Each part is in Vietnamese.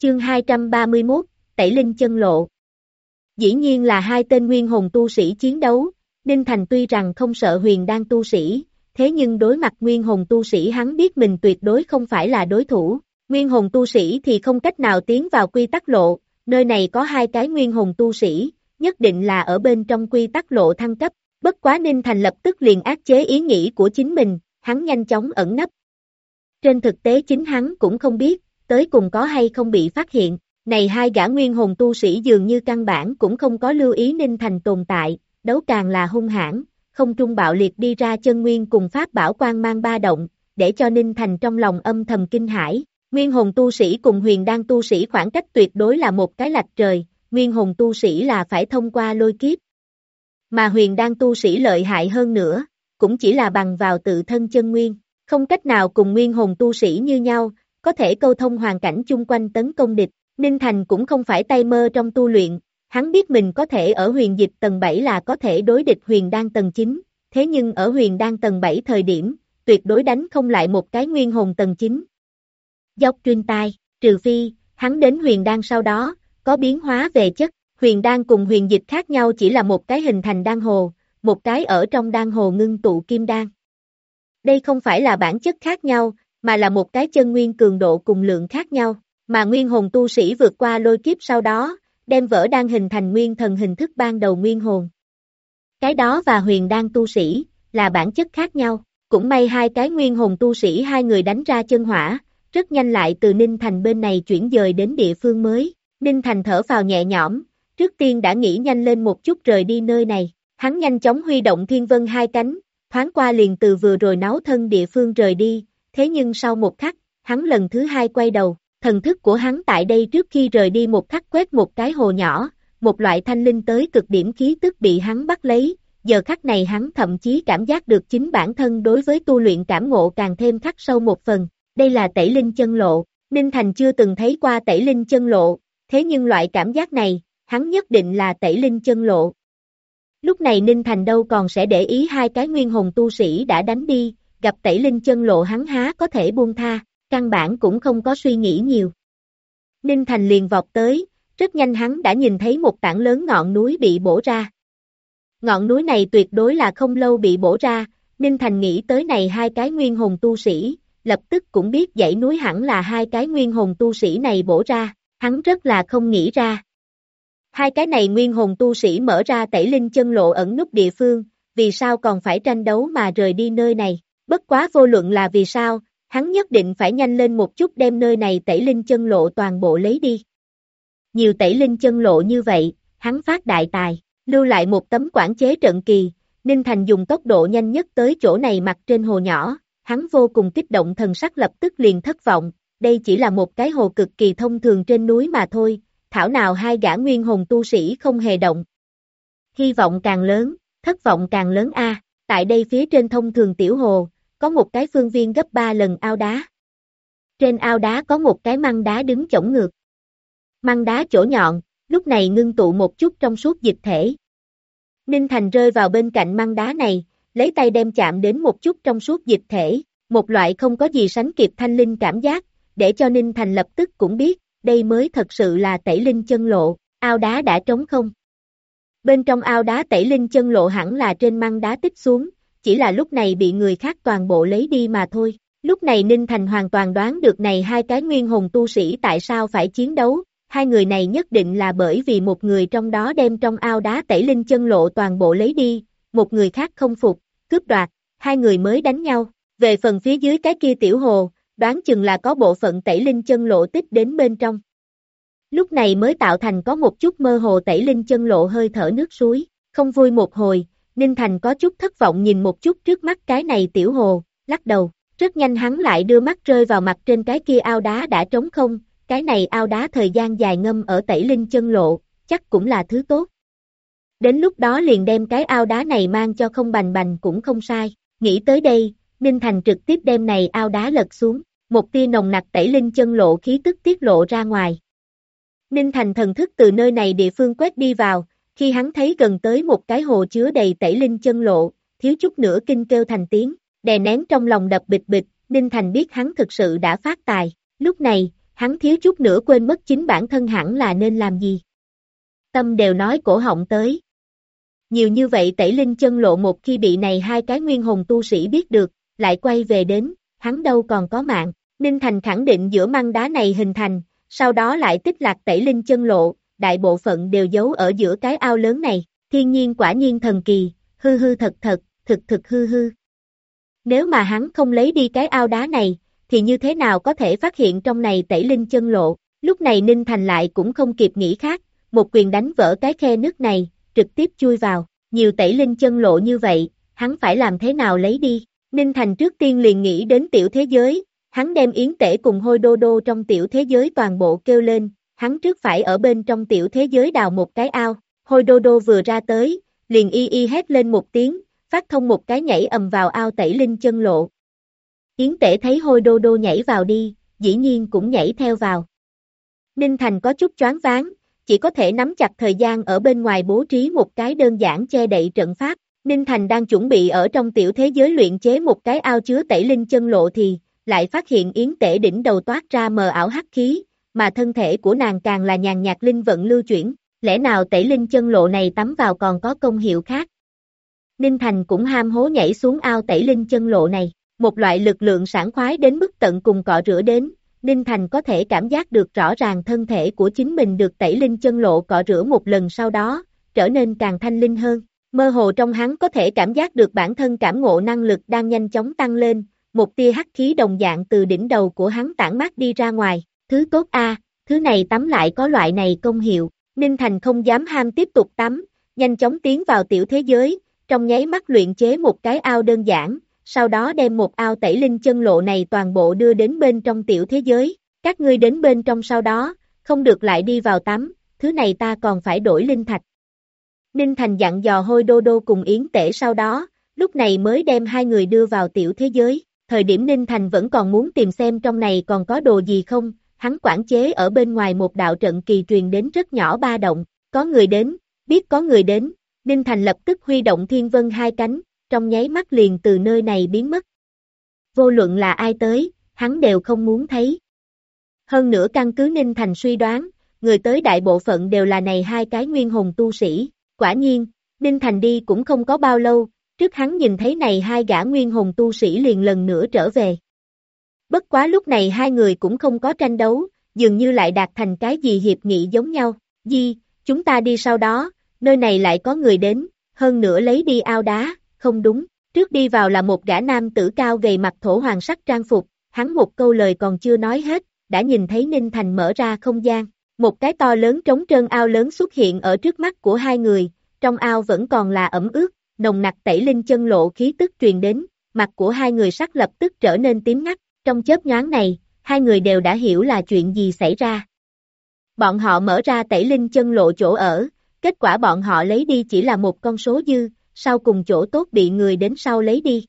Chương 231, Tẩy Linh Chân Lộ. Dĩ nhiên là hai tên nguyên hồn tu sĩ chiến đấu, Ninh Thành tuy rằng không sợ huyền đan tu sĩ, thế nhưng đối mặt nguyên hồn tu sĩ hắn biết mình tuyệt đối không phải là đối thủ, nguyên hồn tu sĩ thì không cách nào tiến vào quy tắc lộ, nơi này có hai cái nguyên hồn tu sĩ, nhất định là ở bên trong quy tắc lộ thăng cấp, bất quá Ninh Thành lập tức liền áp chế ý nghĩ của chính mình, hắn nhanh chóng ẩn nấp. Trên thực tế chính hắn cũng không biết, tới cùng có hay không bị phát hiện, này hai gã nguyên hồn tu sĩ dường như căn bản cũng không có lưu ý Ninh Thành tồn tại, đấu càng là hung hãn, không trung bạo liệt đi ra chân nguyên cùng pháp bảo quang mang ba động, để cho Ninh Thành trong lòng âm thầm kinh hãi. Nguyên hồn tu sĩ cùng huyền đan tu sĩ khoảng cách tuyệt đối là một cái lệch trời, nguyên hồn tu sĩ là phải thông qua lôi kiếp. Mà huyền đan tu sĩ lợi hại hơn nữa, cũng chỉ là bằng vào tự thân chân nguyên, không cách nào cùng nguyên hồn tu sĩ như nhau, có thể câu thông hoàn cảnh chung quanh tấn công địch. Ninh Thành cũng không phải tay mơ trong tu luyện, hắn biết mình có thể ở huyền dịch tầng 7 là có thể đối địch huyền đan tầng 9, thế nhưng ở huyền đan tầng 7 thời điểm, tuyệt đối đánh không lại một cái nguyên hồn tầng 9. Dốc truyền tai, trừ phi, hắn đến huyền đan sau đó, có biến hóa về chất, huyền đan cùng huyền dịch khác nhau chỉ là một cái hình thành đan hồ, một cái ở trong đan hồ ngưng tụ kim đan. Đây không phải là bản chất khác nhau, mà là một cái chân nguyên cường độ cùng lượng khác nhau, mà nguyên hồn tu sĩ vượt qua lôi kiếp sau đó, đem vỡ đan hình thành nguyên thần hình thức ban đầu nguyên hồn. Cái đó và huyền đan tu sĩ, là bản chất khác nhau, cũng may hai cái nguyên hồn tu sĩ hai người đánh ra chân hỏa, rất nhanh lại từ Ninh Thành bên này chuyển dời đến địa phương mới, Ninh Thành thở phào nhẹ nhõm, trước tiên đã nghĩ nhanh lên một chút rời đi nơi này, hắn nhanh chóng huy động thiên vân hai cánh, thoáng qua liền từ vừa rồi náo thân địa phương rời đi, thế nhưng sau một khắc, hắn lần thứ hai quay đầu, thần thức của hắn tại đây trước khi rời đi một khắc quét một cái hồ nhỏ, một loại thanh linh tới cực điểm khí tức bị hắn bắt lấy, giờ khắc này hắn thậm chí cảm giác được chính bản thân đối với tu luyện cảm ngộ càng thêm khắc sâu một phần, đây là tẩy linh chân lộ, Ninh Thành chưa từng thấy qua tẩy linh chân lộ, thế nhưng loại cảm giác này, hắn nhất định là tẩy linh chân lộ. Lúc này Ninh Thành đâu còn sẽ để ý hai cái nguyên hồn tu sĩ đã đánh đi, gặp tẩy linh chân lộ hắn há có thể buông tha, căn bản cũng không có suy nghĩ nhiều. Ninh Thành liền vọt tới, rất nhanh hắn đã nhìn thấy một tảng lớn ngọn núi bị bổ ra. Ngọn núi này tuyệt đối là không lâu bị bổ ra, Ninh Thành nghĩ tới này hai cái nguyên hồn tu sĩ, lập tức cũng biết dãy núi hẳn là hai cái nguyên hồn tu sĩ này bổ ra, hắn rất là không nghĩ ra. Hai cái này nguyên hồn tu sĩ mở ra tẩy linh chân lộ ẩn núp địa phương, vì sao còn phải tranh đấu mà rời đi nơi này, bất quá vô luận là vì sao, hắn nhất định phải nhanh lên một chút đem nơi này tẩy linh chân lộ toàn bộ lấy đi. Nhiều tẩy linh chân lộ như vậy, hắn phát đại tài, lưu lại một tấm quản chế trận kỳ, Ninh Thành dùng tốc độ nhanh nhất tới chỗ này mặt trên hồ nhỏ, hắn vô cùng kích động thần sắc lập tức liền thất vọng, đây chỉ là một cái hồ cực kỳ thông thường trên núi mà thôi, thảo nào hai gã nguyên hồn tu sĩ không hề động. Hy vọng càng lớn, thất vọng càng lớn a. Tại đây phía trên thông thường tiểu hồ, có một cái phương viên gấp 3 lần ao đá. Trên ao đá có một cái măng đá đứng chổng ngược. Măng đá chỗ nhọn, lúc này ngưng tụ một chút trong suốt dịch thể. Ninh Thành rơi vào bên cạnh măng đá này, lấy tay đem chạm đến một chút trong suốt dịch thể, một loại không có gì sánh kịp thanh linh cảm giác, để cho Ninh Thành lập tức cũng biết, đây mới thật sự là tẩy linh chân lộ, ao đá đã trống không. Bên trong ao đá tẩy linh chân lộ hẳn là trên măng đá tích xuống, chỉ là lúc này bị người khác toàn bộ lấy đi mà thôi. Lúc này Ninh Thành hoàn toàn đoán được này hai cái nguyên hồn tu sĩ tại sao phải chiến đấu, hai người này nhất định là bởi vì một người trong đó đem trong ao đá tẩy linh chân lộ toàn bộ lấy đi, một người khác không phục, cướp đoạt, hai người mới đánh nhau. Về phần phía dưới cái kia tiểu hồ, đoán chừng là có bộ phận tẩy linh chân lộ tích đến bên trong. Lúc này mới tạo thành có một chút mơ hồ tẩy linh chân lộ hơi thở nước suối, không vui một hồi, Ninh Thành có chút thất vọng nhìn một chút trước mắt cái này tiểu hồ, lắc đầu, rất nhanh hắn lại đưa mắt rơi vào mặt trên cái kia ao đá đã trống không, cái này ao đá thời gian dài ngâm ở tẩy linh chân lộ, chắc cũng là thứ tốt. Đến lúc đó liền đem cái ao đá này mang cho không bành bành cũng không sai, nghĩ tới đây, Ninh Thành trực tiếp đem này ao đá lật xuống, một tia nồng nặc tẩy linh chân lộ khí tức tiết lộ ra ngoài. Ninh Thành thần thức từ nơi này địa phương quét đi vào, khi hắn thấy gần tới một cái hồ chứa đầy tẩy linh chân lộ, thiếu chút nữa kinh kêu thành tiếng, đè nén trong lòng đập bịch bịch, Ninh Thành biết hắn thực sự đã phát tài, lúc này, hắn thiếu chút nữa quên mất chính bản thân hẳn là nên làm gì. Tâm đều nói cổ họng tới. Nhiều như vậy tẩy linh chân lộ một khi bị này hai cái nguyên hồn tu sĩ biết được, lại quay về đến, hắn đâu còn có mạng. Ninh Thành khẳng định giữa măng đá này hình thành, sau đó lại tích lạc tẩy linh chân lộ, đại bộ phận đều giấu ở giữa cái ao lớn này, thiên nhiên quả nhiên thần kỳ, hư hư thật thật, thực thực hư hư. Nếu mà hắn không lấy đi cái ao đá này, thì như thế nào có thể phát hiện trong này tẩy linh chân lộ, lúc này Ninh Thành lại cũng không kịp nghĩ khác, một quyền đánh vỡ cái khe nước này, trực tiếp chui vào, nhiều tẩy linh chân lộ như vậy, hắn phải làm thế nào lấy đi, Ninh Thành trước tiên liền nghĩ đến tiểu thế giới, hắn đem yến tể cùng hôi đô đô trong tiểu thế giới toàn bộ kêu lên, hắn trước phải ở bên trong tiểu thế giới đào một cái ao, hôi đô đô vừa ra tới, liền y y hét lên một tiếng, phát thông một cái nhảy ầm vào ao tẩy linh chân lộ. Yến tể thấy hôi đô đô nhảy vào đi, dĩ nhiên cũng nhảy theo vào. Ninh Thành có chút choáng váng, chỉ có thể nắm chặt thời gian ở bên ngoài bố trí một cái đơn giản che đậy trận pháp. Ninh Thành đang chuẩn bị ở trong tiểu thế giới luyện chế một cái ao chứa tẩy linh chân lộ thì, lại phát hiện yến tể đỉnh đầu toát ra mờ ảo hắc khí, mà thân thể của nàng càng là nhàn nhạt linh vận lưu chuyển, lẽ nào tẩy linh chân lộ này tắm vào còn có công hiệu khác. Ninh Thành cũng ham hố nhảy xuống ao tẩy linh chân lộ này, một loại lực lượng sảng khoái đến mức tận cùng cọ rửa đến, Ninh Thành có thể cảm giác được rõ ràng thân thể của chính mình được tẩy linh chân lộ cọ rửa một lần sau đó, trở nên càng thanh linh hơn, mơ hồ trong hắn có thể cảm giác được bản thân cảm ngộ năng lực đang nhanh chóng tăng lên, một tia hắc khí đồng dạng từ đỉnh đầu của hắn tản mát đi ra ngoài, thứ tốt a, thứ này tắm lại có loại này công hiệu, Ninh Thành không dám ham tiếp tục tắm, nhanh chóng tiến vào tiểu thế giới, trong nháy mắt luyện chế một cái ao đơn giản, sau đó đem một ao tẩy linh chân lộ này toàn bộ đưa đến bên trong tiểu thế giới, các ngươi đến bên trong sau đó, không được lại đi vào tắm, thứ này ta còn phải đổi linh thạch. Ninh Thành dặn dò hôi đô đô cùng yến tể sau đó, lúc này mới đem hai người đưa vào tiểu thế giới, thời điểm Ninh Thành vẫn còn muốn tìm xem trong này còn có đồ gì không, hắn quản chế ở bên ngoài một đạo trận kỳ truyền đến rất nhỏ ba động, có người đến, biết có người đến, Ninh Thành lập tức huy động thiên vân hai cánh, trong nháy mắt liền từ nơi này biến mất. Vô luận là ai tới, hắn đều không muốn thấy. Hơn nữa căn cứ Ninh Thành suy đoán, người tới đại bộ phận đều là này hai cái nguyên hồn tu sĩ, quả nhiên, Ninh Thành đi cũng không có bao lâu, trước hắn nhìn thấy này hai gã nguyên hồn tu sĩ liền lần nữa trở về. Bất quá lúc này hai người cũng không có tranh đấu, dường như lại đạt thành cái gì hiệp nghị giống nhau, chúng ta đi sau đó, nơi này lại có người đến, hơn nữa lấy đi ao đá, không đúng, trước đi vào là một gã nam tử cao gầy mặc thổ hoàng sắc trang phục, hắn một câu lời còn chưa nói hết, đã nhìn thấy Ninh Thành mở ra không gian, một cái to lớn trống trơn ao lớn xuất hiện ở trước mắt của hai người, trong ao vẫn còn là ẩm ướt, nồng nặc tẩy linh chân lộ khí tức truyền đến, mặt của hai người sắc lập tức trở nên tím ngắt, trong chớp nhoáng này, hai người đều đã hiểu là chuyện gì xảy ra. Bọn họ mở ra tẩy linh chân lộ chỗ ở, kết quả bọn họ lấy đi chỉ là một con số dư, sau cùng chỗ tốt bị người đến sau lấy đi.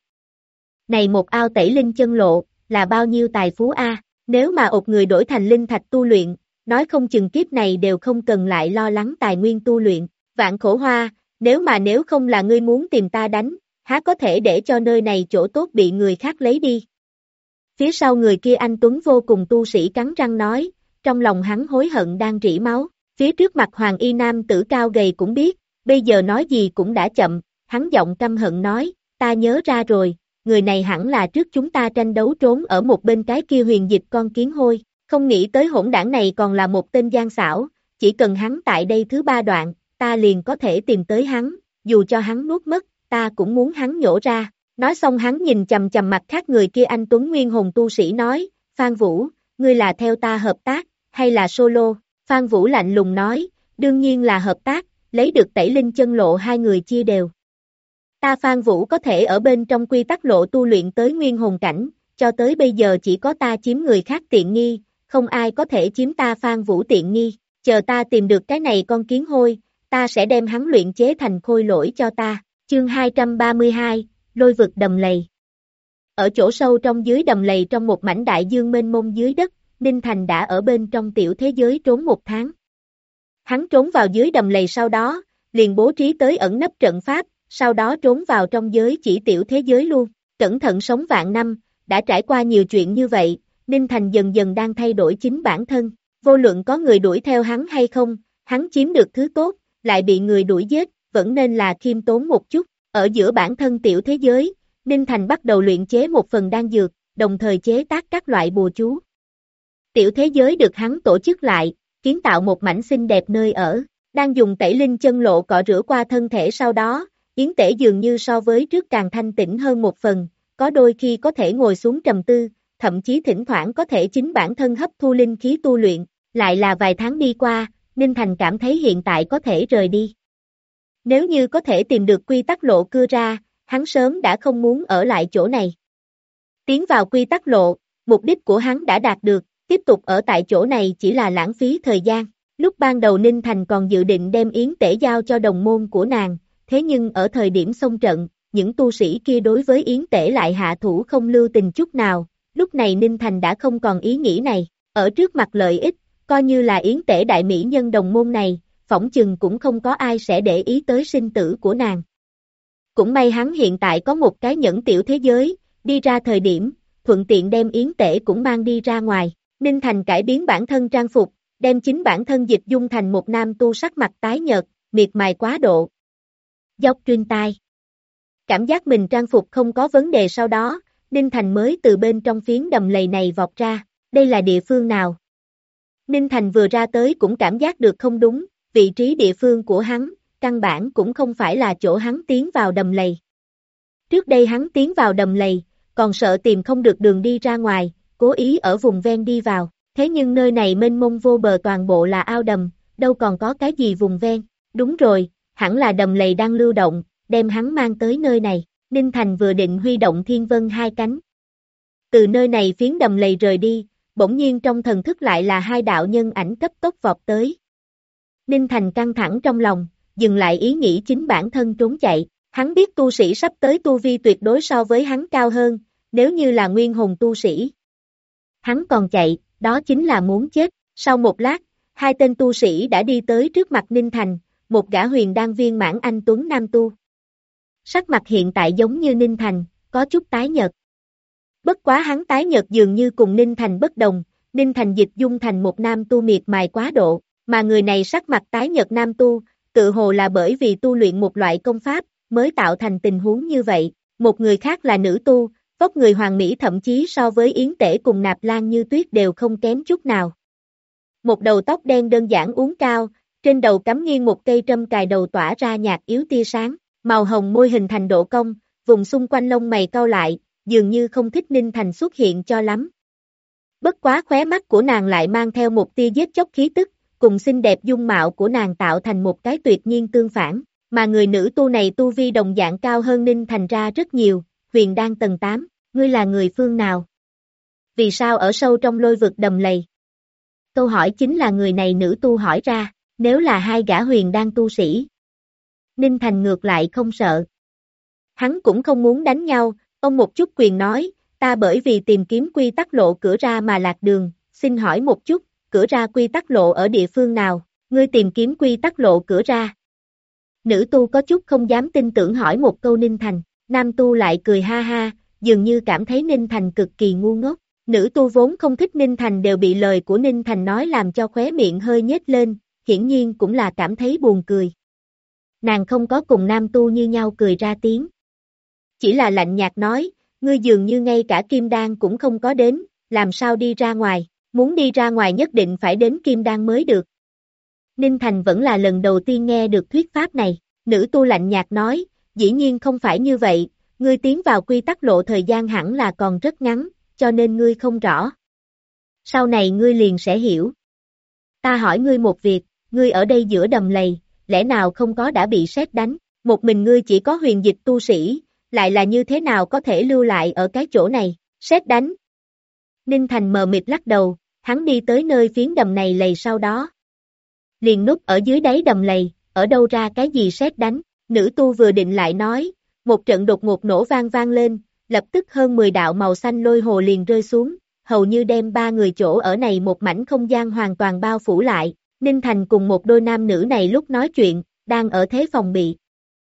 Này một ao tẩy linh chân lộ, là bao nhiêu tài phú a? Nếu mà ột người đổi thành linh thạch tu luyện, nói không chừng kiếp này đều không cần lại lo lắng tài nguyên tu luyện. Vạn Khổ Hoa, nếu không là ngươi muốn tìm ta đánh, há có thể để cho nơi này chỗ tốt bị người khác lấy đi. Phía sau người kia anh tuấn vô cùng tu sĩ cắn răng nói, trong lòng hắn hối hận đang rỉ máu. Phía trước mặt hoàng y nam tử cao gầy cũng biết, bây giờ nói gì cũng đã chậm, hắn giọng căm hận nói, ta nhớ ra rồi, người này hẳn là trước chúng ta tranh đấu trốn ở một bên cái kia huyền dịch con kiến hôi, không nghĩ tới hỗn đảng này còn là một tên gian xảo, chỉ cần hắn tại đây thứ ba đoạn, ta liền có thể tìm tới hắn, dù cho hắn nuốt mất, ta cũng muốn hắn nhổ ra. Nói xong hắn nhìn chầm chầm mặt khác người kia anh tuấn nguyên hồn tu sĩ nói, Phan Vũ, ngươi là theo ta hợp tác, hay là solo? Phan Vũ lạnh lùng nói, đương nhiên là hợp tác, lấy được tẩy linh chân lộ hai người chia đều. Ta Phan Vũ có thể ở bên trong quy tắc lộ tu luyện tới nguyên hồn cảnh, cho tới bây giờ chỉ có ta chiếm người khác tiện nghi, không ai có thể chiếm ta Phan Vũ tiện nghi, chờ ta tìm được cái này con kiến hôi, ta sẽ đem hắn luyện chế thành khôi lỗi cho ta. Chương 232, Lôi vực đầm lầy. Ở chỗ sâu trong dưới đầm lầy trong một mảnh đại dương mênh mông dưới đất, Ninh Thành đã ở bên trong tiểu thế giới trốn một tháng. Hắn trốn vào dưới đầm lầy sau đó, liền bố trí tới ẩn nấp trận pháp, sau đó trốn vào trong giới chỉ tiểu thế giới luôn. Cẩn thận sống vạn năm, đã trải qua nhiều chuyện như vậy, Ninh Thành dần dần đang thay đổi chính bản thân. Vô luận có người đuổi theo hắn hay không, hắn chiếm được thứ tốt, lại bị người đuổi giết, vẫn nên là khiêm tốn một chút. Ở giữa bản thân tiểu thế giới, Ninh Thành bắt đầu luyện chế một phần đan dược, đồng thời chế tác các loại bùa chú. Tiểu thế giới được hắn tổ chức lại, kiến tạo một mảnh xinh đẹp nơi ở, đang dùng tẩy linh chân lộ cọ rửa qua thân thể sau đó, Yến Tể dường như so với trước càng thanh tĩnh hơn một phần, có đôi khi có thể ngồi xuống trầm tư, thậm chí thỉnh thoảng có thể chính bản thân hấp thu linh khí tu luyện, lại là vài tháng đi qua, Ninh Thành cảm thấy hiện tại có thể rời đi. Nếu như có thể tìm được quy tắc lộ cưa ra, hắn sớm đã không muốn ở lại chỗ này. Tiến vào quy tắc lộ, mục đích của hắn đã đạt được, tiếp tục ở tại chỗ này chỉ là lãng phí thời gian. Lúc ban đầu Ninh Thành còn dự định đem Yến Tể giao cho đồng môn của nàng, thế nhưng ở thời điểm xông trận, những tu sĩ kia đối với Yến Tể lại hạ thủ không lưu tình chút nào, lúc này Ninh Thành đã không còn ý nghĩ này, ở trước mặt lợi ích, coi như là Yến Tể đại mỹ nhân đồng môn này, phỏng chừng cũng không có ai sẽ để ý tới sinh tử của nàng. Cũng may hắn hiện tại có một cái nhẫn tiểu thế giới, đi ra thời điểm, thuận tiện đem Yến Tể cũng mang đi ra ngoài, Ninh Thành cải biến bản thân trang phục, đem chính bản thân dịch dung thành một nam tu sắc mặt tái nhợt, miệt mài quá độ. Dốc truyền tai. Cảm giác mình trang phục không có vấn đề sau đó, Ninh Thành mới từ bên trong phiến đầm lầy này vọt ra, đây là địa phương nào? Ninh Thành vừa ra tới cũng cảm giác được không đúng, vị trí địa phương của hắn, căn bản cũng không phải là chỗ hắn tiến vào đầm lầy. Trước đây hắn tiến vào đầm lầy, còn sợ tìm không được đường đi ra ngoài, cố ý ở vùng ven đi vào, thế nhưng nơi này mênh mông vô bờ toàn bộ là ao đầm, đâu còn có cái gì vùng ven, đúng rồi, hẳn là đầm lầy đang lưu động, đem hắn mang tới nơi này, Ninh Thành vừa định huy động thiên vân hai cánh. Từ nơi này phiến đầm lầy rời đi, bỗng nhiên trong thần thức lại là hai đạo nhân ảnh cấp tốc vọt tới. Ninh Thành căng thẳng trong lòng, dừng lại ý nghĩ chính bản thân trốn chạy, hắn biết tu sĩ sắp tới tu vi tuyệt đối so với hắn cao hơn, nếu như là nguyên hồn tu sĩ. Hắn còn chạy, đó chính là muốn chết, sau một lát, hai tên tu sĩ đã đi tới trước mặt Ninh Thành, một gã huyền đan viên mãn anh tuấn nam tu. Sắc mặt hiện tại giống như Ninh Thành, có chút tái nhợt. Bất quá hắn tái nhợt dường như cùng Ninh Thành bất đồng, Ninh Thành dịch dung thành một nam tu miệt mài quá độ, mà người này sắc mặt tái nhợt nam tu, tự hồ là bởi vì tu luyện một loại công pháp, mới tạo thành tình huống như vậy, một người khác là nữ tu, vóc người hoàng mỹ thậm chí so với Yến Tể cùng Nạp Lan Như Tuyết đều không kém chút nào. Một đầu tóc đen đơn giản uốn cao, trên đầu cắm nghiêng một cây trâm cài đầu tỏa ra nhạt yếu tia sáng, màu hồng môi hình thành độ cong, vùng xung quanh lông mày cau lại, dường như không thích Ninh Thành xuất hiện cho lắm. Bất quá khóe mắt của nàng lại mang theo một tia giết chóc khí tức, cùng xinh đẹp dung mạo của nàng tạo thành một cái tuyệt nhiên tương phản, mà người nữ tu này tu vi đồng dạng cao hơn Ninh Thành ra rất nhiều, huyền đan tầng 8, ngươi là người phương nào? Vì sao ở sâu trong lôi vực đầm lầy? Câu hỏi chính là người này nữ tu hỏi ra, nếu là hai gã huyền đan tu sĩ. Ninh Thành ngược lại không sợ. Hắn cũng không muốn đánh nhau, ông một chút quyền nói, ta bởi vì tìm kiếm quy tắc lộ cửa ra mà lạc đường, xin hỏi một chút, cửa ra quy tắc lộ ở địa phương nào, ngươi tìm kiếm quy tắc lộ cửa ra. Nữ tu có chút không dám tin tưởng hỏi một câu Ninh Thành, nam tu lại cười ha ha, dường như cảm thấy Ninh Thành cực kỳ ngu ngốc. Nữ tu vốn không thích Ninh Thành đều bị lời của Ninh Thành nói làm cho khóe miệng hơi nhếch lên, hiển nhiên cũng là cảm thấy buồn cười. Nàng không có cùng nam tu như nhau cười ra tiếng. Chỉ là lạnh nhạt nói, ngươi dường như ngay cả kim đan cũng không có đến, làm sao đi ra ngoài, muốn đi ra ngoài nhất định phải đến kim đan mới được. Ninh Thành vẫn là lần đầu tiên nghe được thuyết pháp này, nữ tu lạnh nhạt nói, dĩ nhiên không phải như vậy, ngươi tiến vào quy tắc lộ thời gian hẳn là còn rất ngắn, cho nên ngươi không rõ. Sau này ngươi liền sẽ hiểu. Ta hỏi ngươi một việc, ngươi ở đây giữa đầm lầy, lẽ nào không có đã bị sét đánh, một mình ngươi chỉ có huyền dịch tu sĩ, lại là như thế nào có thể lưu lại ở cái chỗ này, sét đánh. Ninh Thành mờ mịt lắc đầu, hắn đi tới nơi phiến đầm này lầy sau đó. Liền núp ở dưới đáy đầm lầy, ở đâu ra cái gì sét đánh, nữ tu vừa định lại nói, một trận đột ngột nổ vang lên, lập tức hơn 10 đạo màu xanh lôi hồ liền rơi xuống, hầu như đem ba người chỗ ở này một mảnh không gian hoàn toàn bao phủ lại, Ninh Thành cùng một đôi nam nữ này lúc nói chuyện, đang ở thế phòng bị.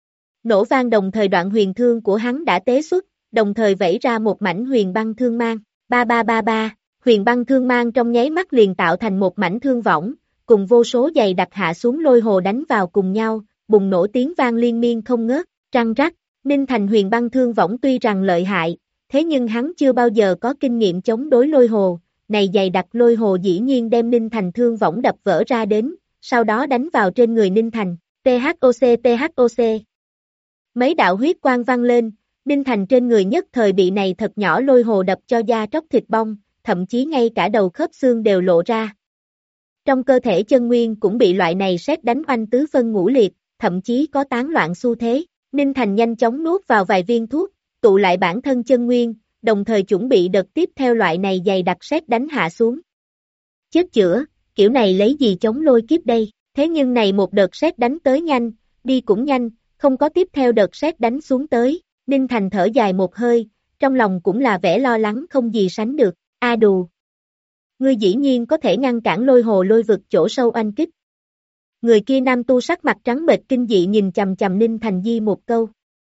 Nổ vang đồng thời đoạn huyền thương của hắn đã tế xuất, đồng thời vẫy ra một mảnh huyền băng thương mang, ba ba ba ba, huyền băng thương mang trong nháy mắt liền tạo thành một mảnh thương võng, cùng vô số giày đặc hạ xuống lôi hồ đánh vào cùng nhau, bùng nổ tiếng vang liên miên không ngớt, răng rắc, Ninh Thành huyền băng thương võng tuy rằng lợi hại, thế nhưng hắn chưa bao giờ có kinh nghiệm chống đối lôi hồ, này giày đặc lôi hồ dĩ nhiên đem Ninh Thành thương võng đập vỡ ra đến, sau đó đánh vào trên người Ninh Thành, THOC. Mấy đạo huyết quang văng lên, Ninh Thành trên người nhất thời bị này thật nhỏ lôi hồ đập cho da tróc thịt bong, thậm chí ngay cả đầu khớp xương đều lộ ra. Trong cơ thể chân nguyên cũng bị loại này sét đánh oanh tứ phân ngũ liệt, thậm chí có tán loạn xu thế. Ninh Thành nhanh chóng nuốt vào vài viên thuốc, tụ lại bản thân chân nguyên, đồng thời chuẩn bị đợt tiếp theo loại này dày đặc sét đánh hạ xuống. Chết chữa, kiểu này lấy gì chống lôi kiếp đây, thế nhưng này một đợt sét đánh tới nhanh, đi cũng nhanh, không có tiếp theo đợt sét đánh xuống tới, Ninh Thành thở dài một hơi, trong lòng cũng là vẻ lo lắng không gì sánh được, a đù. Ngươi dĩ nhiên có thể ngăn cản lôi hồ lôi vực chỗ sâu oanh kích. Người kia nam tu sắc mặt trắng bệch kinh dị nhìn chằm chằm Ninh Thành di một câu.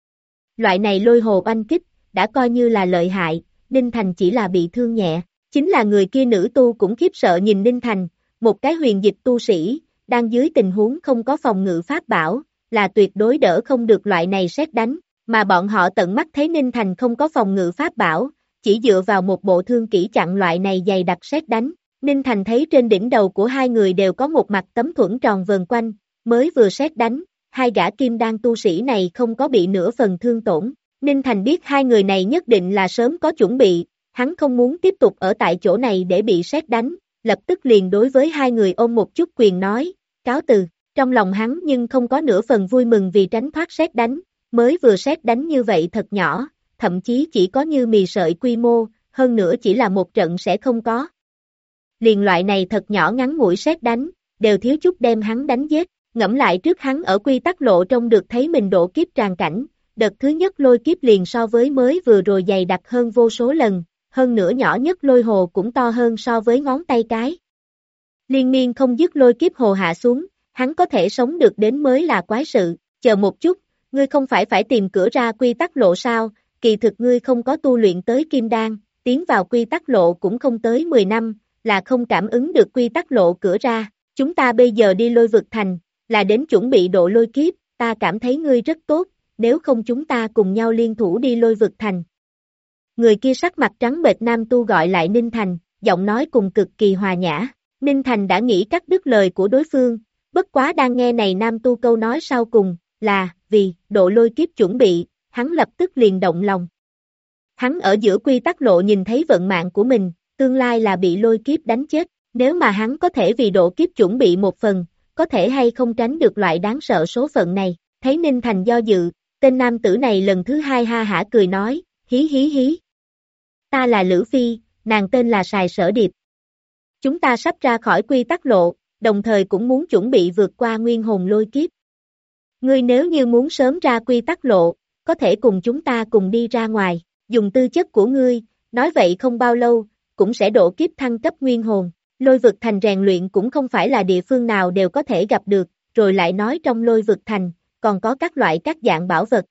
Loại này lôi hồ oanh kích, đã coi như là lợi hại, Ninh Thành chỉ là bị thương nhẹ, chính là người kia nữ tu cũng khiếp sợ nhìn Ninh Thành, một cái huyền dịch tu sĩ, đang dưới tình huống không có phòng ngự pháp bảo, là tuyệt đối đỡ không được loại này sét đánh, mà bọn họ tận mắt thấy Ninh Thành không có phòng ngự pháp bảo, chỉ dựa vào một bộ thương kỹ chặn loại này dày đặc sét đánh. Ninh Thành thấy trên đỉnh đầu của hai người đều có một mặt tấm thuẫn tròn vờn quanh, mới vừa sét đánh, hai gã kim đan tu sĩ này không có bị nửa phần thương tổn. Ninh Thành biết hai người này nhất định là sớm có chuẩn bị, hắn không muốn tiếp tục ở tại chỗ này để bị sét đánh, lập tức liền đối với hai người ôm một chút quyền nói, cáo từ. Trong lòng hắn nhưng không có nửa phần vui mừng vì tránh thoát sét đánh, mới vừa sét đánh như vậy thật nhỏ, thậm chí chỉ có như mì sợi quy mô, hơn nữa chỉ là một trận sẽ không có. Liền loại này thật nhỏ ngắn ngủi sét đánh, đều thiếu chút đem hắn đánh giết, ngẫm lại trước hắn ở quy tắc lộ trông được thấy mình độ kiếp tràn cảnh, đợt thứ nhất lôi kiếp liền so với mới vừa rồi dày đặc hơn vô số lần, hơn nữa nhỏ nhất lôi hồ cũng to hơn so với ngón tay cái. Liên miên không dứt lôi kiếp hồ hạ xuống, hắn có thể sống được đến mới là quái sự, chờ một chút, ngươi không phải tìm cửa ra quy tắc lộ sao, kỳ thực ngươi không có tu luyện tới kim đan, tiến vào quy tắc lộ cũng không tới 10 năm, là không cảm ứng được quy tắc lộ cửa ra, chúng ta bây giờ đi lôi vực thành, là đến chuẩn bị độ lôi kiếp, ta cảm thấy ngươi rất tốt, nếu không chúng ta cùng nhau liên thủ đi lôi vực thành. Người kia sắc mặt trắng bệch nam tu gọi lại Ninh Thành, giọng nói cùng cực kỳ hòa nhã, Ninh Thành đã nghĩ cắt đứt lời của đối phương, bất quá đang nghe này nam tu câu nói sau cùng, là, vì, độ lôi kiếp chuẩn bị, hắn lập tức liền động lòng. Hắn ở giữa quy tắc lộ nhìn thấy vận mạng của mình, tương lai là bị lôi kiếp đánh chết, nếu mà hắn có thể vì độ kiếp chuẩn bị một phần, có thể hay không tránh được loại đáng sợ số phận này, thấy Ninh Thành do dự, tên nam tử này lần thứ hai ha hả cười nói, hí hí hí. Ta là Lữ Phi, nàng tên là Sài Sở Điệp. Chúng ta sắp ra khỏi quy tắc lộ, đồng thời cũng muốn chuẩn bị vượt qua nguyên hồn lôi kiếp. Ngươi nếu như muốn sớm ra quy tắc lộ, có thể cùng chúng ta cùng đi ra ngoài, dùng tư chất của ngươi, nói vậy không bao lâu, cũng sẽ độ kiếp thăng cấp nguyên hồn. Lôi vực thành rèn luyện cũng không phải là địa phương nào đều có thể gặp được, rồi lại nói trong lôi vực thành, còn có các loại các dạng bảo vật.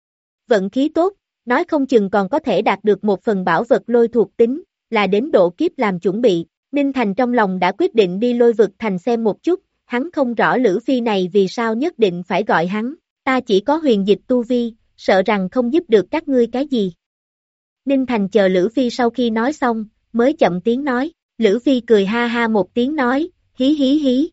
Vận khí tốt, nói không chừng còn có thể đạt được một phần bảo vật lôi thuộc tính, là đến độ kiếp làm chuẩn bị. Ninh Thành trong lòng đã quyết định đi lôi vực thành xem một chút, hắn không rõ Lữ Phi này vì sao nhất định phải gọi hắn, ta chỉ có huyền dịch tu vi, sợ rằng không giúp được các ngươi cái gì. Ninh Thành chờ Lữ Phi sau khi nói xong, mới chậm tiếng nói, Lữ Phi cười ha ha một tiếng nói, hí hí hí.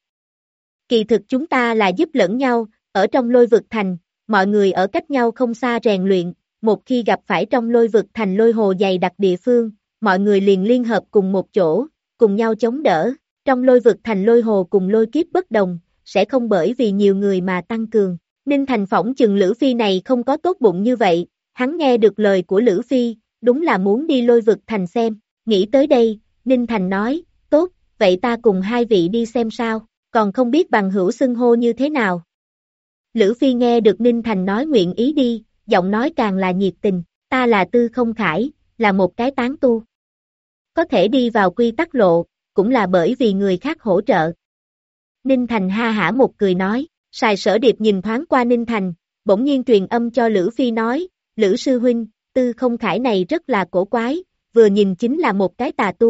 Kỳ thực chúng ta là giúp lẫn nhau, ở trong lôi vực thành, mọi người ở cách nhau không xa rèn luyện, một khi gặp phải trong lôi vực thành lôi hồ dày đặc địa phương, mọi người liền liên hợp cùng một chỗ, cùng nhau chống đỡ. Trong lôi vực thành lôi hồ cùng lôi kiếp bất đồng, sẽ không bởi vì nhiều người mà tăng cường. Ninh Thành phỏng chừng Lữ Phi này không có tốt bụng như vậy, hắn nghe được lời của Lữ Phi, đúng là muốn đi lôi vực thành xem. Nghĩ tới đây, Ninh Thành nói, tốt, vậy ta cùng hai vị đi xem sao, còn không biết bằng hữu xưng hô như thế nào. Lữ Phi nghe được Ninh Thành nói nguyện ý đi, giọng nói càng là nhiệt tình, ta là Tư Không Khải, là một cái tán tu. Có thể đi vào quy tắc lộ, cũng là bởi vì người khác hỗ trợ. Ninh Thành ha hả một cười nói, Sài Sở Điệp nhìn thoáng qua Ninh Thành, bỗng nhiên truyền âm cho Lữ Phi nói, Lữ sư huynh, Tư Không Khải này rất là cổ quái, vừa nhìn chính là một cái tà tu,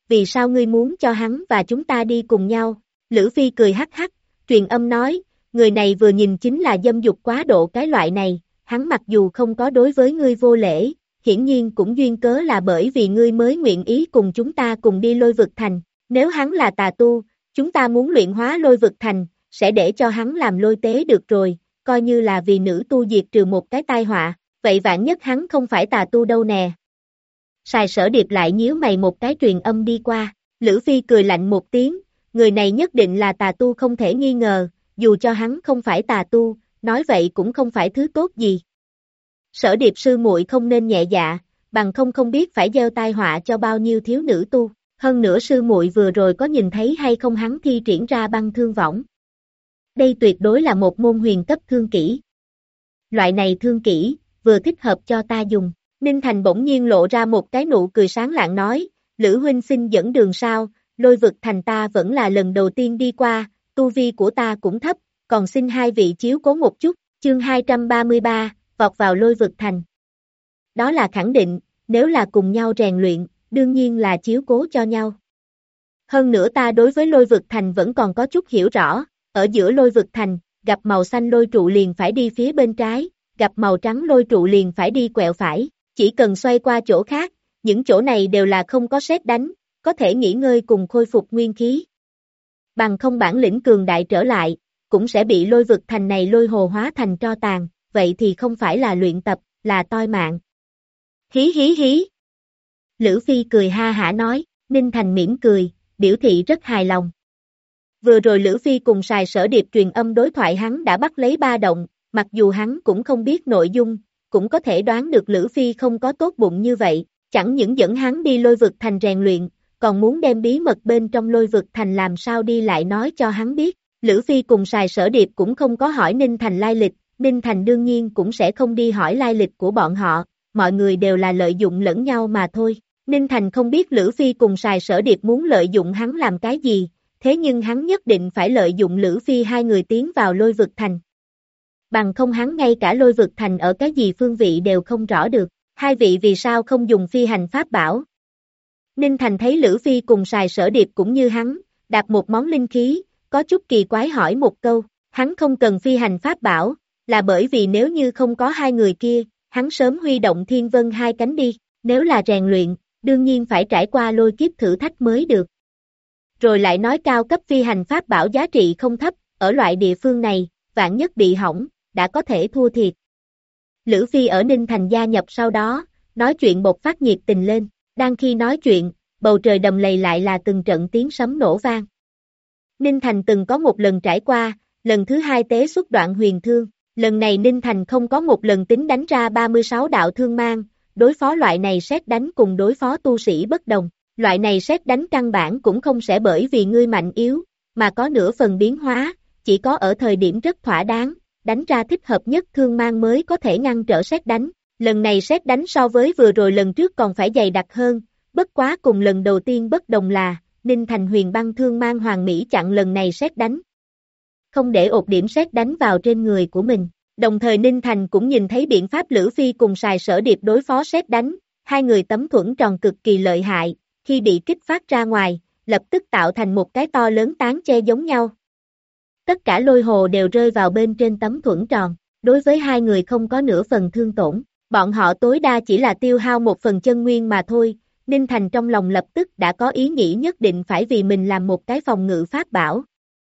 vì sao ngươi muốn cho hắn và chúng ta đi cùng nhau? Lữ Phi cười hắc hắc, truyền âm nói, người này vừa nhìn chính là dâm dục quá độ cái loại này, hắn mặc dù không có đối với ngươi vô lễ, hiển nhiên cũng duyên cớ là bởi vì ngươi mới nguyện ý cùng chúng ta cùng đi Lôi Vực Thành, nếu hắn là tà tu, chúng ta muốn luyện hóa Lôi Vực Thành, sẽ để cho hắn làm lôi tế được rồi, coi như là vì nữ tu diệt trừ một cái tai họa, vậy vạn nhất hắn không phải tà tu đâu nè. Sài Sở Điệp lại nhíu mày một cái truyền âm đi qua, Lữ Phi cười lạnh một tiếng, người này nhất định là tà tu không thể nghi ngờ, dù cho hắn không phải tà tu, nói vậy cũng không phải thứ tốt gì. Sở Điệp sư muội không nên nhẹ dạ, bằng không biết phải gieo tai họa cho bao nhiêu thiếu nữ tu, hơn nữa sư muội vừa rồi có nhìn thấy hay không hắn thi triển ra băng thương võng. Đây tuyệt đối là một môn huyền cấp thương kỹ. Loại này thương kỹ, vừa thích hợp cho ta dùng. Ninh Thành bỗng nhiên lộ ra một cái nụ cười sáng lạng nói, Lữ huynh xin dẫn đường sao, Lôi Vực Thành ta vẫn là lần đầu tiên đi qua, tu vi của ta cũng thấp, còn xin hai vị chiếu cố một chút, chương 233, vọt vào Lôi Vực Thành. Đó là khẳng định, nếu là cùng nhau rèn luyện, đương nhiên là chiếu cố cho nhau. Hơn nữa ta đối với Lôi Vực Thành vẫn còn có chút hiểu rõ, ở giữa Lôi Vực Thành, gặp màu xanh lôi trụ liền phải đi phía bên trái, gặp màu trắng lôi trụ liền phải đi quẹo phải, chỉ cần xoay qua chỗ khác, những chỗ này đều là không có sét đánh, có thể nghỉ ngơi cùng khôi phục nguyên khí. Bằng không bản lĩnh cường đại trở lại, cũng sẽ bị Lôi Vực Thành này lôi hồ hóa thành tro tàn, vậy thì không phải là luyện tập, là toi mạng. Hí hí hí. Lữ Phi cười ha hả nói, Ninh Thành mỉm cười, biểu thị rất hài lòng. Vừa rồi Lữ Phi cùng Sài Sở Điệp truyền âm đối thoại hắn đã bắt lấy ba động, mặc dù hắn cũng không biết nội dung, cũng có thể đoán được Lữ Phi không có tốt bụng như vậy, chẳng những dẫn hắn đi Lôi Vực Thành rèn luyện, còn muốn đem bí mật bên trong Lôi Vực Thành làm sao đi lại nói cho hắn biết. Lữ Phi cùng Sài Sở Điệp cũng không có hỏi Ninh Thành lai lịch, Ninh Thành đương nhiên cũng sẽ không đi hỏi lai lịch của bọn họ, mọi người đều là lợi dụng lẫn nhau mà thôi. Ninh Thành không biết Lữ Phi cùng Sài Sở Điệp muốn lợi dụng hắn làm cái gì, thế nhưng hắn nhất định phải lợi dụng Lữ Phi hai người tiến vào Lôi Vực Thành. Bằng không hắn ngay cả Lôi Vực Thành ở cái gì phương vị đều không rõ được, hai vị vì sao không dùng phi hành pháp bảo. Ninh Thành thấy Lữ Phi cùng Sài Sở Điệp cũng như hắn, đạp một món linh khí, có chút kỳ quái hỏi một câu, hắn không cần phi hành pháp bảo, là bởi vì nếu như không có hai người kia, hắn sớm huy động Thiên Vân hai cánh đi, nếu là rèn luyện, đương nhiên phải trải qua lôi kiếp thử thách mới được. Rồi lại nói cao cấp phi hành pháp bảo giá trị không thấp, ở loại địa phương này, vạn nhất bị hỏng, đã có thể thua thiệt. Lữ Phi ở Ninh Thành gia nhập sau đó, nói chuyện bộc phát nhiệt tình lên, đang khi nói chuyện, bầu trời đầm lầy lại là từng trận tiếng sấm nổ vang. Ninh Thành từng có một lần trải qua, lần thứ hai tế xuất đoạn huyền thương, lần này Ninh Thành không có một lần tính đánh ra 36 đạo thương mang, đối phó loại này sét đánh cùng đối phó tu sĩ bất đồng, loại này sét đánh căn bản cũng không sẽ bởi vì ngươi mạnh yếu, mà có nửa phần biến hóa, chỉ có ở thời điểm rất thỏa đáng, đánh ra thích hợp nhất thương mang mới có thể ngăn trở sét đánh, lần này sét đánh so với vừa rồi lần trước còn phải dày đặc hơn, bất quá cùng lần đầu tiên bất đồng là, Ninh Thành huyền băng thương mang hoàng mỹ chặn lần này sét đánh. Không để ột điểm sét đánh vào trên người của mình, đồng thời Ninh Thành cũng nhìn thấy biện pháp Lữ Phi cùng Sài Sở Điệp đối phó sét đánh, hai người tấm thuẫn tròn cực kỳ lợi hại, khi bị kích phát ra ngoài, lập tức tạo thành một cái to lớn tán che giống nhau. Tất cả lôi hồ đều rơi vào bên trên tấm thuẫn tròn, đối với hai người không có nửa phần thương tổn, bọn họ tối đa chỉ là tiêu hao một phần chân nguyên mà thôi. Ninh Thành trong lòng lập tức đã có ý nghĩ nhất định phải vì mình làm một cái phòng ngự pháp bảo.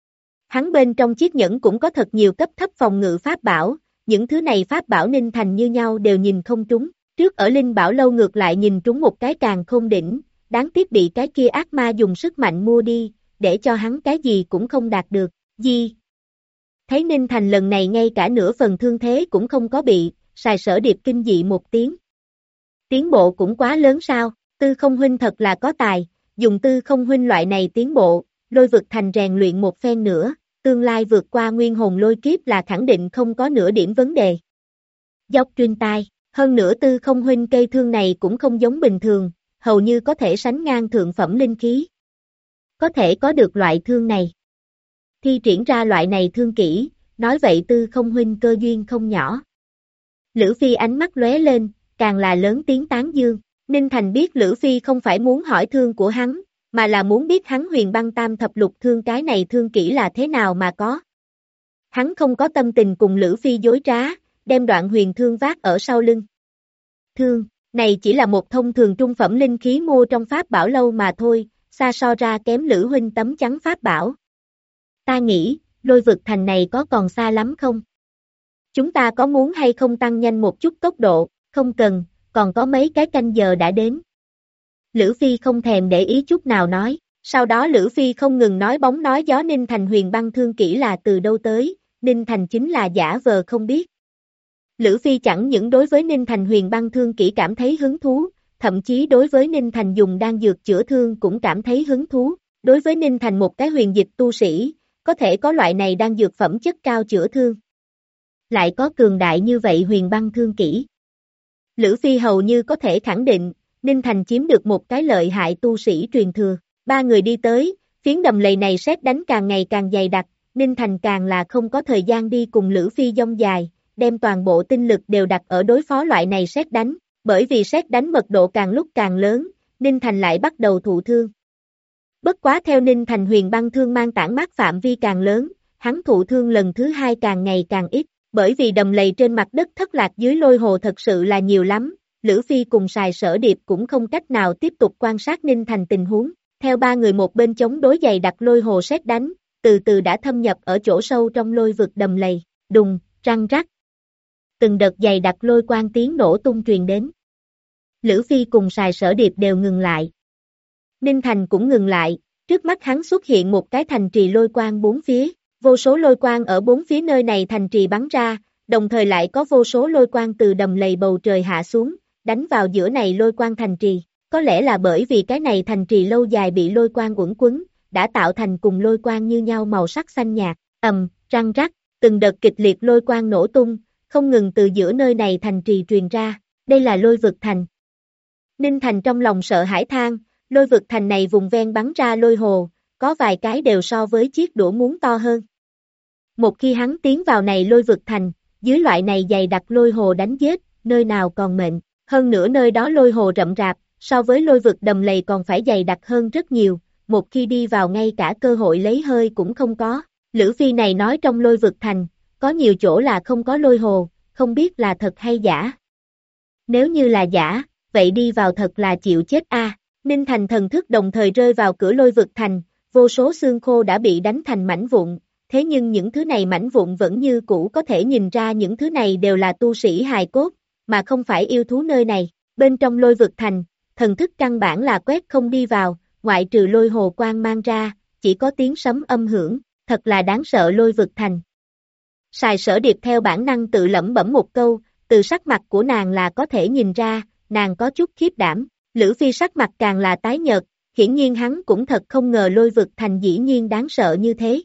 Hắn bên trong chiếc nhẫn cũng có thật nhiều cấp thấp phòng ngự pháp bảo, những thứ này pháp bảo Ninh Thành như nhau đều nhìn không trúng, trước ở Linh Bảo Lâu ngược lại nhìn trúng một cái càng khôn đỉnh, đáng tiếc bị cái kia ác ma dùng sức mạnh mua đi, để cho hắn cái gì cũng không đạt được, gì. Thấy Ninh Thành lần này ngay cả nửa phần thương thế cũng không có bị, Sài Sở Điệp kinh dị một tiếng. Tiến bộ cũng quá lớn sao? Tư Không huynh thật là có tài, dùng Tư Không huynh loại này tiến bộ, Lôi Vực Thành rèn luyện một phen nữa, tương lai vượt qua nguyên hồn lôi kiếp là khẳng định không có nửa điểm vấn đề. Dốc truyền tai, hơn nữa Tư Không huynh cây thương này cũng không giống bình thường, hầu như có thể sánh ngang thượng phẩm linh khí. Có thể có được loại thương này. Thi triển ra loại này thương kỹ, nói vậy Tư Không huynh cơ duyên không nhỏ. Lữ Phi ánh mắt lóe lên, càng là lớn tiếng tán dương. Ninh Thành biết Lữ Phi không phải muốn hỏi thương của hắn, mà là muốn biết hắn Huyền Băng Tam Thập Lục Thương cái này thương kỹ là thế nào mà có. Hắn không có tâm tình cùng Lữ Phi dối trá, đem đoạn huyền thương vác ở sau lưng. Thương, này chỉ là một thông thường trung phẩm linh khí mua trong pháp bảo lâu mà thôi, xa so ra kém Lữ huynh tấm chắn pháp bảo. Ta nghĩ, Lôi Vực Thành này có còn xa lắm không? Chúng ta có muốn hay không tăng nhanh một chút tốc độ, không cần, còn có mấy cái canh giờ đã đến. Lữ Phi không thèm để ý chút nào nói, sau đó Lữ Phi không ngừng nói bóng nói gió Ninh Thành huyền băng thương kỹ là từ đâu tới, Ninh Thành chính là giả vờ không biết. Lữ Phi chẳng những đối với Ninh Thành huyền băng thương kỹ cảm thấy hứng thú, thậm chí đối với Ninh Thành dùng đan dược chữa thương cũng cảm thấy hứng thú, đối với Ninh Thành một cái huyền dịch tu sĩ, có thể có loại này đan dược phẩm chất cao chữa thương. Lại có cường đại như vậy huyền băng thương kỹ. Lữ Phi hầu như có thể khẳng định, Ninh Thành chiếm được một cái lợi hại tu sĩ truyền thừa. Ba người đi tới, phiến đầm lầy này sét đánh càng ngày càng dày đặc, Ninh Thành càng là không có thời gian đi cùng Lữ Phi dông dài, đem toàn bộ tinh lực đều đặt ở đối phó loại này sét đánh, bởi vì sét đánh mật độ càng lúc càng lớn, Ninh Thành lại bắt đầu thụ thương. Bất quá theo Ninh Thành huyền băng thương mang tản mát phạm vi càng lớn, hắn thụ thương lần thứ hai càng ngày càng ít, bởi vì đầm lầy trên mặt đất thất lạc dưới lôi hồ thật sự là nhiều lắm, Lữ Phi cùng Sài Sở Điệp cũng không cách nào tiếp tục quan sát Ninh Thành tình huống, theo ba người một bên chống đối dày đặt lôi hồ sét đánh, từ từ đã thâm nhập ở chỗ sâu trong lôi vực đầm lầy, đùng, răng rắc. Từng đợt dày đặc lôi quang tiếng nổ tung truyền đến. Lữ Phi cùng Sài Sở Điệp đều ngừng lại. Ninh Thành cũng ngừng lại, trước mắt hắn xuất hiện một cái thành trì lôi quang bốn phía, vô số lôi quang ở bốn phía nơi này thành trì bắn ra, đồng thời lại có vô số lôi quang từ đầm lầy bầu trời hạ xuống, đánh vào giữa này lôi quang thành trì. Có lẽ là bởi vì cái này thành trì lâu dài bị lôi quang uẩn quấn, đã tạo thành cùng lôi quang như nhau màu sắc xanh nhạt, răng rắc, từng đợt kịch liệt lôi quang nổ tung, không ngừng từ giữa nơi này thành trì truyền ra, đây là lôi vực thành. Ninh Thành trong lòng sợ hãi than, lôi vực thành này vùng ven bắn ra lôi hồ, có vài cái đều so với chiếc đũa muốn to hơn. Một khi hắn tiến vào này lôi vực thành, dưới loại này dày đặc lôi hồ đánh giết, nơi nào còn mệnh, hơn nữa nơi đó lôi hồ rậm rạp, so với lôi vực đầm lầy còn phải dày đặc hơn rất nhiều, một khi đi vào ngay cả cơ hội lấy hơi cũng không có. Lữ Phi này nói trong lôi vực thành, có nhiều chỗ là không có lôi hồ, không biết là thật hay giả. Nếu như là giả, vậy đi vào thật là chịu chết a. Ninh Thành thần thức đồng thời rơi vào cửa lôi vực thành, vô số xương khô đã bị đánh thành mảnh vụn, thế nhưng những thứ này mảnh vụn vẫn như cũ có thể nhìn ra những thứ này đều là tu sĩ hài cốt, mà không phải yêu thú nơi này. Bên trong lôi vực thành, thần thức căn bản là quét không đi vào, ngoại trừ lôi hồ quang mang ra, chỉ có tiếng sấm âm hưởng, thật là đáng sợ lôi vực thành. Sài Sở Điệp theo bản năng tự lẩm bẩm một câu, từ sắc mặt của nàng là có thể nhìn ra, nàng có chút khiếp đảm, Lữ Phi sắc mặt càng là tái nhợt, hiển nhiên hắn cũng thật không ngờ lôi vực thành dĩ nhiên đáng sợ như thế.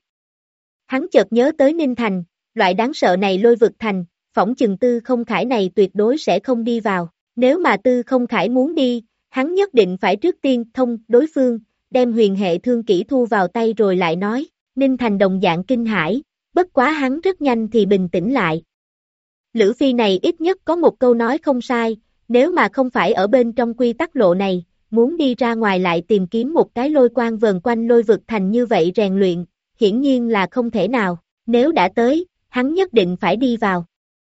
Hắn chợt nhớ tới Ninh Thành, loại đáng sợ này lôi vực thành, phỏng chừng Tư Không Khải này tuyệt đối sẽ không đi vào, nếu mà Tư Không Khải muốn đi, hắn nhất định phải trước tiên thông đối phương, đem huyền hệ thương kỹ thu vào tay rồi lại nói, Ninh Thành đồng dạng kinh hãi, bất quá hắn rất nhanh thì bình tĩnh lại. Lữ Phi này ít nhất có một câu nói không sai, nếu mà không phải ở bên trong quy tắc lộ này, muốn đi ra ngoài lại tìm kiếm một cái lôi quang vờn quanh lôi vực thành như vậy rèn luyện, hiển nhiên là không thể nào, nếu đã tới, hắn nhất định phải đi vào.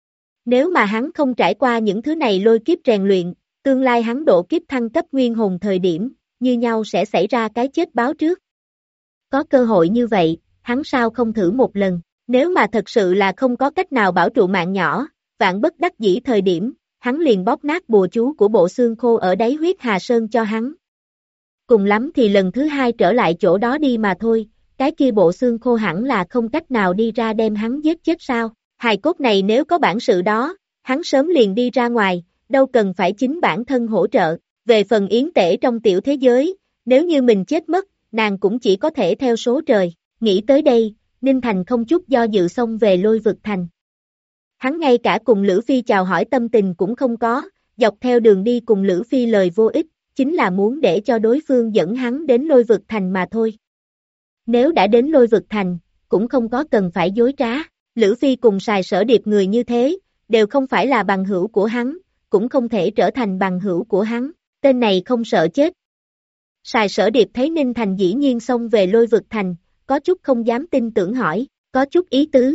Nếu mà hắn không trải qua những thứ này lôi kiếp rèn luyện, tương lai hắn độ kiếp thăng cấp nguyên hồn thời điểm, như nhau sẽ xảy ra cái chết báo trước. Có cơ hội như vậy, hắn sao không thử một lần, nếu mà thật sự là không có cách nào bảo trụ mạng nhỏ, vạn bất đắc dĩ thời điểm, hắn liền bóp nát bùa chú của bộ xương khô ở đáy huyết hà sơn cho hắn. Cùng lắm thì lần thứ hai trở lại chỗ đó đi mà thôi, cái kia bộ xương khô hẳn là không cách nào đi ra đem hắn giết chết sao, hài cốt này nếu có bản sự đó, hắn sớm liền đi ra ngoài, đâu cần phải chính bản thân hỗ trợ, về phần yến tể trong tiểu thế giới, nếu như mình chết mất, nàng cũng chỉ có thể theo số trời, nghĩ tới đây, Ninh Thành không chút do dự xông về lôi vực thành. Hắn ngay cả cùng Lữ Phi chào hỏi tâm tình cũng không có, dọc theo đường đi cùng Lữ Phi lời vô ích, chính là muốn để cho đối phương dẫn hắn đến lôi vực thành mà thôi. Nếu đã đến lôi vực thành, cũng không có cần phải dối trá, Lữ Phi cùng Sài Sở Điệp người như thế, đều không phải là bằng hữu của hắn, cũng không thể trở thành bằng hữu của hắn, tên này không sợ chết. Sài Sở Điệp thấy Ninh Thành dĩ nhiên xông về Lôi Vực Thành, có chút không dám tin tưởng hỏi, có chút ý tứ.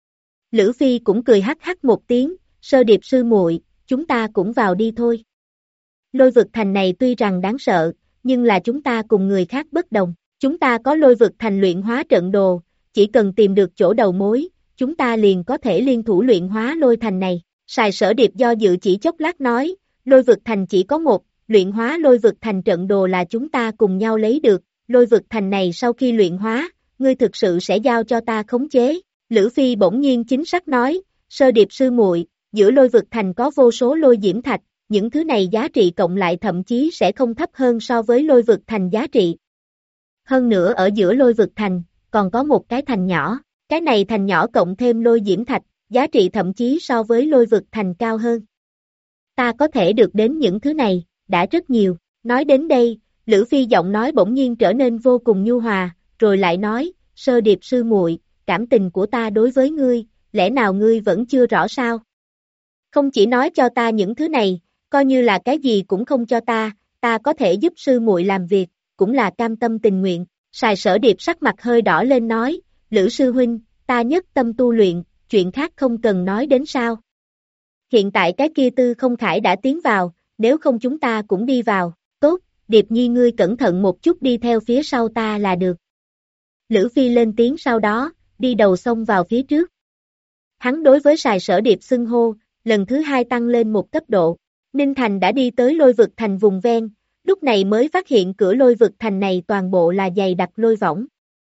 Lữ Phi cũng cười hắc hắc một tiếng, Sơ Điệp sư muội, chúng ta cũng vào đi thôi. Lôi Vực Thành này tuy rằng đáng sợ, nhưng là chúng ta cùng người khác bất đồng, chúng ta có Lôi Vực Thành luyện hóa trận đồ, chỉ cần tìm được chỗ đầu mối, chúng ta liền có thể liên thủ luyện hóa Lôi Thành này. Sài Sở Điệp do dự chỉ chốc lát nói, Lôi Vực Thành chỉ có một, luyện hóa Lôi Vực Thành trận đồ là chúng ta cùng nhau lấy được, Lôi Vực Thành này sau khi luyện hóa, ngươi thực sự sẽ giao cho ta khống chế. Lữ Phi bỗng nhiên chính xác nói, Sơ Điệp sư muội, giữa Lôi Vực Thành có vô số lôi diễm thạch, những thứ này giá trị cộng lại thậm chí sẽ không thấp hơn so với Lôi Vực Thành giá trị. Hơn nữa ở giữa Lôi Vực Thành, còn có một cái thành nhỏ, cái này thành nhỏ cộng thêm lôi diễm thạch, giá trị thậm chí so với Lôi Vực Thành cao hơn. Ta có thể được đến những thứ này, đã rất nhiều. Nói đến đây, Lữ Phi giọng nói bỗng nhiên trở nên vô cùng nhu hòa, rồi lại nói, Sơ Điệp sư muội, cảm tình của ta đối với ngươi, lẽ nào ngươi vẫn chưa rõ sao? Không chỉ nói cho ta những thứ này, coi như là cái gì cũng không cho ta có thể giúp sư muội làm việc, cũng là cam tâm tình nguyện. Sài Sở Điệp sắc mặt hơi đỏ lên nói, Lữ sư huynh, ta nhất tâm tu luyện, chuyện khác không cần nói đến sao. Hiện tại cái kia Tư Không Khải đã tiến vào, nếu không chúng ta cũng đi vào, tốt, Điệp Nhi ngươi cẩn thận một chút đi theo phía sau ta là được. Lữ Phi lên tiếng sau đó, đi đầu xông vào phía trước. Hắn đối với Sài Sở Điệp xưng hô, lần thứ hai tăng lên một cấp độ. Ninh Thành đã đi tới Lôi Vực Thành vùng ven, lúc này mới phát hiện cửa Lôi Vực Thành này toàn bộ là dày đặc lôi võng.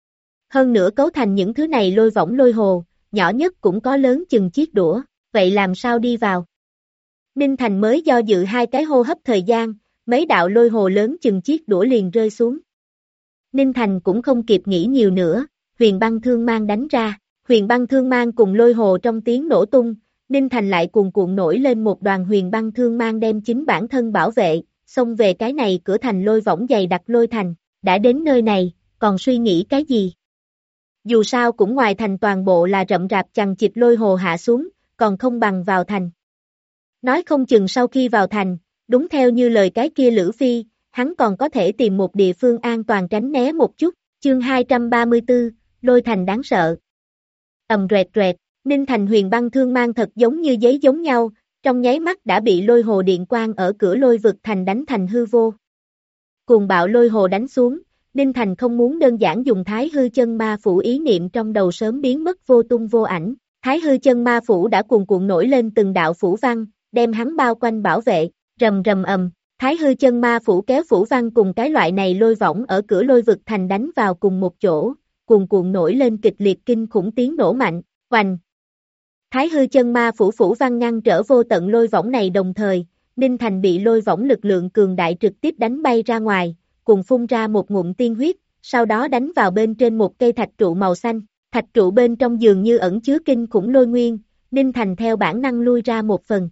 Hơn nữa cấu thành những thứ này lôi võng lôi hồ, nhỏ nhất cũng có lớn chừng chiếc đũa, vậy làm sao đi vào? Ninh Thành mới do dự hai cái hô hấp thời gian, mấy đạo lôi hồ lớn chừng chiếc đũa liền rơi xuống. Ninh Thành cũng không kịp nghĩ nhiều nữa, huyền băng thương mang đánh ra, huyền băng thương mang cùng lôi hồ trong tiếng nổ tung, Ninh Thành lại cuồn cuộn nổi lên một đoàn huyền băng thương mang đem chính bản thân bảo vệ, xông về cái này cửa thành lôi võng dày đặc lôi thành, đã đến nơi này, còn suy nghĩ cái gì? Dù sao cũng ngoài thành toàn bộ là rậm rạp chằng chịt lôi hồ hạ xuống, còn không bằng vào thành. Nói không chừng sau khi vào thành, đúng theo như lời cái kia Lữ Phi, hắn còn có thể tìm một địa phương an toàn tránh né một chút, chương 234, lôi thành đáng sợ. Ầm rẹt rẹt, Ninh Thành huyền băng thương mang thật giống như giấy giống nhau, trong nháy mắt đã bị lôi hồ điện quang ở cửa Lôi Vực Thành đánh thành hư vô. Cuồng bạo lôi hồ đánh xuống, Ninh Thành không muốn đơn giản dùng Thái Hư Chân Ma Phủ ý niệm trong đầu sớm biến mất vô tung vô ảnh, Thái Hư Chân Ma Phủ đã cuồn cuộn nổi lên từng đạo phủ văn, đem hắn bao quanh bảo vệ, rầm rầm ầm, Thái Hư Chân Ma Phủ kéo phủ văn cùng cái loại này lôi võng ở cửa Lôi Vực Thành đánh vào cùng một chỗ, cuồn cuộn nổi lên kịch liệt kinh khủng tiếng nổ mạnh, oanh. Thái Hư Chân Ma Phủ phủ văn ngăn trở vô tận lôi võng này đồng thời, Ninh Thành bị lôi võng lực lượng cường đại trực tiếp đánh bay ra ngoài, cùng phun ra một ngụm tiên huyết, sau đó đánh vào bên trên một cây thạch trụ màu xanh, thạch trụ bên trong dường như ẩn chứa kinh khủng lôi nguyên, Ninh Thành theo bản năng lui ra một phần.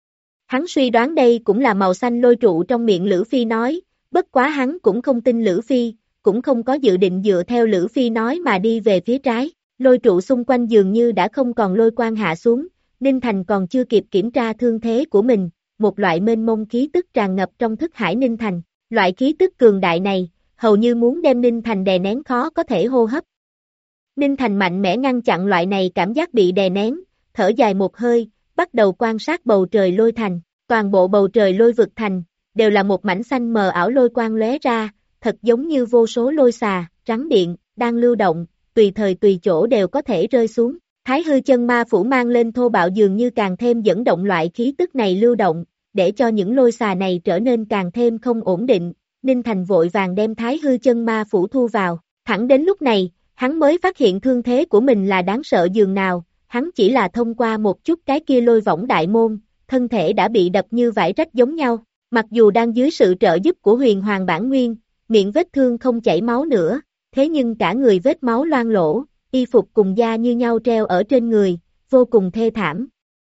Hắn suy đoán đây cũng là màu xanh lôi trụ trong miệng Lữ Phi nói, bất quá hắn cũng không tin Lữ Phi, cũng không có dự định dựa theo Lữ Phi nói mà đi về phía trái, lôi trụ xung quanh dường như đã không còn lôi quang hạ xuống, Ninh Thành còn chưa kịp kiểm tra thương thế của mình, một loại mênh mông khí tức tràn ngập trong thức hải Ninh Thành, loại khí tức cường đại này, hầu như muốn đem Ninh Thành đè nén khó có thể hô hấp. Ninh Thành mạnh mẽ ngăn chặn loại này cảm giác bị đè nén, thở dài một hơi, bắt đầu quan sát bầu trời lôi thành, toàn bộ bầu trời lôi vực thành, đều là một mảnh xanh mờ ảo lôi quang lóe ra, thật giống như vô số lôi xà, rắn điện, đang lưu động, tùy thời tùy chỗ đều có thể rơi xuống. Thái Hư Chân Ma Phủ mang lên thô bạo dường như càng thêm dẫn động loại khí tức này lưu động, để cho những lôi xà này trở nên càng thêm không ổn định. Ninh Thành vội vàng đem Thái Hư Chân Ma Phủ thu vào, thẳng đến lúc này, hắn mới phát hiện thương thế của mình là đáng sợ dường nào, hắn chỉ là thông qua một chút cái kia lôi võng đại môn, thân thể đã bị đập như vải rách giống nhau, mặc dù đang dưới sự trợ giúp của huyền hoàng bản nguyên, miệng vết thương không chảy máu nữa, thế nhưng cả người vết máu loang lỗ, y phục cùng da như nhau treo ở trên người, vô cùng thê thảm.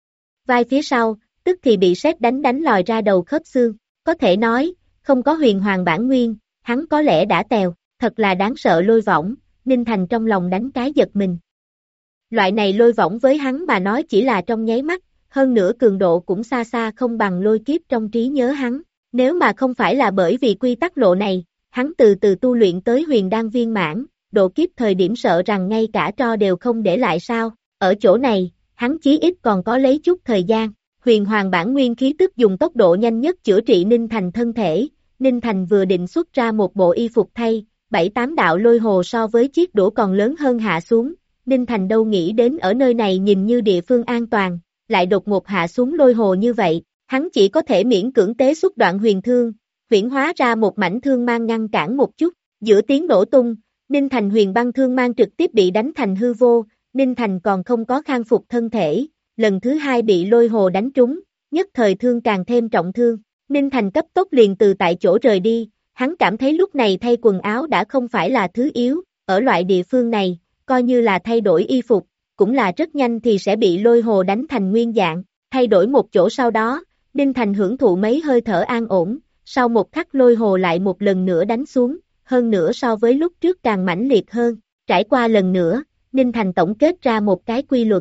Vai phía sau, tức thì bị sét đánh lòi ra đầu khớp xương, có thể nói, không có huyền hoàng bản nguyên, hắn có lẽ đã tèo, thật là đáng sợ lôi võng, Ninh Thành trong lòng đánh cái giật mình. Loại này lôi võng với hắn mà nói chỉ là trong nháy mắt, hơn nữa cường độ cũng xa xa không bằng lôi kiếp trong trí nhớ hắn, nếu mà không phải là bởi vì quy tắc lộ này, hắn từ từ tu luyện tới huyền đan viên mãn, độ kiếp thời điểm sợ rằng ngay cả tro đều không để lại sao, ở chỗ này, hắn chí ít còn có lấy chút thời gian, huyền hoàng bản nguyên khí tức dùng tốc độ nhanh nhất chữa trị Ninh Thành thân thể, Ninh Thành vừa định xuất ra một bộ y phục thay, 7-8 đạo lôi hồ so với chiếc đũa còn lớn hơn hạ xuống, Ninh Thành đâu nghĩ đến ở nơi này nhìn như địa phương an toàn, lại đột ngột hạ xuống lôi hồ như vậy, hắn chỉ có thể miễn cưỡng tế xuất đoạn huyền thương, huyễn hóa ra một mảnh thương mang ngăn cản một chút, giữa tiếng nổ tung, Ninh Thành huyền băng thương mang trực tiếp bị đánh thành hư vô, Ninh Thành còn không có khang phục thân thể, lần thứ hai bị lôi hồ đánh trúng, nhất thời thương càng thêm trọng thương, Ninh Thành cấp tốc liền từ tại chỗ rời đi, hắn cảm thấy lúc này thay quần áo đã không phải là thứ yếu, ở loại địa phương này, coi như là thay đổi y phục, cũng là rất nhanh thì sẽ bị lôi hồ đánh thành nguyên dạng, thay đổi một chỗ sau đó, Ninh Thành hưởng thụ mấy hơi thở an ổn, sau một khắc lôi hồ lại một lần nữa đánh xuống, hơn nữa so với lúc trước càng mãnh liệt hơn, trải qua lần nữa, Ninh Thành tổng kết ra một cái quy luật.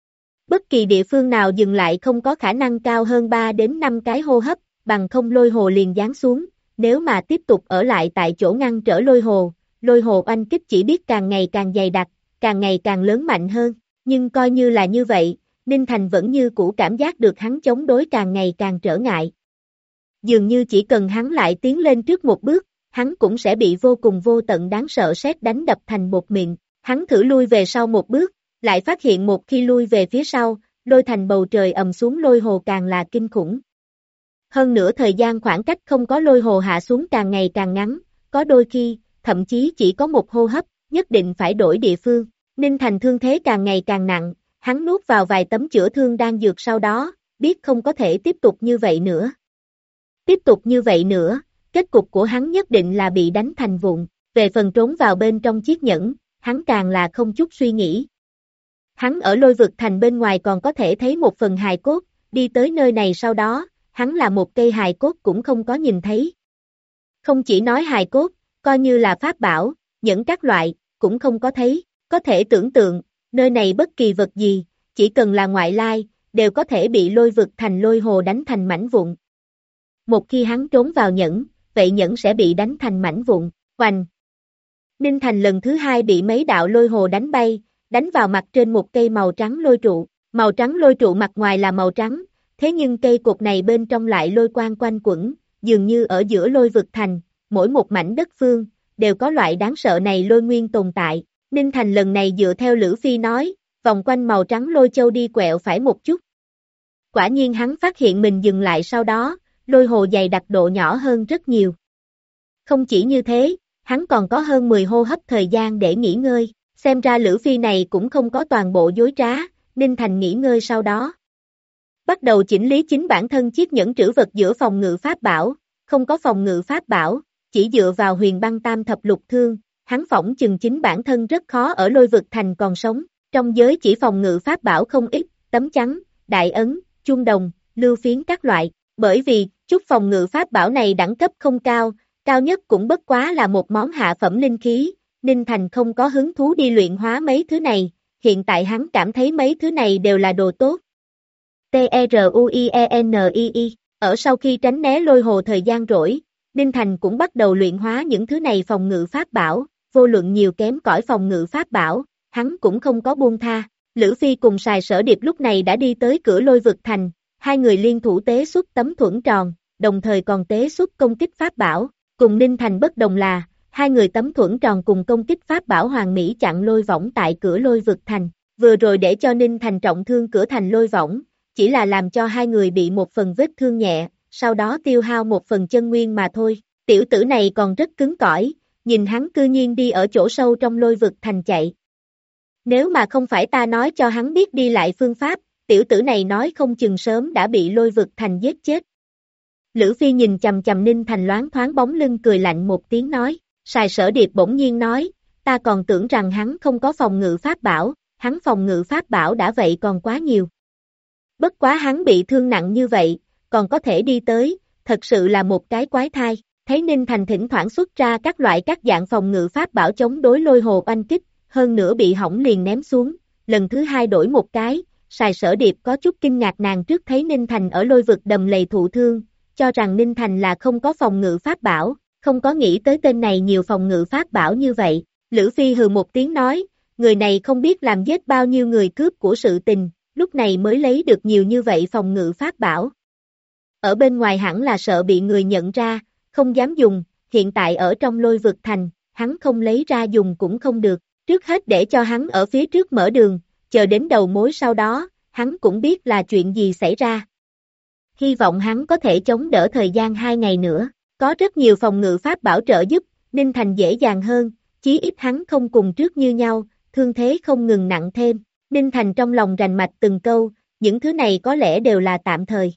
Bất kỳ địa phương nào dừng lại không có khả năng cao hơn 3 đến 5 cái hô hấp, bằng không lôi hồ liền giáng xuống, nếu mà tiếp tục ở lại tại chỗ ngăn trở lôi hồ oanh kích chỉ biết càng ngày càng dày đặc, càng ngày càng lớn mạnh hơn, nhưng coi như là như vậy, Ninh Thành vẫn như cũ cảm giác được hắn chống đối càng ngày càng trở ngại. Dường như chỉ cần hắn lại tiến lên trước một bước, hắn cũng sẽ bị vô cùng vô tận đáng sợ sét đánh đập thành bột mịn, hắn thử lui về sau một bước, lại phát hiện một khi lui về phía sau, lôi thành bầu trời ầm xuống lôi hồ càng là kinh khủng. Hơn nữa thời gian khoảng cách không có lôi hồ hạ xuống càng ngày càng ngắn, có đôi khi, thậm chí chỉ có một hô hấp, nhất định phải đổi địa phương. Ninh Thành thương thế càng ngày càng nặng, hắn nuốt vào vài tấm chữa thương đan dược sau đó, biết không có thể tiếp tục như vậy nữa. Tiếp tục như vậy nữa, kết cục của hắn nhất định là bị đánh thành vụn, về phần trốn vào bên trong chiếc nhẫn, hắn càng là không chút suy nghĩ. Hắn ở lôi vực thành bên ngoài còn có thể thấy một phần hài cốt, đi tới nơi này sau đó, hắn là một cây hài cốt cũng không có nhìn thấy. Không chỉ nói hài cốt, coi như là pháp bảo, nhẫn các loại, cũng không có thấy, có thể tưởng tượng, nơi này bất kỳ vật gì, chỉ cần là ngoại lai, đều có thể bị lôi vực thành lôi hồ đánh thành mảnh vụn. Một khi hắn trốn vào nhẫn, vậy nhẫn sẽ bị đánh thành mảnh vụn, oành. Ninh Thành lần thứ hai bị mấy đạo lôi hồ đánh bay, đánh vào mặt trên một cây màu trắng lôi trụ mặt ngoài là màu trắng, thế nhưng cây cột này bên trong lại lôi quang quanh quẩn, dường như ở giữa lôi vực thành, mỗi một mảnh đất phương, đều có loại đáng sợ này lôi nguyên tồn tại. Ninh Thành lần này dựa theo Lữ Phi nói, vòng quanh màu trắng lôi châu đi quẹo phải một chút. Quả nhiên hắn phát hiện mình dừng lại sau đó, lôi hồ dày đặc độ nhỏ hơn rất nhiều. Không chỉ như thế, hắn còn có hơn 10 hô hấp thời gian để nghỉ ngơi, xem ra Lữ Phi này cũng không có toàn bộ dối trá, Ninh Thành nghỉ ngơi sau đó. Bắt đầu chỉnh lý chính bản thân chiếc nhẫn trữ vật giữa phòng ngự pháp bảo, không có phòng ngự pháp bảo, chỉ dựa vào huyền băng tam thập lục thương, hắn phỏng chừng chính bản thân rất khó ở lôi vực thành còn sống, trong giới chỉ phòng ngự pháp bảo không ít, tấm chắn, đại ấn, chuông đồng, lưu phiến các loại, bởi vì, chút phòng ngự pháp bảo này đẳng cấp không cao, cao nhất cũng bất quá là một món hạ phẩm linh khí, Ninh Thành không có hứng thú đi luyện hóa mấy thứ này, hiện tại hắn cảm thấy mấy thứ này đều là đồ tốt. T-R-U-I-E-N-I-I, ở sau khi tránh né lôi hồ thời gian rỗi, Ninh Thành cũng bắt đầu luyện hóa những thứ này phòng ngự pháp bảo, vô luận nhiều kém cỏi phòng ngự pháp bảo, hắn cũng không có buông tha. Lữ Phi cùng Sài Sở Điệp lúc này đã đi tới cửa lôi vực thành, hai người liên thủ tế xuất tấm thuẫn tròn, đồng thời còn tế xuất công kích pháp bảo, cùng Ninh Thành bất đồng là, hai người tấm thuẫn tròn cùng công kích pháp bảo hoàng mỹ chặn lôi võng tại cửa lôi vực thành, vừa rồi để cho Ninh Thành trọng thương cửa thành lôi võng, chỉ là làm cho hai người bị một phần vết thương nhẹ, sau đó tiêu hao một phần chân nguyên mà thôi, tiểu tử này còn rất cứng cỏi, nhìn hắn cư nhiên đi ở chỗ sâu trong lôi vực thành chạy. Nếu mà không phải ta nói cho hắn biết đi lại phương pháp, tiểu tử này nói không chừng sớm đã bị lôi vực thành giết chết. Lữ Phi nhìn chầm chầm Ninh Thành loáng thoáng bóng lưng cười lạnh một tiếng nói, Sài Sở Điệp bỗng nhiên nói, ta còn tưởng rằng hắn không có phòng ngự pháp bảo, hắn phòng ngự pháp bảo đã vậy còn quá nhiều. Bất quá hắn bị thương nặng như vậy, còn có thể đi tới, thật sự là một cái quái thai, thấy Ninh Thành thỉnh thoảng xuất ra các dạng phòng ngự pháp bảo chống đối lôi hồ oanh kích, hơn nữa bị hỏng liền ném xuống, lần thứ hai đổi một cái, Sài Sở Điệp có chút kinh ngạc nàng trước thấy Ninh Thành ở lôi vực đầm lầy thụ thương, cho rằng Ninh Thành là không có phòng ngự pháp bảo, không có nghĩ tới tên này nhiều phòng ngự pháp bảo như vậy. Lữ Phi hừ một tiếng nói, người này không biết làm giết bao nhiêu người cướp của sự tình, lúc này mới lấy được nhiều như vậy phòng ngự pháp bảo. Ở bên ngoài hẳn là sợ bị người nhận ra, không dám dùng, hiện tại ở trong Lôi Vực Thành, hắn không lấy ra dùng cũng không được, trước hết để cho hắn ở phía trước mở đường, chờ đến đầu mối sau đó, hắn cũng biết là chuyện gì xảy ra. Hy vọng hắn có thể chống đỡ thời gian 2 ngày nữa, có rất nhiều phòng ngự pháp bảo trợ giúp, Ninh Thành dễ dàng hơn, chí ít hắn không cùng trước như nhau, thương thế không ngừng nặng thêm. Ninh Thành trong lòng rành mạch từng câu, những thứ này có lẽ đều là tạm thời.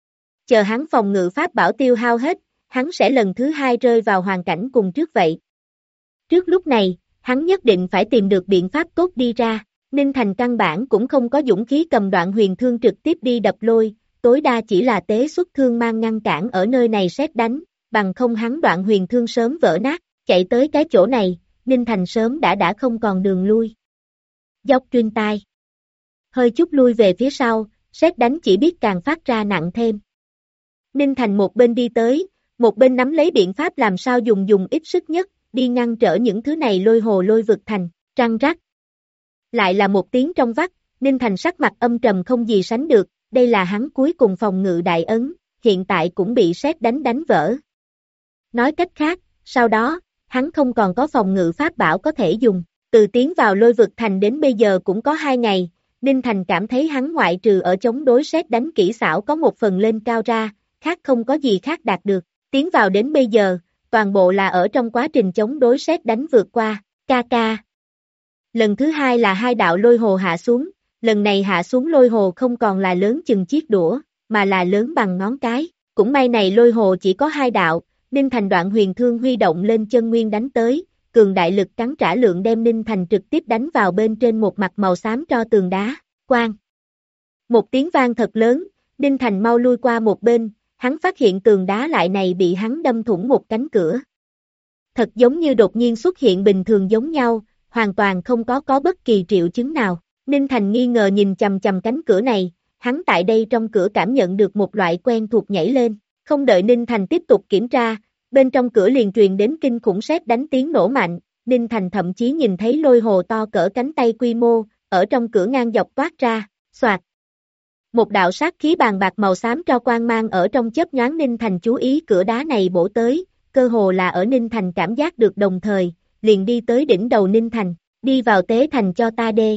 Chờ hắn phòng ngự pháp bảo tiêu hao hết, hắn sẽ lần thứ 2 rơi vào hoàn cảnh cùng trước vậy. Trước lúc này, hắn nhất định phải tìm được biện pháp tốt đi ra. Ninh Thành căn bản cũng không có dũng khí cầm Đoạn Huyền Thương trực tiếp đi đập Lôi, tối đa chỉ là tế xuất thương mang ngăn cản ở nơi này sét đánh, bằng không hắn Đoạn Huyền Thương sớm vỡ nát, chạy tới cái chỗ này, Ninh Thành sớm đã không còn đường lui. Dốc truyền tai. Hơi chút lui về phía sau, sét đánh chỉ biết càng phát ra nặng thêm. Ninh Thành một bên đi tới, một bên nắm lấy biện pháp làm sao dùng ít sức nhất, đi ngăn trở những thứ này lôi hồ lôi vực thành, răng rắc. Lại là một tiếng trong vắt, Ninh Thành sắc mặt âm trầm không gì sánh được, đây là hắn cuối cùng phòng ngự đại ấn, hiện tại cũng bị sét đánh vỡ. Nói cách khác, sau đó, hắn không còn có phòng ngự pháp bảo có thể dùng, từ tiến vào lôi vực thành đến bây giờ cũng có 2 ngày, Ninh Thành cảm thấy hắn ngoại trừ ở chống đối sét đánh kỹ xảo có một phần lên cao ra, khác không có gì khác đạt được, tiến vào đến bây giờ, toàn bộ là ở trong quá trình chống đối sét đánh vượt qua, ca. Lần thứ 2 là 2 đạo lôi hồ hạ xuống, lần này hạ xuống lôi hồ không còn là lớn chừng chiếc đũa, mà là lớn bằng ngón cái, cũng may này lôi hồ chỉ có 2 đạo, Ninh Thành Đoạn Huyền Thương huy động lên chân nguyên đánh tới, cường đại lực cắn trả lượng đem Ninh Thành trực tiếp đánh vào bên trên một mặt màu xám tro tường đá, quang. Một tiếng vang thật lớn, Ninh Thành mau lui qua một bên, hắn phát hiện tường đá lại này bị hắn đâm thủng một cánh cửa. Thật giống như đột nhiên xuất hiện bình thường giống nhau, hoàn toàn không có bất kỳ triệu chứng nào. Ninh Thành nghi ngờ nhìn chằm chằm cánh cửa này, hắn tại đây trong cửa cảm nhận được một loại quen thuộc nhảy lên, không đợi Ninh Thành tiếp tục kiểm tra, bên trong cửa liền truyền đến kinh khủng sét đánh tiếng nổ mạnh, Ninh Thành thậm chí nhìn thấy lôi hồ to cỡ cánh tay quy mô, ở trong cửa ngang dọc toát ra, xoạt. Một đạo sát khí bàn bạc màu xám cho quang mang ở trong chớp nhoáng Ninh Thành chú ý cửa đá này bổ tới, cơ hồ là ở Ninh Thành cảm giác được đồng thời, liền đi tới đỉnh đầu Ninh Thành, đi vào tế thành cho ta đê.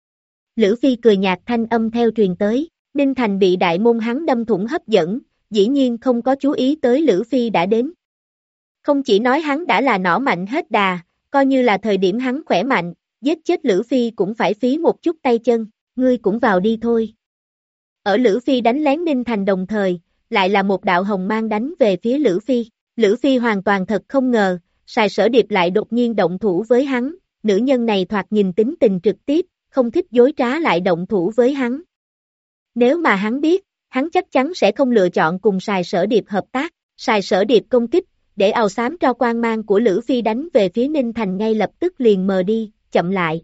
Lữ Phi cười nhạt thanh âm theo truyền tới, Ninh Thành bị đại môn hắn đâm thủng hấp dẫn, dĩ nhiên không có chú ý tới Lữ Phi đã đến. Không chỉ nói hắn đã là nỏ mạnh hết đà, coi như là thời điểm hắn khỏe mạnh, giết chết Lữ Phi cũng phải phí một chút tay chân, ngươi cũng vào đi thôi. Ở Lữ Phi đánh lén Ninh Thành đồng thời, lại là một đạo hồng mang đánh về phía Lữ Phi. Lữ Phi hoàn toàn thật không ngờ, Sài Sở Điệp lại đột nhiên động thủ với hắn, nữ nhân này thoạt nhìn tính tình trực tiếp, không thích dối trá lại động thủ với hắn. Nếu mà hắn biết, hắn chắc chắn sẽ không lựa chọn cùng Sài Sở Điệp hợp tác. Sài Sở Điệp công kích, để ào xám cho quang mang của Lữ Phi đánh về phía Ninh Thành ngay lập tức liền mờ đi, chậm lại,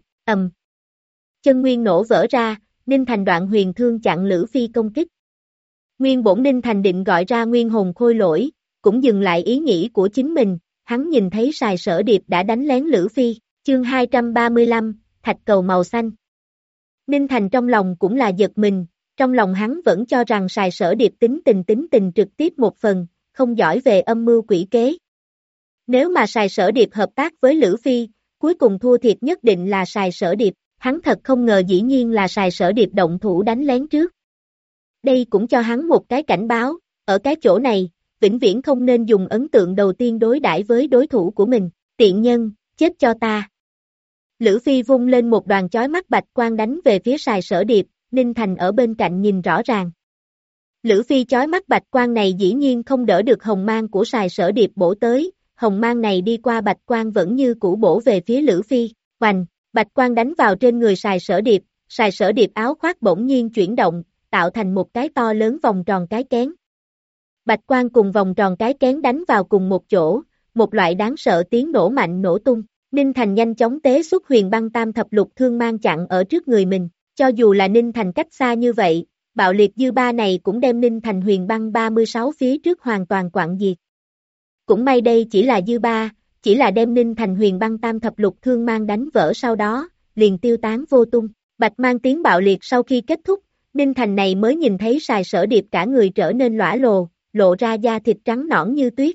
chân nguyên nổ vỡ ra, Ninh Thành Đoạn Huyền Thương chặn Lữ Phi công kích. Nguyên bổn Ninh Thành định gọi ra nguyên hồn khôi lỗi, cũng dừng lại ý nghĩ của chính mình, hắn nhìn thấy Sài Sở Điệp đã đánh lén Lữ Phi, chương 235, thạch cầu màu xanh. Ninh Thành trong lòng cũng là giật mình, trong lòng hắn vẫn cho rằng Sài Sở Điệp tính tình trực tiếp một phần, không giỏi về âm mưu quỷ kế. Nếu mà Sài Sở Điệp hợp tác với Lữ Phi, cuối cùng thua thiệt nhất định là Sài Sở Điệp, hắn thật không ngờ dĩ nhiên là Sài Sở Điệp động thủ đánh lén trước. Đây cũng cho hắn một cái cảnh báo, ở cái chỗ này, vĩnh viễn không nên dùng ấn tượng đầu tiên đối đãi với đối thủ của mình, tiện nhân, chết cho ta. Lữ Phi vung lên một đoàn chói mắt bạch quang đánh về phía Sài Sở Điệp, Ninh Thành ở bên cạnh nhìn rõ ràng. Lữ Phi chói mắt bạch quang này dĩ nhiên không đỡ được hồng mang của Sài Sở Điệp bổ tới, hồng mang này đi qua bạch quang vẫn như cũ bổ về phía Lữ Phi, hoành, bạch quang đánh vào trên người Sài Sở Điệp áo khoác bỗng nhiên chuyển động, tạo thành một cái to lớn vòng tròn cái kén. Bạch quang cùng vòng tròn cái kén đánh vào cùng một chỗ, một loại đáng sợ tiếng nổ mạnh nổ tung. Ninh Thành nhanh chóng tế xuất huyền băng tam thập lục thương mang chặn ở trước người mình, cho dù là Ninh Thành cách xa như vậy, bạo liệt dư ba này cũng đem Ninh Thành huyền băng 36 phía trước hoàn toàn quặn diệt. Cũng may đây chỉ là dư ba, chỉ là đem Ninh Thành huyền băng tam thập lục thương mang đánh vỡ sau đó, liền tiêu tán vô tung. Bạch mang tiếng bạo liệt sau khi kết thúc, Ninh Thành này mới nhìn thấy Sài Sở Điệp cả người trở nên lõa lồ, lộ ra da thịt trắng nõn như tuyết.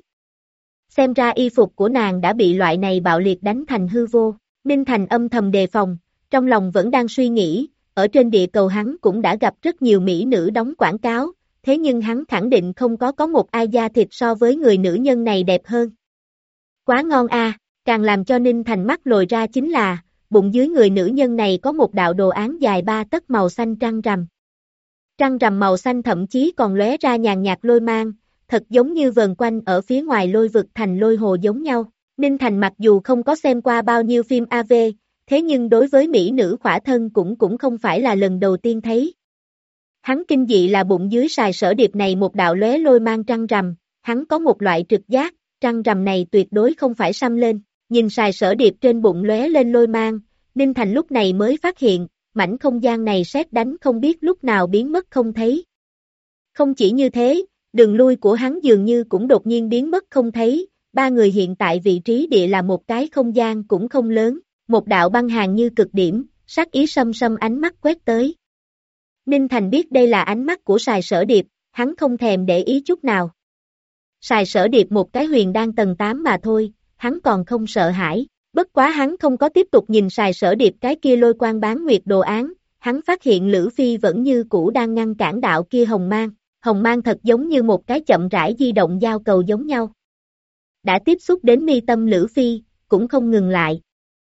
Xem ra y phục của nàng đã bị loại này bạo liệt đánh thành hư vô. Ninh Thành âm thầm đề phòng, trong lòng vẫn đang suy nghĩ, ở trên địa cầu hắn cũng đã gặp rất nhiều mỹ nữ đóng quảng cáo, thế nhưng hắn khẳng định không có một ai da thịt so với người nữ nhân này đẹp hơn. Quá ngon a, càng làm cho Ninh Thành mắt lồi ra chính là, bụng dưới người nữ nhân này có một đạo đồ án dài 3 tấc màu xanh trăng rằm. Trăng rằm màu xanh thậm chí còn lóe ra nhàn nhạt lôi mang, thật giống như vờn quanh ở phía ngoài lôi vực thành lôi hồ giống nhau. Ninh Thành mặc dù không có xem qua bao nhiêu phim AV, thế nhưng đối với mỹ nữ khỏa thân cũng không phải là lần đầu tiên thấy. Hắn kinh dị là bụng dưới Sài Sở Điệp này một đạo lóe lôi mang trăng rằm, hắn có một loại trực giác, trăng rằm này tuyệt đối không phải xăm lên. Nhìn Sài Sở Điệp trên bụng lóe lên lôi mang, Ninh Thành lúc này mới phát hiện, mảnh không gian này sét đánh không biết lúc nào biến mất không thấy. Không chỉ như thế, đường lui của hắn dường như cũng đột nhiên biến mất không thấy, ba người hiện tại vị trí địa là một cái không gian cũng không lớn, một đạo băng hàn như cực điểm, sát ý xâm xâm ánh mắt quét tới. Ninh Thành biết đây là ánh mắt của Sài Sở Điệp, hắn không thèm để ý chút nào. Sài Sở Điệp một cái huyền đan tầng 8 mà thôi, hắn còn không sợ hãi, bất quá hắn không có tiếp tục nhìn Sài Sở Điệp cái kia lôi quang bán nguyệt đồ án, hắn phát hiện Lữ Phi vẫn như cũ đang ngăn cản đạo kia hồng mang thật giống như một cái chậm rãi di động giao cầu giống nhau. Đã tiếp xúc đến mi tâm Lữ Phi, cũng không ngừng lại.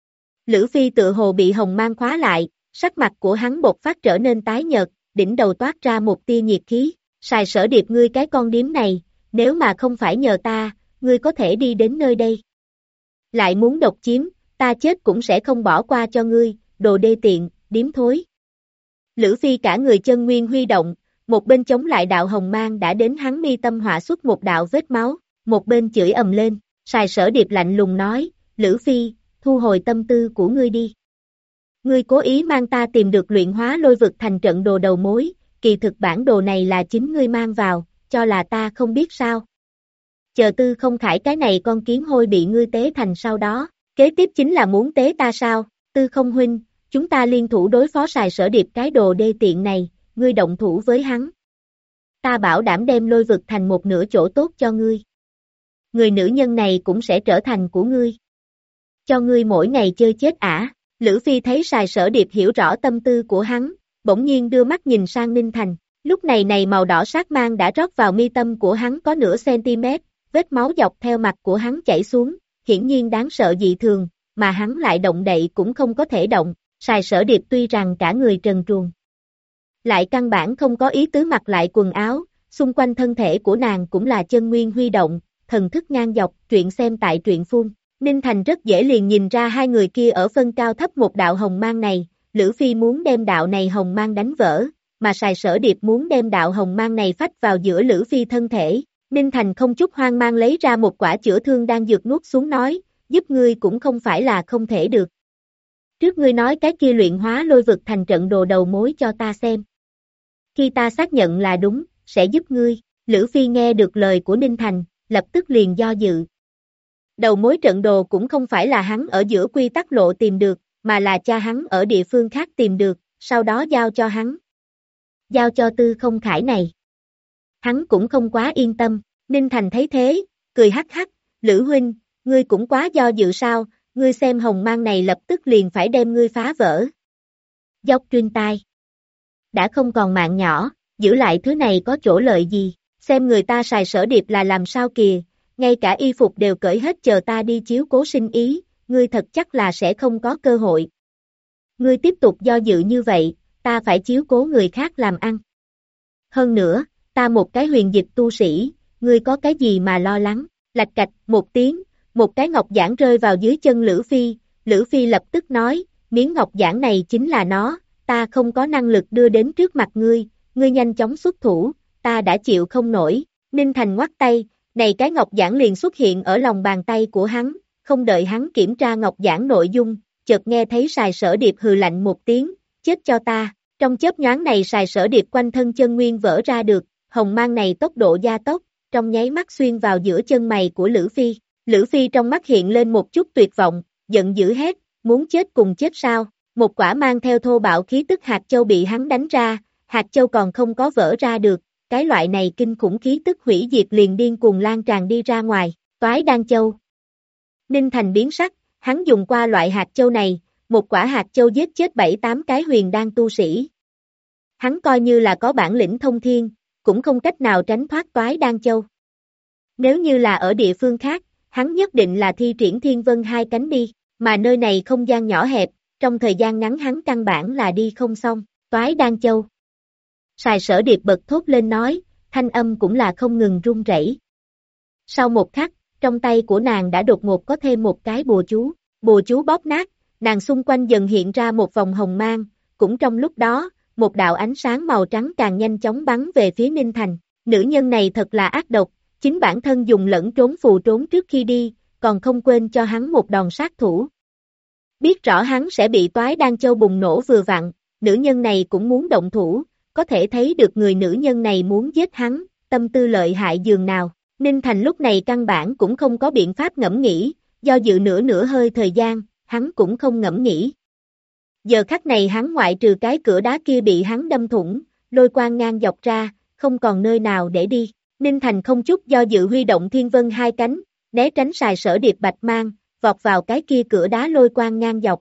Lữ Phi tự hồ bị hồng mang khóa lại, sắc mặt của hắn bột phát trở nên tái nhợt, đỉnh đầu toát ra một tia nhiệt khí. Sài Sở Điệp ngươi cái con điếm này, nếu mà không phải nhờ ta, ngươi có thể đi đến nơi đây. Lại muốn độc chiếm, ta chết cũng sẽ không bỏ qua cho ngươi, đồ đê tiện, điếm thối. Lữ Phi cả người chân nguyên huy động, một bên chống lại đạo hồng mang đã đến hắn mi tâm họa xuất một đạo vết máu, một bên chửi ầm lên. Sài Sở Điệp lạnh lùng nói, Lữ Phi, thu hồi tâm tư của ngươi đi. Ngươi cố ý mang ta tìm được luyện hóa lôi vực thành trận đồ đầu mối, kỳ thực bản đồ này là chính ngươi mang vào, cho là ta không biết sao. Chờ Tư Không Khải cái này con kiến hôi bị ngươi tế thành sau đó, kế tiếp chính là muốn tế ta sao? Tư Không huynh, chúng ta liên thủ đối phó Sài Sở Điệp cái đồ đê tiện này, ngươi động thủ với hắn. Ta bảo đảm đem lôi vực thành một nửa chỗ tốt cho ngươi. Người nữ nhân này cũng sẽ trở thành của ngươi. Cho ngươi mỗi ngày chơi chết ả. Lữ Phi thấy Sài Sở Điệp hiểu rõ tâm tư của hắn, bỗng nhiên đưa mắt nhìn sang Ninh Thành. Lúc này màu đỏ sát mang đã rót vào mi tâm của hắn có nửa cm, vết máu dọc theo mặt của hắn chảy xuống, hiển nhiên đáng sợ dị thường, mà hắn lại động đậy cũng không có thể động. Sài Sở Điệp tuy rằng cả người trần truồng, lại căn bản không có ý tứ mặc lại quần áo, xung quanh thân thể của nàng cũng là chân nguyên huy động, thần thức ngang dọc, truyện xem tại truyện phun. Ninh Thành rất dễ liền nhìn ra hai người kia ở phân cao thấp một đạo hồng mang này, Lữ Phi muốn đem đạo này hồng mang đánh vỡ, mà Sài Sở Điệp muốn đem đạo hồng mang này phách vào giữa Lữ Phi thân thể. Ninh Thành không chút hoang mang lấy ra một quả chữa thương đang dược nuốt xuống nói, giúp ngươi cũng không phải là không thể được. Trước ngươi nói cái kia luyện hóa lôi vực thành trận đồ đầu mối cho ta xem. Khi ta xác nhận là đúng, sẽ giúp ngươi. Lữ Phi nghe được lời của Ninh Thành, lập tức liền do dự. Đầu mối trận đồ cũng không phải là hắn ở giữa quy tắc lộ tìm được, mà là cha hắn ở địa phương khác tìm được, sau đó giao cho hắn. Giao cho Tư Không Khải này. Hắn cũng không quá yên tâm. Ninh Thành thấy thế, cười hắc hắc, Lữ huynh, ngươi cũng quá do dự sao, ngươi xem hồng mang này lập tức liền phải đem ngươi phá vỡ. Dốc truyền tai. Đã không còn mạng nhỏ, giữ lại thứ này có chỗ lợi gì, xem người ta Sài Sở Điệp là làm sao kìa, ngay cả y phục đều cởi hết chờ ta đi chiếu cố sinh ý, ngươi thật chắc là sẽ không có cơ hội. Ngươi tiếp tục do dự như vậy, ta phải chiếu cố người khác làm ăn. Hơn nữa, ta một cái huyền dịch tu sĩ, ngươi có cái gì mà lo lắng, lạch cạch một tiếng, một cái ngọc giản rơi vào dưới chân Lữ Phi lập tức nói, miếng ngọc giản này chính là nó, ta không có năng lực đưa đến trước mặt ngươi, ngươi nhanh chóng xuất thủ, ta đã chịu không nổi. Ninh Thành ngoắt tay, này cái ngọc giản liền xuất hiện ở lòng bàn tay của hắn, không đợi hắn kiểm tra ngọc giản nội dung, chợt nghe thấy Sài Sở Điệp hừ lạnh một tiếng, chết cho ta. Trong chớp nhoáng này Sài Sở Điệp quanh thân chân nguyên vỡ ra được, hồng mang này tốc độ gia tốc, trong nháy mắt xuyên vào giữa chân mày của Lữ Phi. Lữ Phi trong mắt hiện lên một chút tuyệt vọng, giận dữ hét, muốn chết cùng chết sao? Một quả mang theo thô bạo khí tức hạt châu bị hắn đánh ra, hạt châu còn không có vỡ ra được, cái loại này kinh khủng khí tức hủy diệt liền điên cuồng lan tràn đi ra ngoài, Toái Đan Châu. Ninh Thành biến sắc, hắn dùng qua loại hạt châu này, một quả hạt châu giết chết 7-8 cái huyền đan tu sĩ. Hắn coi như là có bản lĩnh thông thiên, cũng không cách nào tránh thoát Toái Đan Châu. Nếu như là ở địa phương khác, hắn nhất định là thi triển Thiên Vân hai cánh đi, mà nơi này không gian nhỏ hẹp, trong thời gian ngắn hắn căn bản là đi không xong, Toái Đan Châu. Sài Sở Điệp bật thốt lên nói, thanh âm cũng là không ngừng run rẩy. Sau một khắc, trong tay của nàng đã đột ngột có thêm một cái bùa chú bóp nát, nàng xung quanh dần hiện ra một vòng hồng mang, cũng trong lúc đó, một đạo ánh sáng màu trắng càng nhanh chóng bắn về phía Ninh Thành, nữ nhân này thật là ác độc, chính bản thân dùng lẫn trốn phù trốn trước khi đi, còn không quên cho hắn một đòn sát thủ. Biết rõ hắn sẽ bị Toái Đan Châu bùng nổ vừa vặn, nữ nhân này cũng muốn động thủ, có thể thấy được người nữ nhân này muốn giết hắn, tâm tư lợi hại dường nào. Ninh Thành lúc này căn bản cũng không có biện pháp ngẫm nghĩ, do dự nửa hơi thời gian, hắn cũng không ngẫm nghĩ. Giờ khắc này hắn ngoại trừ cái cửa đá kia bị hắn đâm thủng, lôi quang ngang dọc ra, không còn nơi nào để đi. Ninh Thành không chút do dự huy động Thiên Vân hai cánh, né tránh Sài Sở Điệp bạch mang, vọt vào cái kia cửa đá lôi quang ngang dọc.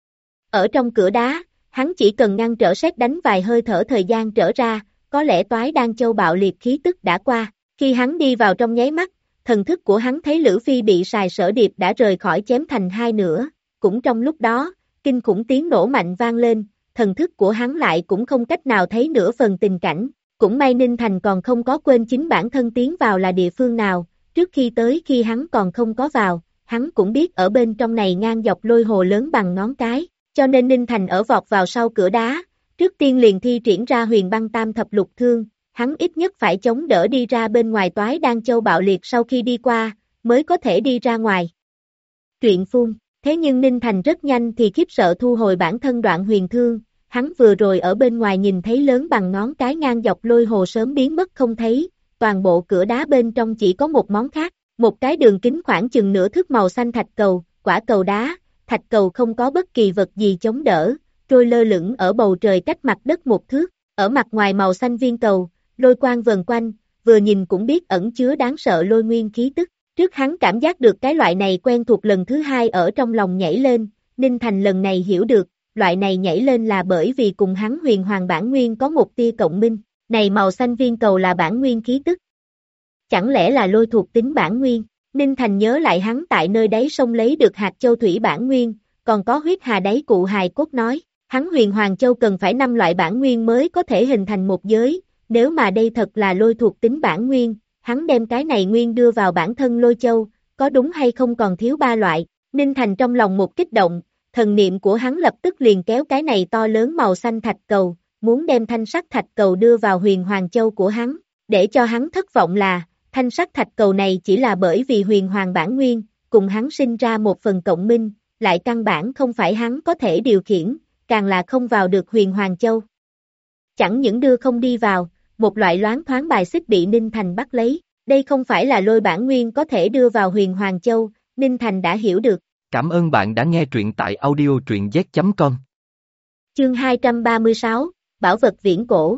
Ở trong cửa đá, hắn chỉ cần ngăn trở sét đánh vài hơi thở thời gian trở ra, có lẽ Toái Đan Châu bạo liệt khí tức đã qua. Khi hắn đi vào trong nháy mắt, thần thức của hắn thấy Lữ Phi bị Sài Sở Điệp đã rời khỏi chém thành hai nửa, cũng trong lúc đó, kinh khủng tiếng nổ mạnh vang lên, thần thức của hắn lại cũng không cách nào thấy nửa phần tình cảnh, cũng may Ninh Thành còn không có quên chính bản thân tiến vào là địa phương nào, trước khi tới khi hắn còn không có vào, hắn cũng biết ở bên trong này ngang dọc lôi hồ lớn bằng ngón cái, cho nên Ninh Thành ở vọt vào sau cửa đá, trước tiên liền thi triển ra Huyền Băng Tam Thập Lục Thương, hắn ít nhất phải chống đỡ đi ra bên ngoài Toái Đan Châu bạo liệt sau khi đi qua, mới có thể đi ra ngoài. Truyện phun, thế nhưng Ninh Thành rất nhanh thì khiếp sợ thu hồi bản thân đoạn huyền thương, hắn vừa rồi ở bên ngoài nhìn thấy lớn bằng ngón cái ngang dọc lôi hồ sớm biến mất không thấy, toàn bộ cửa đá bên trong chỉ có một món khác, một cái đường kính khoảng chừng nửa thước màu xanh thạch cầu, quả cầu đá, thạch cầu không có bất kỳ vật gì chống đỡ, trôi lơ lửng ở bầu trời cách mặt đất một thước, ở mặt ngoài màu xanh viên cầu, lôi quang vần quanh, vừa nhìn cũng biết ẩn chứa đáng sợ lôi nguyên khí tức. Trước hắn cảm giác được cái loại này quen thuộc lần thứ hai ở trong lòng nhảy lên, Ninh Thành lần này hiểu được, loại này nhảy lên là bởi vì cùng hắn huyền hoàng bản nguyên có một tia cộng minh, này màu xanh viên cầu là bản nguyên khí tức. Chẳng lẽ là lôi thuộc tính bản nguyên? Ninh Thành nhớ lại hắn tại nơi đáy sông lấy được hạt châu thủy bản nguyên, còn có huyết hà đáy cụ hài cốt nói, hắn huyền hoàng châu cần phải 5 loại bản nguyên mới có thể hình thành một giới, nếu mà đây thật là lôi thuộc tính bản nguyên, hắn đem cái này nguyên đưa vào bản thân lôi châu, có đúng hay không còn thiếu 3 loại, Ninh Thành trong lòng một kích động, thần niệm của hắn lập tức liền kéo cái này to lớn màu xanh thạch cầu, muốn đem thanh sắc thạch cầu đưa vào huyền hoàng châu của hắn, để cho hắn thất vọng là, thanh sắc thạch cầu này chỉ là bởi vì huyền hoàng bản nguyên, cùng hắn sinh ra một phần cộng minh, lại căn bản không phải hắn có thể điều khiển, càng là không vào được huyền hoàng châu. Chẳng những đưa không đi vào, một loại loáng thoáng bài xích bị Ninh Thành bắt lấy, đây không phải là lôi bản nguyên có thể đưa vào huyền hoàng châu, Ninh Thành đã hiểu được. Cảm ơn bạn đã nghe truyện tại audio.z.com. Chương 236, Bảo vật viễn cổ.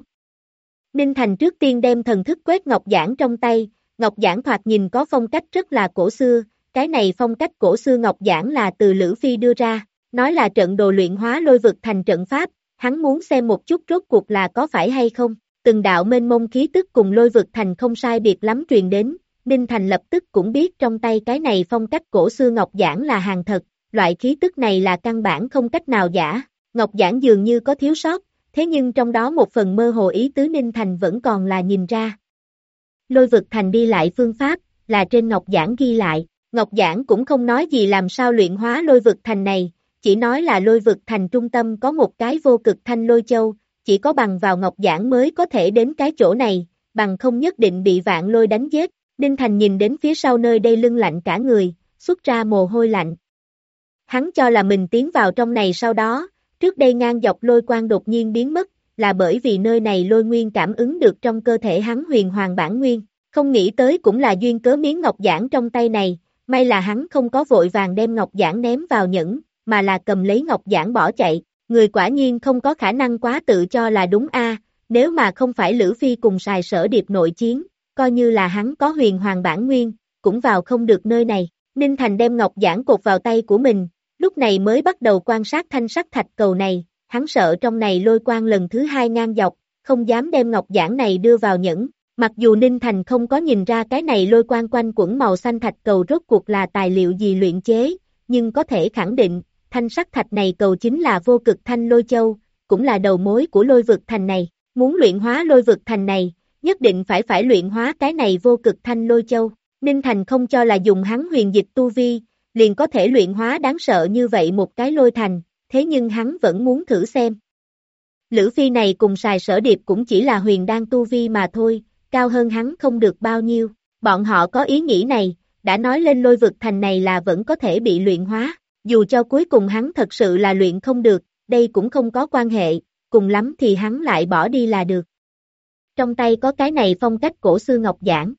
Ninh Thành trước tiên đem thần thức quét ngọc giản trong tay, ngọc giản thoạt nhìn có phong cách rất là cổ xưa, cái này phong cách cổ xưa ngọc giản là từ Lữ Phi đưa ra, nói là trận đồ luyện hóa lôi vực thành trận pháp, hắn muốn xem một chút rốt cuộc là có phải hay không. Từng đạo mênh mông khí tức cùng lôi vực thành không sai biệt lắm truyền đến, Ninh Thành lập tức cũng biết trong tay cái này phong cách cổ xưa ngọc giản là hàng thật, loại khí tức này là căn bản không cách nào giả, ngọc giản dường như có thiếu sót, thế nhưng trong đó một phần mơ hồ ý tứ Ninh Thành vẫn còn là nhìn ra. Lôi vực thành đi lại phương pháp, là trên ngọc giản ghi lại, ngọc giản cũng không nói gì làm sao luyện hóa lôi vực thành này, chỉ nói là lôi vực thành trung tâm có một cái vô cực thanh lôi châu, chỉ có bằng vào ngọc giản mới có thể đến cái chỗ này, bằng không nhất định bị vạn lôi đánh giết. Ninh Thành nhìn đến phía sau nơi đây lưng lạnh cả người, xuất ra mồ hôi lạnh. Hắn cho là mình tiến vào trong này sau đó, trước đây ngang dọc lôi quang đột nhiên biến mất, là bởi vì nơi này lôi nguyên cảm ứng được trong cơ thể hắn huyền hoàng bản nguyên, Không nghĩ tới cũng là duyên cớ miếng ngọc giản trong tay này, may là hắn không có vội vàng đem ngọc giản ném vào nhẫn, mà là cầm lấy ngọc giản bỏ chạy, người quả nhiên không có khả năng quá tự cho là đúng a. Nếu mà không phải Lữ Phi cùng Sài Sở Điệp nội chiến, coi như là hắn có huyền hoàng bản nguyên, cũng vào không được nơi này. Ninh Thành đem ngọc giản cột vào tay của mình, lúc này mới bắt đầu quan sát thanh sắc thạch cầu này, hắn sợ trong này lôi quang lần thứ hai ngang dọc, không dám đem ngọc giản này đưa vào nhẫn. Mặc dù Ninh Thành không có nhìn ra cái này lôi quang quanh quẩn màu xanh thạch cầu rốt cuộc là tài liệu gì luyện chế, nhưng có thể khẳng định, thanh sắc thạch này cầu chính là vô cực thanh lôi châu, cũng là đầu mối của lôi vực thành này. Muốn luyện hóa lôi vực thành này, nhất định phải luyện hóa cái này vô cực thanh lôi châu. Ninh Thành không cho là dùng hắn huyền dịch tu vi, liền có thể luyện hóa đáng sợ như vậy một cái lôi thành, thế nhưng hắn vẫn muốn thử xem. Lữ Phi này cùng Sài Sở Điệp cũng chỉ là huyền đan tu vi mà thôi, cao hơn hắn không được bao nhiêu. Bọn họ có ý nghĩ này, đã nói lên lôi vực thành này là vẫn có thể bị luyện hóa, dù cho cuối cùng hắn thật sự là luyện không được, đây cũng không có quan hệ, cùng lắm thì hắn lại bỏ đi là được. Trong tay có cái này phong cách cổ xưa ngọc giản.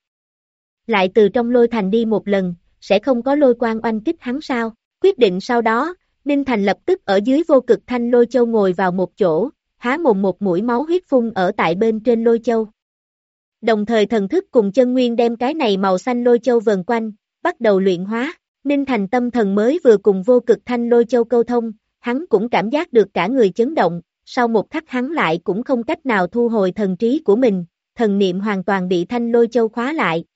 Lại từ trong lôi thành đi một lần, sẽ không có lôi quang oanh kích hắn sao? Quyết định sau đó, Ninh Thành lập tức ở dưới vô cực thanh lôi châu ngồi vào một chỗ, há mồm một mũi máu huyết phun ở tại bên trên lôi châu. Đồng thời thần thức cùng chân nguyên đem cái này màu xanh lôi châu vần quanh, bắt đầu luyện hóa. Ninh Thành tâm thần mới vừa cùng vô cực thanh lôi châu câu thông, hắn cũng cảm giác được cả người chấn động, sau một khắc hắn lại cũng không cách nào thu hồi thần trí của mình, thần niệm hoàn toàn bị thanh lôi châu khóa lại.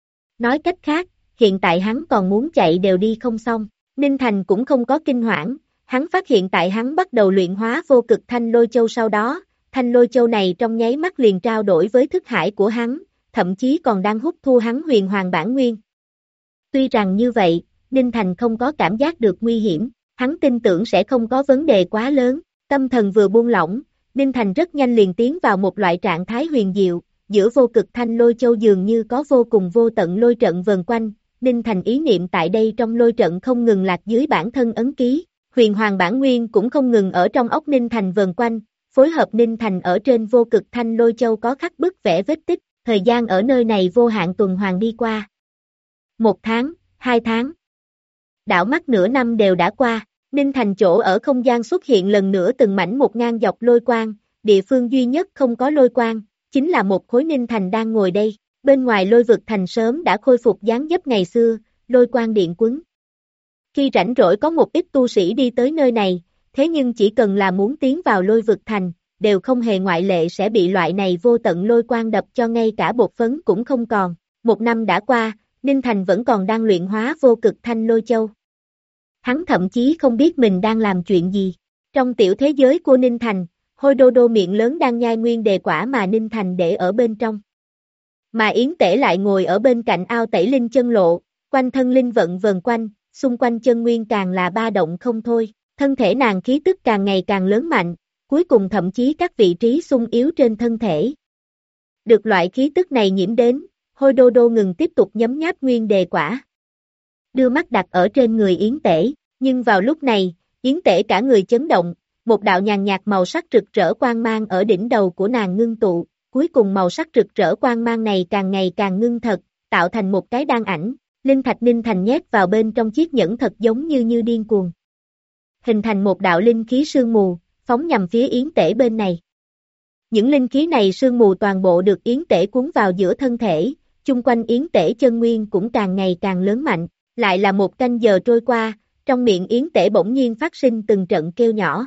Nói cách khác, hiện tại hắn còn muốn chạy đều đi không xong. Ninh Thành cũng không có kinh hoảng, hắn phát hiện tại hắn bắt đầu luyện hóa vô cực thanh lôi châu sau đó, thanh lôi châu này trong nháy mắt liền trao đổi với thức hải của hắn, thậm chí còn đang hút thu hắn huyền hoàng bản nguyên. Tuy rằng như vậy, Ninh Thành không có cảm giác được nguy hiểm, hắn tin tưởng sẽ không có vấn đề quá lớn, tâm thần vừa buông lỏng, Ninh Thành rất nhanh liền tiến vào một loại trạng thái huyền diệu, giữa vô cực thanh lôi châu dường như có vô cùng vô tận lôi trận vần quanh, Ninh Thành ý niệm tại đây trong lôi trận không ngừng lạc dưới bản thân ấn ký, huyền hoàng bản nguyên cũng không ngừng ở trong óc Ninh Thành vần quanh, phối hợp Ninh Thành ở trên vô cực thanh lôi châu có khắc bức vẽ vết tích, thời gian ở nơi này vô hạn tuần hoàn đi qua. 1 tháng, 2 tháng, đảo mắt nửa năm đều đã qua, Ninh Thành chỗ ở không gian xuất hiện lần nữa từng mảnh một ngang dọc lôi quang, địa phương duy nhất không có lôi quang, chính là một khối Ninh Thành đang ngồi đây, bên ngoài lôi vực thành sớm đã khôi phục dáng dấp ngày xưa, lôi quang điện quấn. Khi rảnh rỗi có một ít tu sĩ đi tới nơi này, thế nhưng chỉ cần là muốn tiến vào lôi vực thành, đều không hề ngoại lệ sẽ bị loại này vô tận lôi quang đập cho ngay cả bột phấn cũng không còn. 1 năm đã qua, Ninh Thành vẫn còn đang luyện hóa vô cực thanh lôi châu. Hắn thậm chí không biết mình đang làm chuyện gì. Trong tiểu thế giới của Ninh Thành, Hôi Đô Đô miệng lớn đang nhai nguyên đề quả mà Ninh Thành để ở bên trong. Mà Yến Tể lại ngồi ở bên cạnh ao tẩy linh chân lộ, quanh thân linh vận vần quanh, xung quanh chân nguyên càng là ba động không thôi, thân thể nàng khí tức càng ngày càng lớn mạnh, cuối cùng thậm chí các vị trí xung yếu trên thân thể. Được loại khí tức này nhiễm đến, Hôi Đô Đô ngừng tiếp tục nhấm nháp nguyên đề quả. Đưa mắt đặt ở trên người Yến Tể, nhưng vào lúc này, Yến Tể cả người chấn động, một đạo nhàn nhạt màu sắc rực rỡ quang mang ở đỉnh đầu của nàng ngưng tụ, cuối cùng màu sắc rực rỡ quang mang này càng ngày càng ngưng thật, tạo thành một cái đan ảnh, linh thạch Ninh Thành nhét vào bên trong chiếc nhẫn thật giống như điên cuồng. Hình thành một đạo linh khí sương mù, phóng nhằm phía Yến Tể bên này. Những linh khí này sương mù toàn bộ được Yến Tể cuốn vào giữa thân thể, chung quanh Yến Tể chân nguyên cũng càng ngày càng lớn mạnh, lại là 1 canh giờ trôi qua, trong miệng Yến Tể bỗng nhiên phát sinh từng trận kêu nhỏ.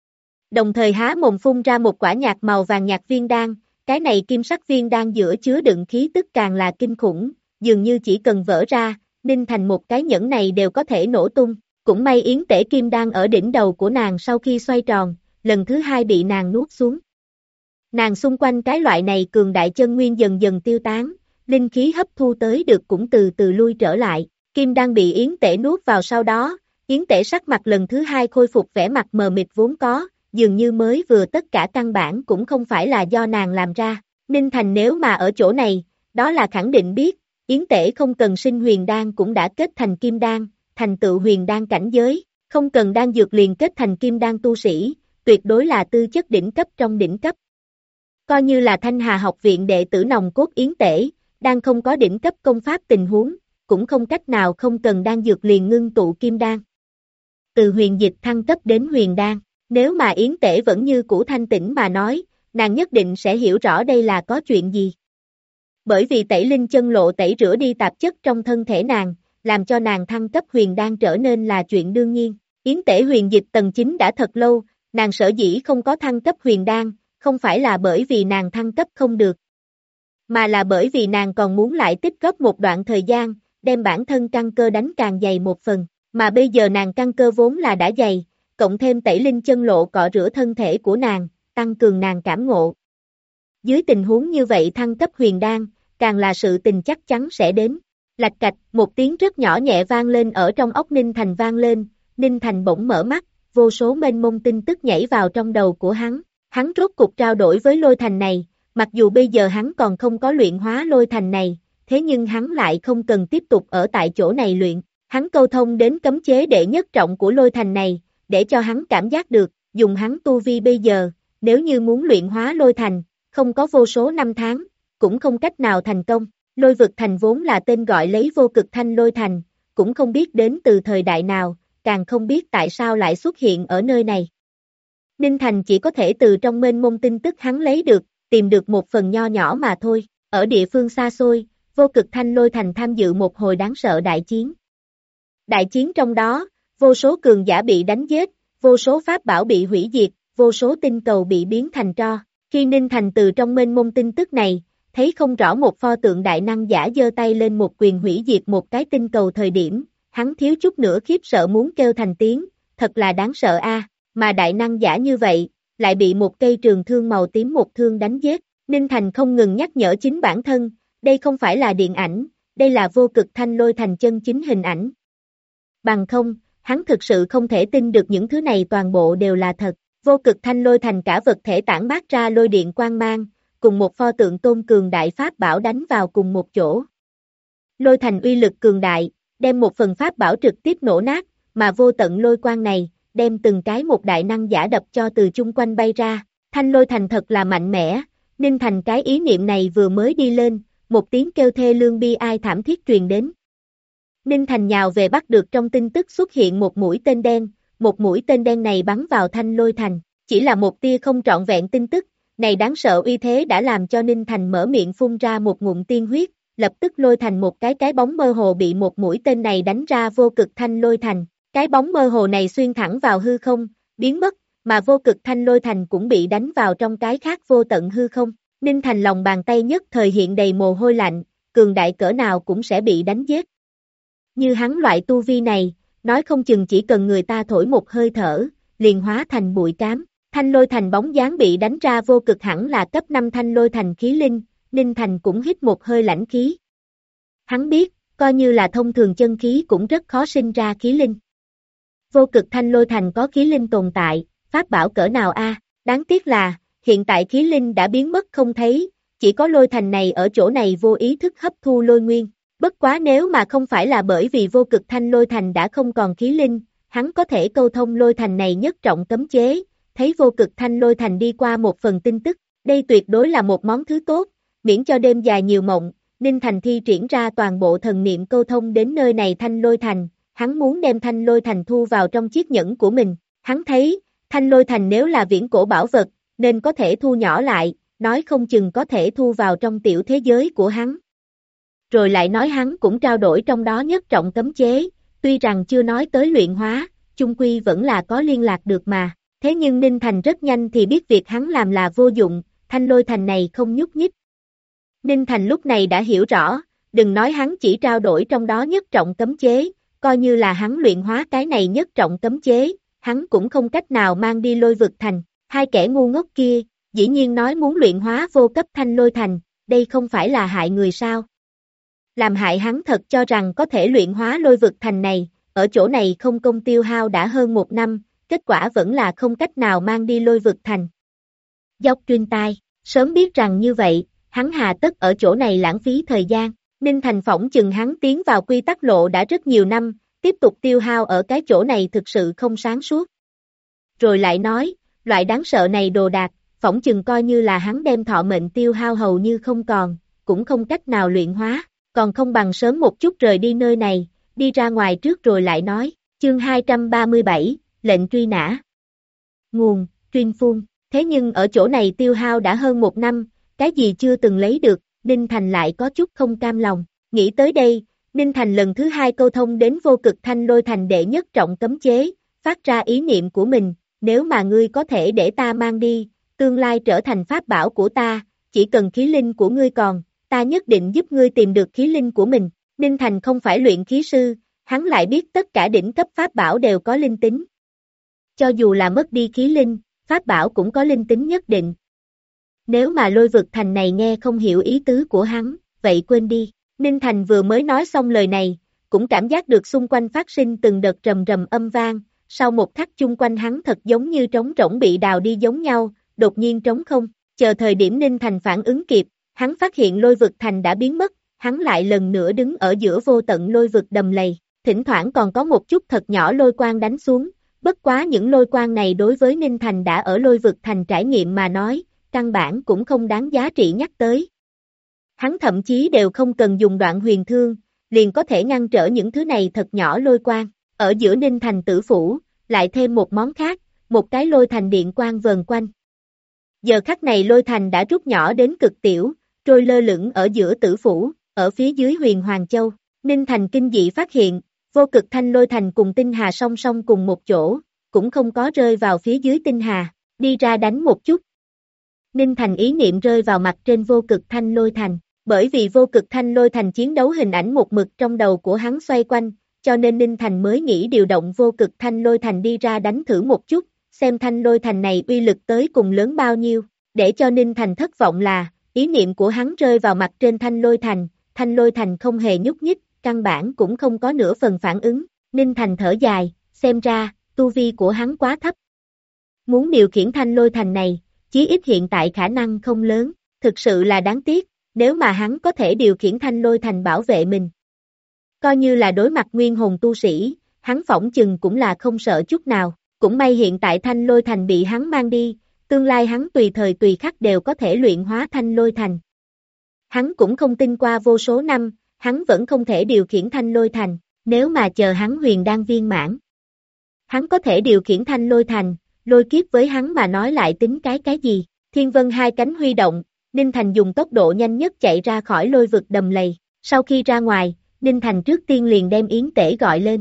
Đồng thời há mồm phun ra một quả nhạt màu vàng nhạt viên đan, cái này kim sắc viên đan giữa chứa đựng khí tức càng là kinh khủng, dường như chỉ cần vỡ ra, Ninh Thành một cái nhẫn này đều có thể nổ tung, cũng may Yến Tể kim đan ở đỉnh đầu của nàng sau khi xoay tròn, lần thứ 2 bị nàng nuốt xuống. Nàng xung quanh cái loại này cường đại chân nguyên dần dần tiêu tán, linh khí hấp thu tới được cũng từ từ lui trở lại, kim đan bị Yến Tể nuốt vào sau đó, Yến Tể sắc mặt lần thứ 2 khôi phục vẻ mặt mờ mịt vốn có, dường như mới vừa tất cả căn bản cũng không phải là do nàng làm ra. Ninh Thành nếu mà ở chỗ này, đó là khẳng định biết, Yến Tể không cần sinh huyền đan cũng đã kết thành kim đan, thành tựu huyền đan cảnh giới, không cần đan dược liền kết thành kim đan tu sĩ, tuyệt đối là tư chất đỉnh cấp trong đỉnh cấp. Coi như là Thanh Hà học viện đệ tử nòng cốt Yến Tể, đang không có đỉnh cấp công pháp tình huống, cũng không cách nào không cần đan dược liền ngưng tụ kim đan. Từ huyền dịch thăng cấp đến huyền đan, nếu mà Yến Tể vẫn như cũ thanh tĩnh mà nói, nàng nhất định sẽ hiểu rõ đây là có chuyện gì. Bởi vì tẩy linh chân lộ tẩy rửa đi tạp chất trong thân thể nàng, làm cho nàng thăng cấp huyền đan trở nên là chuyện đương nhiên. Yến Tể huyền dịch tầng 9 đã thật lâu, nàng sở dĩ không có thăng cấp huyền đan, không phải là bởi vì nàng thăng cấp không được, mà là bởi vì nàng còn muốn lại tích góp một đoạn thời gian, đem bản thân căn cơ đánh càng dày một phần, mà bây giờ nàng căn cơ vốn là đã dày, cộng thêm tẩy linh chân lộ cọ rửa thân thể của nàng, tăng cường nàng cảm ngộ. Dưới tình huống như vậy thăng cấp huyền đan, càng là sự tình chắc chắn sẽ đến. Lạch cạch, một tiếng rất nhỏ nhẹ vang lên ở trong óc Ninh Thành vang lên, Ninh Thành bỗng mở mắt, vô số mênh mông tin tức nhảy vào trong đầu của hắn rốt cục trao đổi với lôi thành này, mặc dù bây giờ hắn còn không có luyện hóa lôi thành này, thế nhưng hắn lại không cần tiếp tục ở tại chỗ này luyện, hắn câu thông đến cấm chế đệ nhất trọng của lôi thành này, để cho hắn cảm giác được, dùng hắn tu vi bây giờ, nếu như muốn luyện hóa lôi thành, không có vô số năm tháng, cũng không cách nào thành công. Lôi vực thành vốn là tên gọi lấy vô cực thanh lôi thành, cũng không biết đến từ thời đại nào, càng không biết tại sao lại xuất hiện ở nơi này. Ninh Thành chỉ có thể từ trong mênh mông tin tức hắn lấy được, tìm được một phần nho nhỏ mà thôi. Ở địa phương xa xôi, vô cực thanh lôi thành tham dự một hồi đáng sợ đại chiến. Đại chiến trong đó, vô số cường giả bị đánh giết, vô số pháp bảo bị hủy diệt, vô số tinh cầu bị biến thành tro. Khi Ninh Thành từ trong mênh mông tin tức này, thấy không rõ một pho tượng đại năng giả giơ tay lên một quyền hủy diệt một cái tinh cầu thời điểm, hắn thiếu chút nữa khiếp sợ muốn kêu thành tiếng, thật là đáng sợ a, mà đại năng giả như vậy, lại bị một cây trường thương màu tím một thương đánh giết. Ninh Thành không ngừng nhắc nhở chính bản thân, đây không phải là điện ảnh, đây là vô cực thanh lôi thành chân chính hình ảnh. Bằng không, hắn thực sự không thể tin được những thứ này toàn bộ đều là thật. Vô cực thanh lôi thành cả vật thể tản mát ra lôi điện quang mang, cùng một pho tượng tôn cường đại pháp bảo đánh vào cùng một chỗ. Lôi thành uy lực cường đại, đem một phần pháp bảo trực tiếp nổ nát, mà vô tận lôi quang này, đem từng cái một đại năng giả đập cho từ chung quanh bay ra. Thanh lôi thành thật là mạnh mẽ, Ninh Thành cái ý niệm này vừa mới đi lên, một tiếng kêu thê lương bi ai thảm thiết truyền đến. Ninh Thành nhào về bắt được trong tin tức xuất hiện một mũi tên đen, một mũi tên đen này bắn vào thanh lôi thành, chỉ là một tia không trọn vẹn tin tức, này đáng sợ uy thế đã làm cho Ninh Thành mở miệng phun ra một ngụm tiên huyết, lập tức lôi thành một cái bóng mơ hồ bị một mũi tên này đánh ra vô cực thanh lôi thành, cái bóng mơ hồ này xuyên thẳng vào hư không, biến mất, mà vô cực thanh lôi thành cũng bị đánh vào trong cái khác vô tận hư không. Ninh Thành lòng bàn tay nhất thời hiện đầy mồ hôi lạnh, cường đại cỡ nào cũng sẽ bị đánh giết. Như hắn loại tu vi này, nói không chừng chỉ cần người ta thổi một hơi thở, liền hóa thành bụi cám. Thanh lôi thành bóng dáng bị đánh ra vô cực hẳn là cấp 5 thanh lôi thành khí linh, Ninh Thành cũng hít một hơi lãnh khí. Hắn biết, coi như là thông thường chân khí cũng rất khó sinh ra khí linh. Vô cực thanh lôi thành có khí linh tồn tại, pháp bảo cỡ nào a? Đáng tiếc là, hiện tại khí linh đã biến mất không thấy, chỉ có lôi thành này ở chỗ này vô ý thức hấp thu lôi nguyên. Bất quá nếu mà không phải là bởi vì vô cực thanh lôi thành đã không còn khí linh, hắn có thể câu thông lôi thành này nhất trọng cấm chế, thấy vô cực thanh lôi thành đi qua một phần tin tức, đây tuyệt đối là một món thứ tốt, miễn cho đêm dài nhiều mộng, Ninh Thành thi triển ra toàn bộ thần niệm câu thông đến nơi này thanh lôi thành, hắn muốn đem thanh lôi thành thu vào trong chiếc nhẫn của mình, hắn thấy, thanh lôi thành nếu là viễn cổ bảo vật, nên có thể thu nhỏ lại, nói không chừng có thể thu vào trong tiểu thế giới của hắn. Rồi lại nói hắn cũng trao đổi trong đó nhất trọng cấm chế, tuy rằng chưa nói tới luyện hóa, chung quy vẫn là có liên lạc được mà. Thế nhưng Ninh Thành rất nhanh thì biết việc hắn làm là vô dụng, thanh lôi thành này không nhúc nhích. Ninh Thành lúc này đã hiểu rõ, đừng nói hắn chỉ trao đổi trong đó nhất trọng cấm chế, coi như là hắn luyện hóa cái này nhất trọng cấm chế, hắn cũng không cách nào mang đi lôi vực thành. Hai kẻ ngu ngốc kia, dĩ nhiên nói muốn luyện hóa vô cấp thanh lôi thành, đây không phải là hại người sao? Làm hại hắn thật cho rằng có thể luyện hóa lôi vực thành này, ở chỗ này không công tiêu hao đã hơn 1 năm, kết quả vẫn là không cách nào mang đi lôi vực thành. Dốc truyền tai, sớm biết rằng như vậy, hắn hà tất ở chỗ này lãng phí thời gian, Ninh Thành phỏng chừng hắn tiến vào quy tắc lộ đã rất nhiều năm, tiếp tục tiêu hao ở cái chỗ này thực sự không sáng suốt. Rồi lại nói, loại đáng sợ này đồ đạc, phỏng chừng coi như là hắn đem thọ mệnh tiêu hao hầu như không còn, cũng không cách nào luyện hóa, còn không bằng sớm một chút rời đi nơi này, đi ra ngoài trước rồi lại nói. Chương 237, lệnh truy nã. Nguồn, Truyên Phun. Thế nhưng ở chỗ này tiêu hao đã hơn 1 năm, cái gì chưa từng lấy được, Ninh Thành lại có chút không cam lòng. Nghĩ tới đây, Ninh Thành lần thứ 2 câu thông đến Vô Cực Thanh Lôi Thành đệ nhất trọng cấm chế, phát ra ý niệm của mình, nếu mà ngươi có thể để ta mang đi, tương lai trở thành pháp bảo của ta, chỉ cần khí linh của ngươi còn, ta nhất định giúp ngươi tìm được khí linh của mình. Ninh Thành không phải luyện khí sư, hắn lại biết tất cả đỉnh cấp pháp bảo đều có linh tính. Cho dù là mất đi khí linh, pháp bảo cũng có linh tính nhất định. Nếu mà Lôi Vực Thành này nghe không hiểu ý tứ của hắn, vậy quên đi. Ninh Thành vừa mới nói xong lời này, cũng cảm giác được xung quanh phát sinh từng đợt rầm rầm âm vang, sau một khắc chung quanh hắn thật giống như trống rỗng bị đào đi giống nhau, đột nhiên trống không, chờ thời điểm Ninh Thành phản ứng kịp, hắn phát hiện Lôi Vực Thành đã biến mất, hắn lại lần nữa đứng ở giữa vô tận lôi vực đầm lầy, thỉnh thoảng còn có một chút thật nhỏ lôi quang đánh xuống, bất quá những lôi quang này đối với Ninh Thành đã ở Lôi Vực Thành trải nghiệm mà nói, căn bản cũng không đáng giá trị nhắc tới. Hắn thậm chí đều không cần dùng đoạn huyền thương, liền có thể ngăn trở những thứ này thật nhỏ lôi quang. Ở giữa Ninh Thành tử phủ, lại thêm một món khác, một cái lôi thành điện quang vờn quanh. Giờ khắc này lôi thành đã rút nhỏ đến cực tiểu, trôi lơ lửng ở giữa tử phủ, ở phía dưới Huyền Hoàng Châu. Ninh Thành kinh dị phát hiện, Vô Cực Thanh Lôi Thành cùng Tinh Hà song song cùng một chỗ, cũng không có rơi vào phía dưới Tinh Hà, đi ra đánh một chút. Ninh Thành ý niệm rơi vào mặt trên Vô Cực Thanh Lôi Thành, bởi vì Vô Cực Thanh Lôi Thành chiến đấu hình ảnh một mực trong đầu của hắn xoay quanh, cho nên Ninh Thành mới nghĩ điều động Vô Cực Thanh Lôi Thành đi ra đánh thử một chút, xem Thanh Lôi Thành này uy lực tới cùng lớn bao nhiêu, để cho Ninh Thành thất vọng là, ý niệm của hắn rơi vào mặt trên Thanh Lôi Thành không hề nhúc nhích, căn bản cũng không có nửa phần phản ứng, Ninh Thành thở dài, xem ra, tu vi của hắn quá thấp. Muốn điều khiển Thanh Lôi Thành này, chí ít hiện tại khả năng không lớn, thực sự là đáng tiếc, nếu mà hắn có thể điều khiển Thanh Lôi Thành bảo vệ mình. Coi như là đối mặt nguyên hồn tu sĩ, hắn phỏng chừng cũng là không sợ chút nào, cũng may hiện tại Thanh Lôi Thành bị hắn mang đi, tương lai hắn tùy thời tùy khắc đều có thể luyện hóa Thanh Lôi Thành. Hắn cũng không tin qua vô số năm, hắn vẫn không thể điều khiển Thanh Lôi Thành, nếu mà chờ hắn huyền đan viên mãn. Hắn có thể điều khiển Thanh Lôi Thành, lôi kiếp với hắn mà nói lại tính cái gì, Thiên Vân hai cánh huy động, Ninh Thành dùng tốc độ nhanh nhất chạy ra khỏi lôi vực đầm lầy, sau khi ra ngoài, Ninh Thành trước tiên liền đem Yến Tể gọi lên.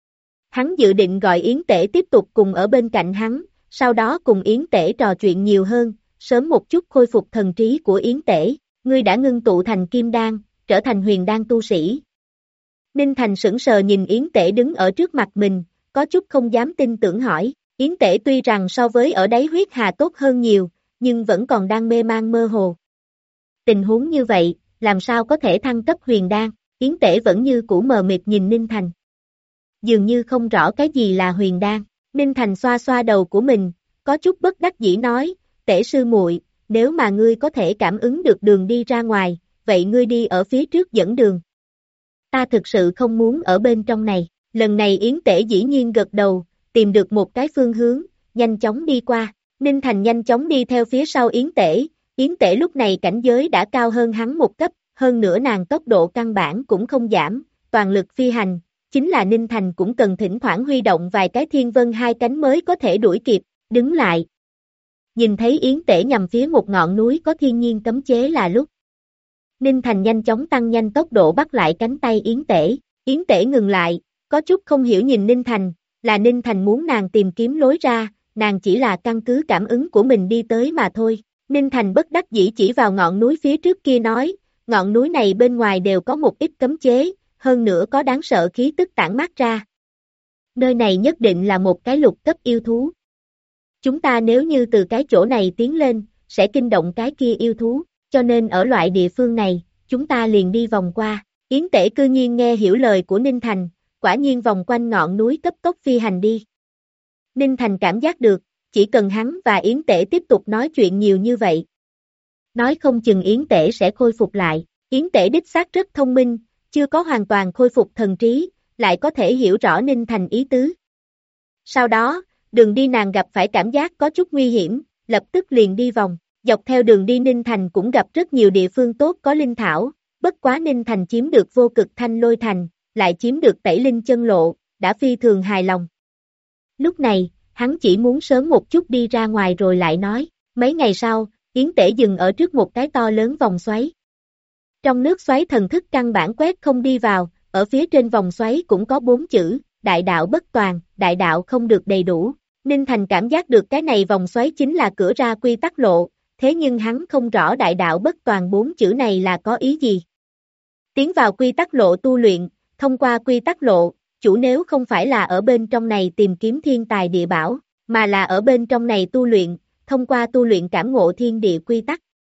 Hắn dự định gọi Yến Tể tiếp tục cùng ở bên cạnh hắn, sau đó cùng Yến Tể trò chuyện nhiều hơn, sớm một chút khôi phục thần trí của Yến Tể, ngươi đã ngưng tụ thành kim đan, trở thành huyền đan tu sĩ. Ninh Thành sững sờ nhìn Yến Tể đứng ở trước mặt mình, có chút không dám tin tưởng hỏi, Yến Tể tuy rằng so với ở đáy huyết hà tốt hơn nhiều, nhưng vẫn còn đang mê man mơ hồ. Tình huống như vậy, làm sao có thể thăng cấp huyền đan, Yến Tể vẫn như cũ mờ mịt nhìn Ninh Thành. Dường như không rõ cái gì là huyền đan, Ninh Thành xoa xoa đầu của mình, có chút bất đắc dĩ nói, Tể sư muội, nếu mà ngươi có thể cảm ứng được đường đi ra ngoài, vậy ngươi đi ở phía trước dẫn đường. Ta thực sự không muốn ở bên trong này, lần này Yến Tể dĩ nhiên gật đầu, tìm được một cái phương hướng, nhanh chóng đi qua, Ninh Thành nhanh chóng đi theo phía sau Yến Tể lúc này cảnh giới đã cao hơn hắn một cấp, hơn nữa nàng tốc độ căn bản cũng không giảm, toàn lực phi hành, chính là Ninh Thành cũng cần thỉnh thoảng huy động vài cái thiên vân hai cánh mới có thể đuổi kịp, đứng lại. Nhìn thấy Yến Tể nhằm phía một ngọn núi có thiên nhiên cấm chế là lúc. Ninh Thành nhanh chóng tăng nhanh tốc độ bắt lại cánh tay Yến Tể ngừng lại, có chút không hiểu nhìn Ninh Thành, là Ninh Thành muốn nàng tìm kiếm lối ra, nàng chỉ là căn cứ cảm ứng của mình đi tới mà thôi. Ninh Thành bất đắc dĩ chỉ vào ngọn núi phía trước kia nói, ngọn núi này bên ngoài đều có một ít cấm chế, hơn nữa có đáng sợ khí tức tản mát ra. Nơi này nhất định là một cái lục cấp yêu thú. Chúng ta nếu như từ cái chỗ này tiến lên, sẽ kinh động cái kia yêu thú, cho nên ở loại địa phương này, chúng ta liền đi vòng qua. Yến Tể cư nhiên nghe hiểu lời của Ninh Thành, quả nhiên vòng quanh ngọn núi cấp tốc phi hành đi. Ninh Thành cảm giác được, chỉ cần hắn và Yến Tể tiếp tục nói chuyện nhiều như vậy. Nói không chừng Yến Tể sẽ khôi phục lại, Yến Tể đích xác rất thông minh, chưa có hoàn toàn khôi phục thần trí, lại có thể hiểu rõ Ninh Thành ý tứ. Sau đó, đường đi nàng gặp phải cảm giác có chút nguy hiểm, lập tức liền đi vòng, Dọc theo đường đi Ninh Thành cũng gặp rất nhiều địa phương tốt có linh thảo, bất quá Ninh Thành chiếm được vô cực thanh lôi thành, lại chiếm được tẩy linh chân lộ, đã phi thường hài lòng. Lúc này, hắn chỉ muốn sớm một chút đi ra ngoài rồi lại nói, mấy ngày sau, Yến Tể dừng ở trước một cái to lớn vòng xoáy. Trong nước xoáy thần thức căn bản quét không đi vào, ở phía trên vòng xoáy cũng có 4 chữ, đại đạo bất toàn, đại đạo không được đầy đủ. Ninh Thành cảm giác được cái này vòng xoáy chính là cửa ra quy tắc lộ, thế nhưng hắn không rõ đại đạo bất toàn 4 chữ này là có ý gì. Tiến vào quy tắc lộ tu luyện, thông qua quy tắc lộ, chủ nếu không phải là ở bên trong này tìm kiếm thiên tài địa bảo, mà là ở bên trong này tu luyện, thông qua tu luyện cảm ngộ thiên địa quy tắc.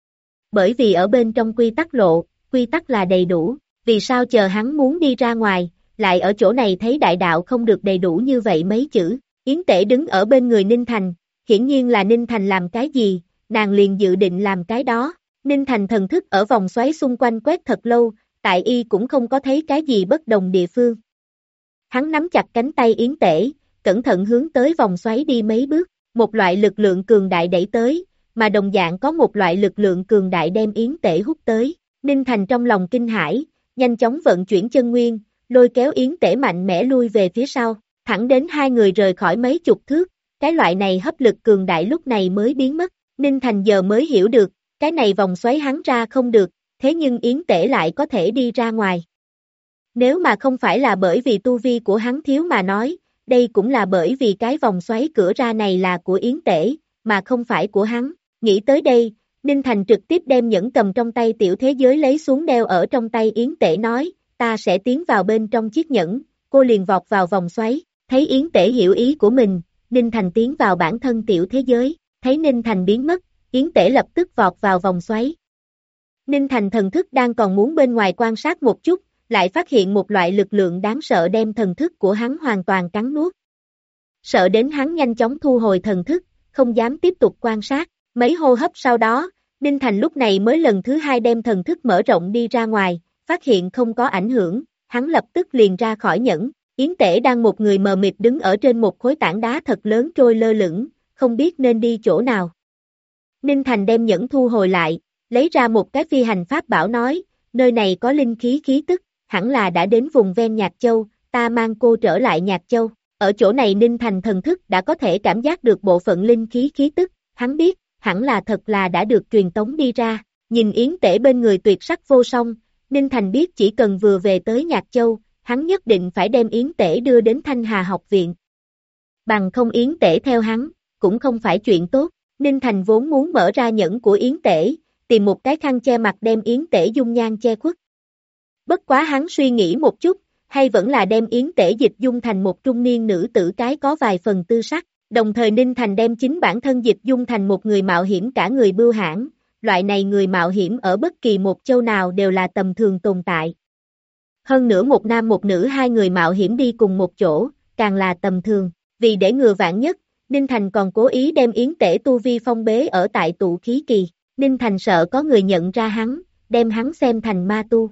Bởi vì ở bên trong quy tắc lộ, quy tắc là đầy đủ, vì sao chờ hắn muốn đi ra ngoài, lại ở chỗ này thấy đại đạo không được đầy đủ như vậy mấy chữ. Yến Tể đứng ở bên người Ninh Thành, hiển nhiên là Ninh Thành làm cái gì, nàng liền dự định làm cái đó. Ninh Thành thần thức ở vòng xoáy xung quanh quét thật lâu, tại y cũng không có thấy cái gì bất đồng địa phương. Hắn nắm chặt cánh tay Yến Tể, cẩn thận hướng tới vòng xoáy đi mấy bước, một loại lực lượng cường đại đẩy tới, mà đồng dạng có một loại lực lượng cường đại đem Yến Tể hút tới. Ninh Thành trong lòng kinh hãi, nhanh chóng vận chuyển chân nguyên, lôi kéo Yến Tể mạnh mẽ lui về phía sau, thẳng đến hai người rời khỏi mấy chục thước, cái loại này hấp lực cường đại lúc này mới biến mất. Ninh Thành giờ mới hiểu được, cái này vòng xoáy hắn ra không được, thế nhưng Yến Tể lại có thể đi ra ngoài. Nếu mà không phải là bởi vì tu vi của hắn thiếu mà nói, đây cũng là bởi vì cái vòng xoáy cửa ra này là của Yến Tể, mà không phải của hắn. Nghĩ tới đây, Ninh Thành trực tiếp đem nhẫn cầm trong tay tiểu thế giới lấy xuống đeo ở trong tay Yến Tể nói, ta sẽ tiến vào bên trong chiếc nhẫn, cô liền vọt vào vòng xoáy, thấy Yến Tể hiểu ý của mình, Ninh Thành tiến vào bản thân tiểu thế giới, thấy Ninh Thành biến mất, Yến Tể lập tức vọt vào vòng xoáy. Ninh Thành thần thức đang còn muốn bên ngoài quan sát một chút, lại phát hiện một loại lực lượng đáng sợ đem thần thức của hắn hoàn toàn cắn nuốt. Sợ đến hắn nhanh chóng thu hồi thần thức, không dám tiếp tục quan sát, mấy hô hấp sau đó, Ninh Thành lúc này mới lần thứ hai đem thần thức mở rộng đi ra ngoài, phát hiện không có ảnh hưởng, hắn lập tức liền ra khỏi nhẫn, Yến Tể đang một người mờ mịt đứng ở trên một khối tảng đá thật lớn trôi lơ lửng, không biết nên đi chỗ nào. Ninh Thành đem nhẫn thu hồi lại, lấy ra một cái phi hành pháp bảo nói, nơi này có linh khí khí tức, hẳn là đã đến vùng ven Nhạc Châu, ta mang cô trở lại Nhạc Châu. Ở chỗ này Ninh Thành thần thức đã có thể cảm giác được bộ phận linh khí khí tức, hắn biết, hẳn là thật là đã được truyền tống đi ra. Nhìn Yến Tể bên người tuyệt sắc vô song, Ninh Thành biết chỉ cần vừa về tới Nhạc Châu, hắn nhất định phải đem Yến Tể đưa đến Thanh Hà học viện. Bằng không Yến Tể theo hắn, cũng không phải chuyện tốt. Ninh Thành vốn muốn mở ra nhẫn của Yến Tể, tìm một cái khăn che mặt đem Yến Tể dung nhan che khuất. Bất quá hắn suy nghĩ một chút, hay vẫn là đem Yến Tể dịch dung thành một trung niên nữ tử cái có vài phần tư sắc, đồng thời Ninh Thành đem chính bản thân dịch dung thành một người mạo hiểm cả người bưu hãn, loại này người mạo hiểm ở bất kỳ một châu nào đều là tầm thường tồn tại. Hơn nữa một nam một nữ hai người mạo hiểm đi cùng một chỗ, càng là tầm thường, vì để ngừa vạn nhất, Ninh Thành còn cố ý đem Yến Tể tu vi phong bế ở tại tụ khí kỳ, Ninh Thành sợ có người nhận ra hắn, đem hắn xem thành ma tu.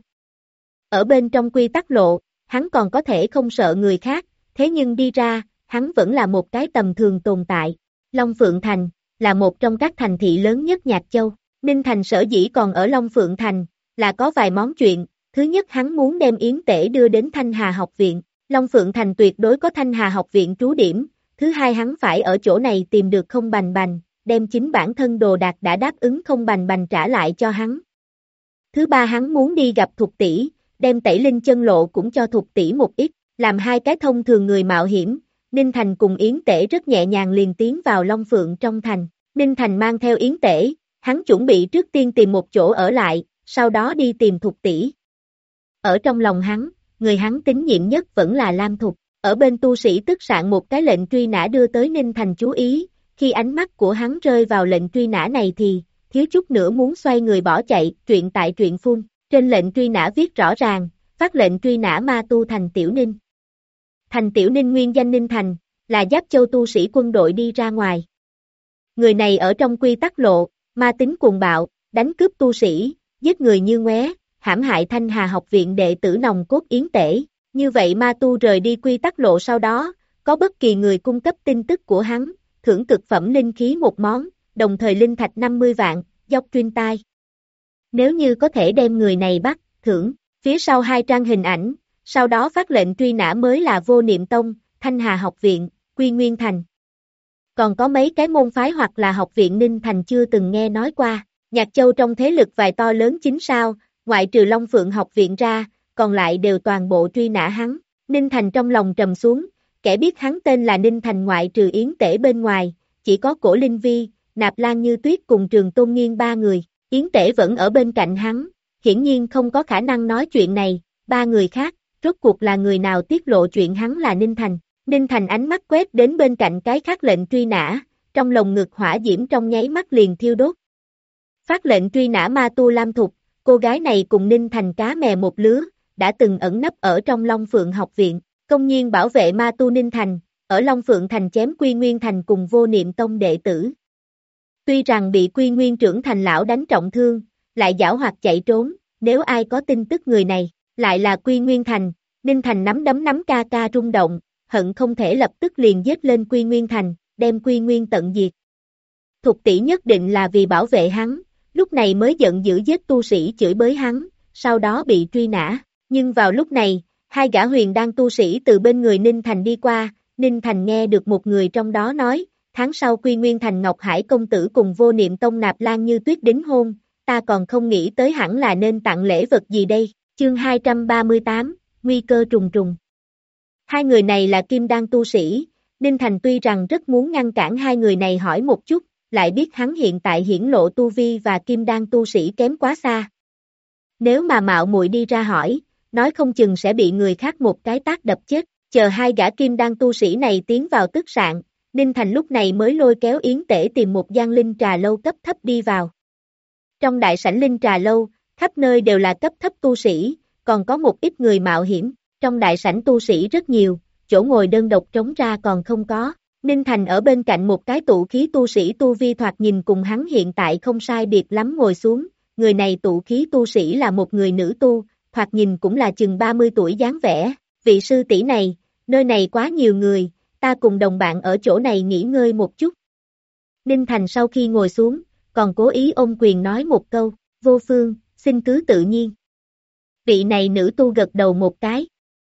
Ở bên trong quy tắc lộ, hắn còn có thể không sợ người khác, thế nhưng đi ra, hắn vẫn là một cái tầm thường tồn tại. Long Phượng Thành, là một trong các thành thị lớn nhất Nhạc Châu. Ninh Thành sở dĩ còn ở Long Phượng Thành, là có vài món chuyện. Thứ nhất hắn muốn đem Yến Tể đưa đến Thanh Hà học viện. Long Phượng Thành tuyệt đối có Thanh Hà học viện trú điểm. Thứ hai hắn phải ở chỗ này tìm được Không Bành Bành, đem chính bản thân đồ đạc đã đáp ứng Không Bành Bành trả lại cho hắn. Thứ ba hắn muốn đi gặp Thục tỷ, đem tẩy linh chân lộ cũng cho Thục tỷ một ít, làm hai cái thông thường người mạo hiểm. Ninh Thành cùng Yến Tể rất nhẹ nhàng liền tiến vào Long Phượng trong thành. Ninh Thành mang theo Yến Tể, hắn chuẩn bị trước tiên tìm một chỗ ở lại, sau đó đi tìm Thục tỷ. Ở trong lòng hắn, người hắn tín nhiệm nhất vẫn là Lam Thục. Ở bên tu sĩ tức soạn một cái lệnh truy nã đưa tới Ninh Thành chú ý, khi ánh mắt của hắn rơi vào lệnh truy nã này thì, thiếu chút nữa muốn xoay người bỏ chạy, truyện tại truyện phun. Trên lệnh truy nã viết rõ ràng, phát lệnh truy nã ma tu Thành Tiểu Ninh. Thành Tiểu Ninh nguyên danh Ninh Thành, là Giáp Châu tu sĩ quân đội đi ra ngoài. Người này ở trong quy tắc lộ, ma tính cuồng bạo, đánh cướp tu sĩ, giết người như ngoé, hãm hại Thanh Hà học viện đệ tử nòng cốt Yến Tể. Như vậy ma tu rời đi quy tắc lộ sau đó, có bất kỳ người cung cấp tin tức của hắn, thưởng cực phẩm linh khí một món, đồng thời linh thạch 50 vạn, dốc truyền tai. Nếu như có thể đem người này bắt, thưởng, phía sau 2 trang hình ảnh, sau đó phát lệnh truy nã mới là Vô Niệm Tông, Thanh Hà Học Viện, Quy Nguyên Thành. Còn có mấy cái môn phái hoặc là học viện Ninh Thành chưa từng nghe nói qua, Nhạc Châu trong thế lực vài to lớn chính sao, ngoại trừ Long Phượng Học Viện ra, còn lại đều toàn bộ truy nã hắn. Ninh Thành trong lòng trầm xuống, kẻ biết hắn tên là Ninh Thành ngoại trừ Yến Tể bên ngoài, chỉ có Cổ Linh Vi, Nạp Lan Như Tuyết cùng Trường Tôn Nghiên 3 người, Yến Tể vẫn ở bên cạnh hắn, hiển nhiên không có khả năng nói chuyện này, 3 người khác, rốt cuộc là người nào tiết lộ chuyện hắn là Ninh Thành. Ninh Thành ánh mắt quét đến bên cạnh cái khác lệnh truy nã, trong lồng ngực hỏa diễm trong nháy mắt liền thiêu đốt. Phát lệnh truy nã Ma Tu Lam Thục, cô gái này cùng Ninh Thành cá mè một lứa, đã từng ẩn nấp ở trong Long Phượng Học Viện, công nhiên bảo vệ Ma Tu Ninh Thành, ở Long Phượng Thành chém Quy Nguyên Thành cùng Vô Niệm Tông đệ tử. Tuy rằng bị Quy Nguyên trưởng thành lão đánh trọng thương, lại giảo hoạt chạy trốn, nếu ai có tin tức người này, lại là Quy Nguyên Thành, Ninh Thành nắm đấm nắm ca ca rung động, hận không thể lập tức liền giết lên Quy Nguyên Thành, đem Quy Nguyên tận diệt. Thục tỷ nhất định là vì bảo vệ hắn, lúc này mới giận dữ giết tu sĩ chửi bới hắn, sau đó bị truy nã, nhưng vào lúc này, 2 gã huyền đan tu sĩ từ bên người Ninh Thành đi qua, Ninh Thành nghe được một người trong đó nói, tháng sau Quy Nguyên Thành Ngọc Hải công tử cùng Vô Niệm Tông Nạp Lan Như Tuyết đính hôn, ta còn không nghĩ tới hẳn là nên tặng lễ vật gì đây, chương 238, nguy cơ trùng trùng. 2 người này là kim đan tu sĩ, Ninh Thành tuy rằng rất muốn ngăn cản 2 người này hỏi một chút, lại biết hắn hiện tại hiển lộ tu vi và kim đan tu sĩ kém quá xa. Nếu mà mạo muội đi ra hỏi, nói không chừng sẽ bị người khác một cái tát đập chết, chờ 2 gã kim đan tu sĩ này tiến vào tức sạn, Ninh Thành lúc này mới lôi kéo Yến Tể tìm một gian linh trà lâu cấp thấp đi vào. Trong đại sảnh linh trà lâu, khắp nơi đều là cấp thấp tu sĩ, còn có một ít người mạo hiểm, trong đại sảnh tu sĩ rất nhiều, chỗ ngồi đơn độc trống ra còn không có. Ninh Thành ở bên cạnh một cái tụ khí tu sĩ tu vi thoạt nhìn cùng hắn hiện tại không sai biệt lắm ngồi xuống, người này tụ khí tu sĩ là một người nữ tu, thoạt nhìn cũng là chừng 30 tuổi dáng vẻ, vị sư tỷ này, nơi này quá nhiều người, ta cùng đồng bạn ở chỗ này nghỉ ngơi một chút. Ninh Thành sau khi ngồi xuống, còn cố ý ôm quyền nói một câu, Vô Phương, xin cứ tự nhiên. Vị này nữ tu gật đầu một cái.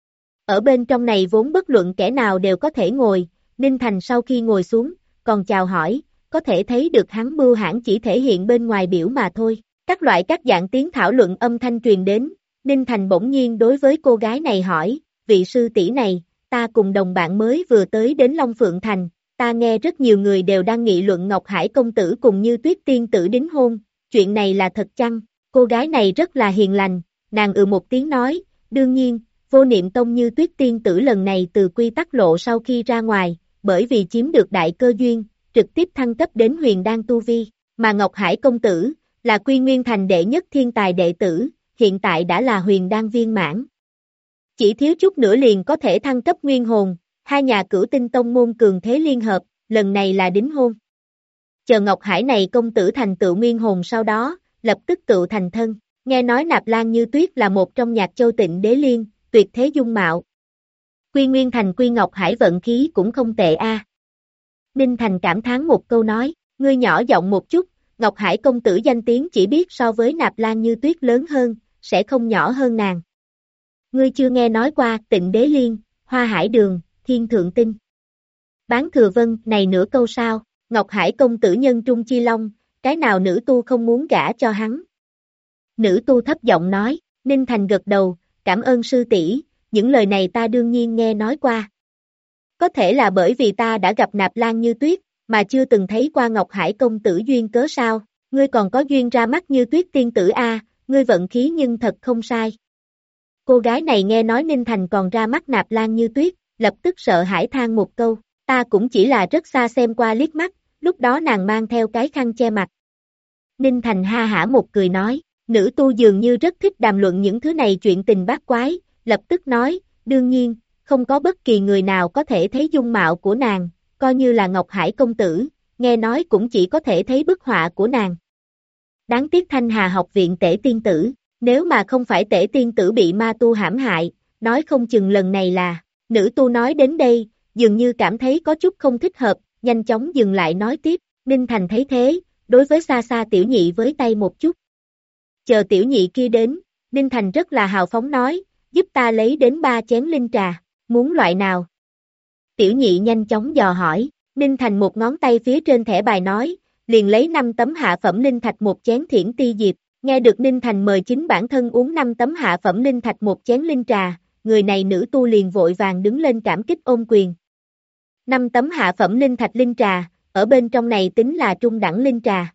Ở bên trong này vốn bất luận kẻ nào đều có thể ngồi, Ninh Thành sau khi ngồi xuống, còn chào hỏi, có thể thấy được hắn bưu hãn chỉ thể hiện bên ngoài biểu mà thôi. Các loại các dạng tiếng thảo luận âm thanh truyền đến, Ninh Thành bỗng nhiên đối với cô gái này hỏi, vị sư tỷ này, ta cùng đồng bạn mới vừa tới đến Long Phượng Thành, ta nghe rất nhiều người đều đang nghị luận Ngọc Hải công tử cùng Như Tuyết tiên tử đính hôn, chuyện này là thật chăng? Cô gái này rất là hiền lành, nàng một tiếng nói, đương nhiên, Vô Niệm Tông Như Tuyết tiên tử lần này từ quy tắc lộ sau khi ra ngoài, bởi vì chiếm được đại cơ duyên, trực tiếp thăng cấp đến huyền đan tu vi, mà Ngọc Hải công tử, là Quy Nguyên Thành đệ nhất thiên tài đệ tử, hiện tại đã là huyền đan viên mãn. Chỉ thiếu chút nữa liền có thể thăng cấp nguyên hồn, 2 nhà cửu tinh tông môn cường thế liên hợp, lần này là đính hôn. Chờ Ngọc Hải này công tử thành tựu nguyên hồn sau đó, lập tức tựu thành thân, nghe nói Nạp Lan Như Tuyết là một trong Nhạc Châu Tịnh Đế Liên, tuyệt thế dung mạo. Quy Nguyên Thành Quy Ngọc Hải vận khí cũng không tệ a. Ninh Thành cảm thán một câu nói, ngươi nhỏ giọng một chút, Ngọc Hải công tử danh tiếng chỉ biết so với Nạp Lan Như Tuyết lớn hơn, sẽ không nhỏ hơn nàng. Ngươi chưa nghe nói qua Tịnh Đế Liên, Hoa Hải Đường, Thiên Thượng Tinh. Bán Thừa Vân này nửa câu sao, Ngọc Hải công tử nhân trung chi long, cái nào nữ tu không muốn gả cho hắn. Nữ tu thấp giọng nói, Ninh Thành gật đầu, cảm ơn sư tỷ, những lời này ta đương nhiên nghe nói qua. Có thể là bởi vì ta đã gặp Nạp Lan Như Tuyết, mà chưa từng thấy qua Ngọc Hải công tử duyên cớ sao, ngươi còn có duyên ra mắt Như Tuyết tiên tử a, ngươi vận khí nhưng thật không sai. Cô gái này nghe nói Ninh Thành còn ra mắt Nạp Lan Như Tuyết, lập tức sợ hãi than một câu, ta cũng chỉ là rất xa xem qua liếc mắt, lúc đó nàng mang theo cái khăn che mặt. Ninh Thành ha hả một cười nói, nữ tu dường như rất thích đàm luận những thứ này chuyện tình bát quái, lập tức nói, đương nhiên, không có bất kỳ người nào có thể thấy dung mạo của nàng, coi như là Ngọc Hải công tử, nghe nói cũng chỉ có thể thấy bức họa của nàng. Đáng tiếc Thanh Hà học viện Tể tiên tử, nếu mà không phải Tể tiên tử bị ma tu hãm hại, nói không chừng lần này là, nữ tu nói đến đây, dường như cảm thấy có chút không thích hợp, nhanh chóng dừng lại nói tiếp, Ninh Thành thấy thế, đối với xa xa tiểu nhị với tay một chút. Chờ tiểu nhị kia đến, Ninh Thành rất là hào phóng nói, giúp ta lấy đến 3 chén linh trà, muốn loại nào? Tiểu nhị nhanh chóng dò hỏi, Ninh Thành một ngón tay phía trên thẻ bài nói, liền lấy 5 tấm hạ phẩm linh thạch một chén thiển ti diệp, nghe được Ninh Thành mời chính bản thân uống 5 tấm hạ phẩm linh thạch một chén linh trà, người này nữ tu liền vội vàng đứng lên cảm kích ôm quyền. 5 tấm hạ phẩm linh thạch linh trà, ở bên trong này tính là trung đẳng linh trà.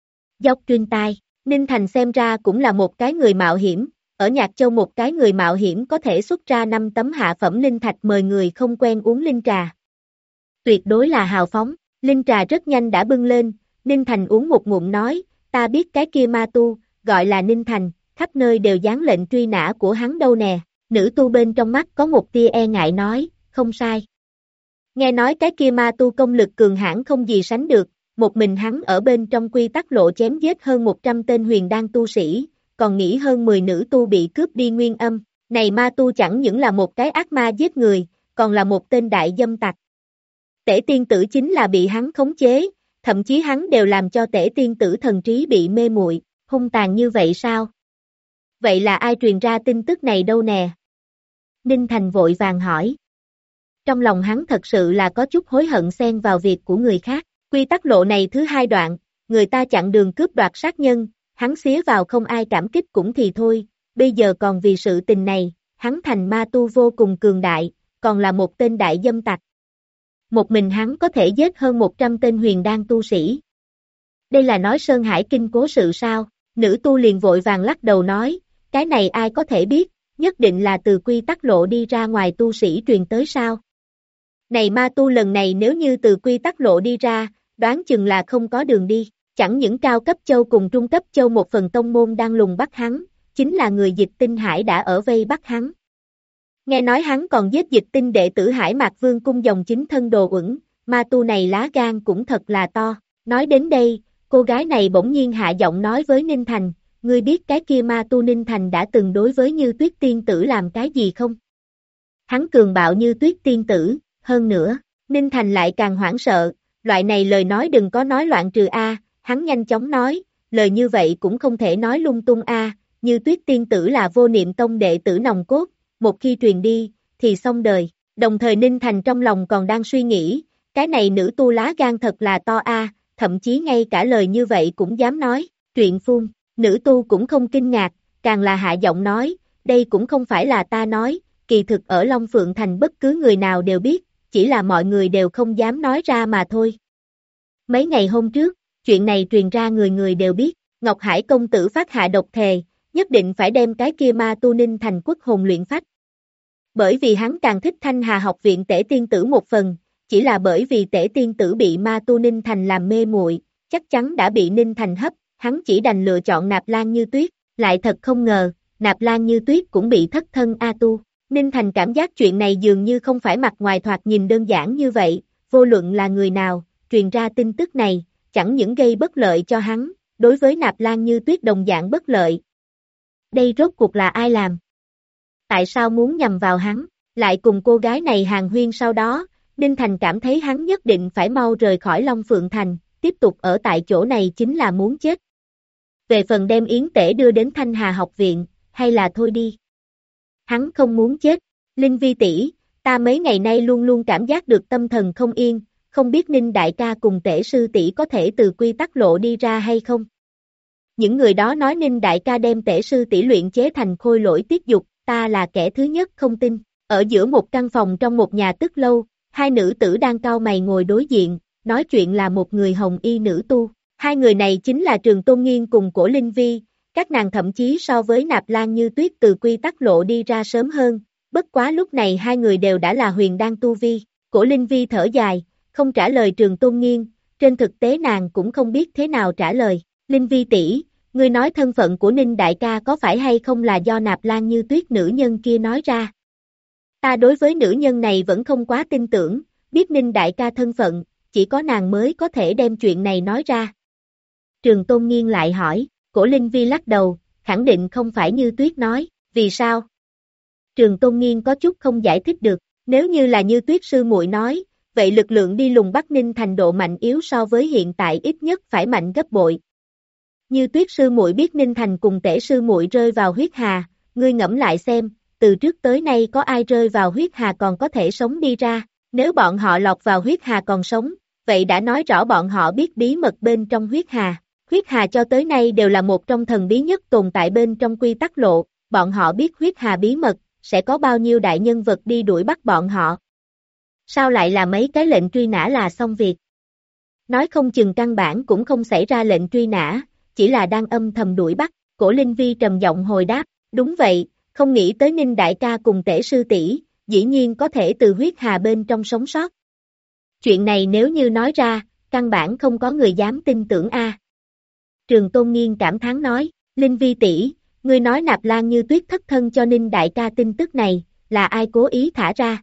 Dốc truyền tai, Ninh Thành xem ra cũng là một cái người mạo hiểm, ở Nhạc Châu một cái người mạo hiểm có thể xuất ra 5 tấm hạ phẩm linh thạch mời người không quen uống linh trà. Tuyệt đối là hào phóng, linh trà rất nhanh đã bưng lên, Ninh Thành uống một ngụm nói, ta biết cái kia ma tu, gọi là Ninh Thành, khắp nơi đều dán lệnh truy nã của hắn đâu nè, nữ tu bên trong mắt có một tia e ngại nói, không sai. Nghe nói cái kia ma tu công lực cường hãn không gì sánh được, một mình hắn ở bên trong quy tắc lộ chém giết hơn 100 tên huyền đan tu sĩ, còn nghĩ hơn 10 nữ tu bị cướp đi nguyên âm, này ma tu chẳng những là một cái ác ma giết người, còn là một tên đại dâm tặc. Tể tiên tử chính là bị hắn khống chế, thậm chí hắn đều làm cho tể tiên tử thần trí bị mê muội, hung tàn như vậy sao? Vậy là ai truyền ra tin tức này đâu nè? Ninh Thành vội vàng hỏi. Trong lòng hắn thật sự là có chút hối hận xen vào việc của người khác, quy tắc lộ này thứ 2 đoạn, người ta chặn đường cướp đoạt sát nhân, hắn xía vào không ai cảm kích cũng thì thôi, bây giờ còn vì sự tình này, hắn thành ma tu vô cùng cường đại, còn là một tên đại dâm tặc. Một mình hắn có thể giết hơn 100 tên huyền đan tu sĩ. Đây là nói Sơn Hải Kinh cố sự sao? Nữ tu liền vội vàng lắc đầu nói, cái này ai có thể biết, nhất định là từ quy tắc lộ đi ra ngoài tu sĩ truyền tới sao? Này ma tu lần này nếu như từ quy tắc lộ đi ra, đoán chừng là không có đường đi, chẳng những cao cấp châu cùng trung cấp châu một phần tông môn đang lùng bắt hắn, chính là người Dịch Tinh Hải đã ở vây bắt hắn. Nghe nói hắn còn giết Dịch Tinh đệ tử Hải Mạc Vương cung dòng chính thân Đồ Uẩn, ma tu này lá gan cũng thật là to. Nói đến đây, cô gái này bỗng nhiên hạ giọng nói với Ninh Thành, ngươi biết cái kia ma tu Ninh Thành đã từng đối với Như Tuyết tiên tử làm cái gì không? Hắn cường bạo Như Tuyết tiên tử, hơn nữa, Ninh Thành lại càng hoảng sợ, loại này lời nói đừng có nói loạn trừ a, hắn nhanh chóng nói, lời như vậy cũng không thể nói lung tung a, Như Tuyết tiên tử là Vô Niệm tông đệ tử nòng cốt, một khi truyền đi, thì xong đời, đồng thời Ninh Thành trong lòng còn đang suy nghĩ, cái này nữ tu lá gan thật là to a, thậm chí ngay cả lời như vậy cũng dám nói, truyện phun, nữ tu cũng không kinh ngạc, càng là hạ giọng nói, đây cũng không phải là ta nói, kỳ thực ở Long Phượng Thành bất cứ người nào đều biết, chỉ là mọi người đều không dám nói ra mà thôi. Mấy ngày hôm trước, chuyện này truyền ra người người đều biết, Ngọc Hải công tử phát hạ độc thề, nhất định phải đem cái kia ma tu Ninh Thành quốc hồn luyện phách. Bởi vì hắn càng thích Thanh Hà học viện Tể tiên tử một phần, chỉ là bởi vì Tể tiên tử bị ma tu Ninh Thành làm mê muội, chắc chắn đã bị Ninh Thành hấp, hắn chỉ đành lựa chọn Nạp Lan Như Tuyết, lại thật không ngờ, Nạp Lan Như Tuyết cũng bị thất thân A tu. Ninh Thành cảm giác chuyện này dường như không phải mặt ngoài thoạt nhìn đơn giản như vậy, vô luận là người nào, truyền ra tin tức này, chẳng những gây bất lợi cho hắn, đối với Nạp Lan Như Tuyết đồng dạng bất lợi. Đây rốt cuộc là ai làm? Tại sao muốn nhằm vào hắn, lại cùng cô gái này hàn huyên sau đó, Ninh Thành cảm thấy hắn nhất định phải mau rời khỏi Long Phượng Thành, tiếp tục ở tại chỗ này chính là muốn chết. Về phần đem Yến Tể đưa đến Thanh Hà học viện, hay là thôi đi. Hắn không muốn chết, Linh Vi tỷ, ta mấy ngày nay luôn luôn cảm giác được tâm thần không yên, không biết Ninh đại ca cùng Tể sư tỷ có thể từ quy tắc lộ đi ra hay không. Những người đó nói Ninh đại ca đem Tể sư tỷ luyện chế thành khôi lỗi tiết dục, ta là kẻ thứ nhất không tin. Ở giữa một căn phòng trong một nhà tức lâu, hai nữ tử đang cau mày ngồi đối diện, nói chuyện là một người hồng y nữ tu. Hai người này chính là Trường Tôn Nghiên cùng Cổ Linh Vi, các nàng thậm chí so với Nạp Lan Như Tuyết từ quy tắc lộ đi ra sớm hơn, bất quá lúc này hai người đều đã là huyền đan tu vi. Cổ Linh Vi thở dài, không trả lời Trường Tôn Nghiên, trên thực tế nàng cũng không biết thế nào trả lời. Linh Vi tỷ, ngươi nói thân phận của Ninh đại ca có phải hay không là do Nạp Lan Như Tuyết nữ nhân kia nói ra? Ta đối với nữ nhân này vẫn không quá tin tưởng, biết Ninh đại ca thân phận, chỉ có nàng mới có thể đem chuyện này nói ra. Trường Tôn Nghiên lại hỏi, Cổ Linh Vi lắc đầu, khẳng định không phải Như Tuyết nói, vì sao? Trường Tôn Nghiên có chút không giải thích được, nếu như là Như Tuyết sư muội nói, vậy lực lượng đi lùng bắt Ninh Thành độ mạnh yếu so với hiện tại ít nhất phải mạnh gấp bội. Như Tuyết sư muội biết Ninh Thành cùng Tể sư muội rơi vào huyết hà, ngươi ngẫm lại xem, từ trước tới nay có ai rơi vào huyết hà còn có thể sống đi ra, nếu bọn họ lọt vào huyết hà còn sống, vậy đã nói rõ bọn họ biết bí mật bên trong huyết hà. Huyết hà cho tới nay đều là một trong thần bí nhất tồn tại bên trong quy tắc lộ, bọn họ biết huyết hà bí mật, sẽ có bao nhiêu đại nhân vật đi đuổi bắt bọn họ. Sao lại là mấy cái lệnh truy nã là xong việc? Nói không chừng căn bản cũng không xảy ra lệnh truy nã, chỉ là đang âm thầm đuổi bắt, Cổ Linh Vi trầm giọng hồi đáp, đúng vậy, không nghĩ tới Ninh đại ca cùng Tể sư tỷ, dĩ nhiên có thể từ huyết hà bên trong sống sót. Chuyện này nếu như nói ra, căn bản không có người dám tin tưởng a. Trường Tôn Nghiên cảm thán nói, Linh Vi tỷ, ngươi nói Nạp Lan Như Tuyết thất thân cho Ninh đại ca tin tức này, là ai cố ý thả ra?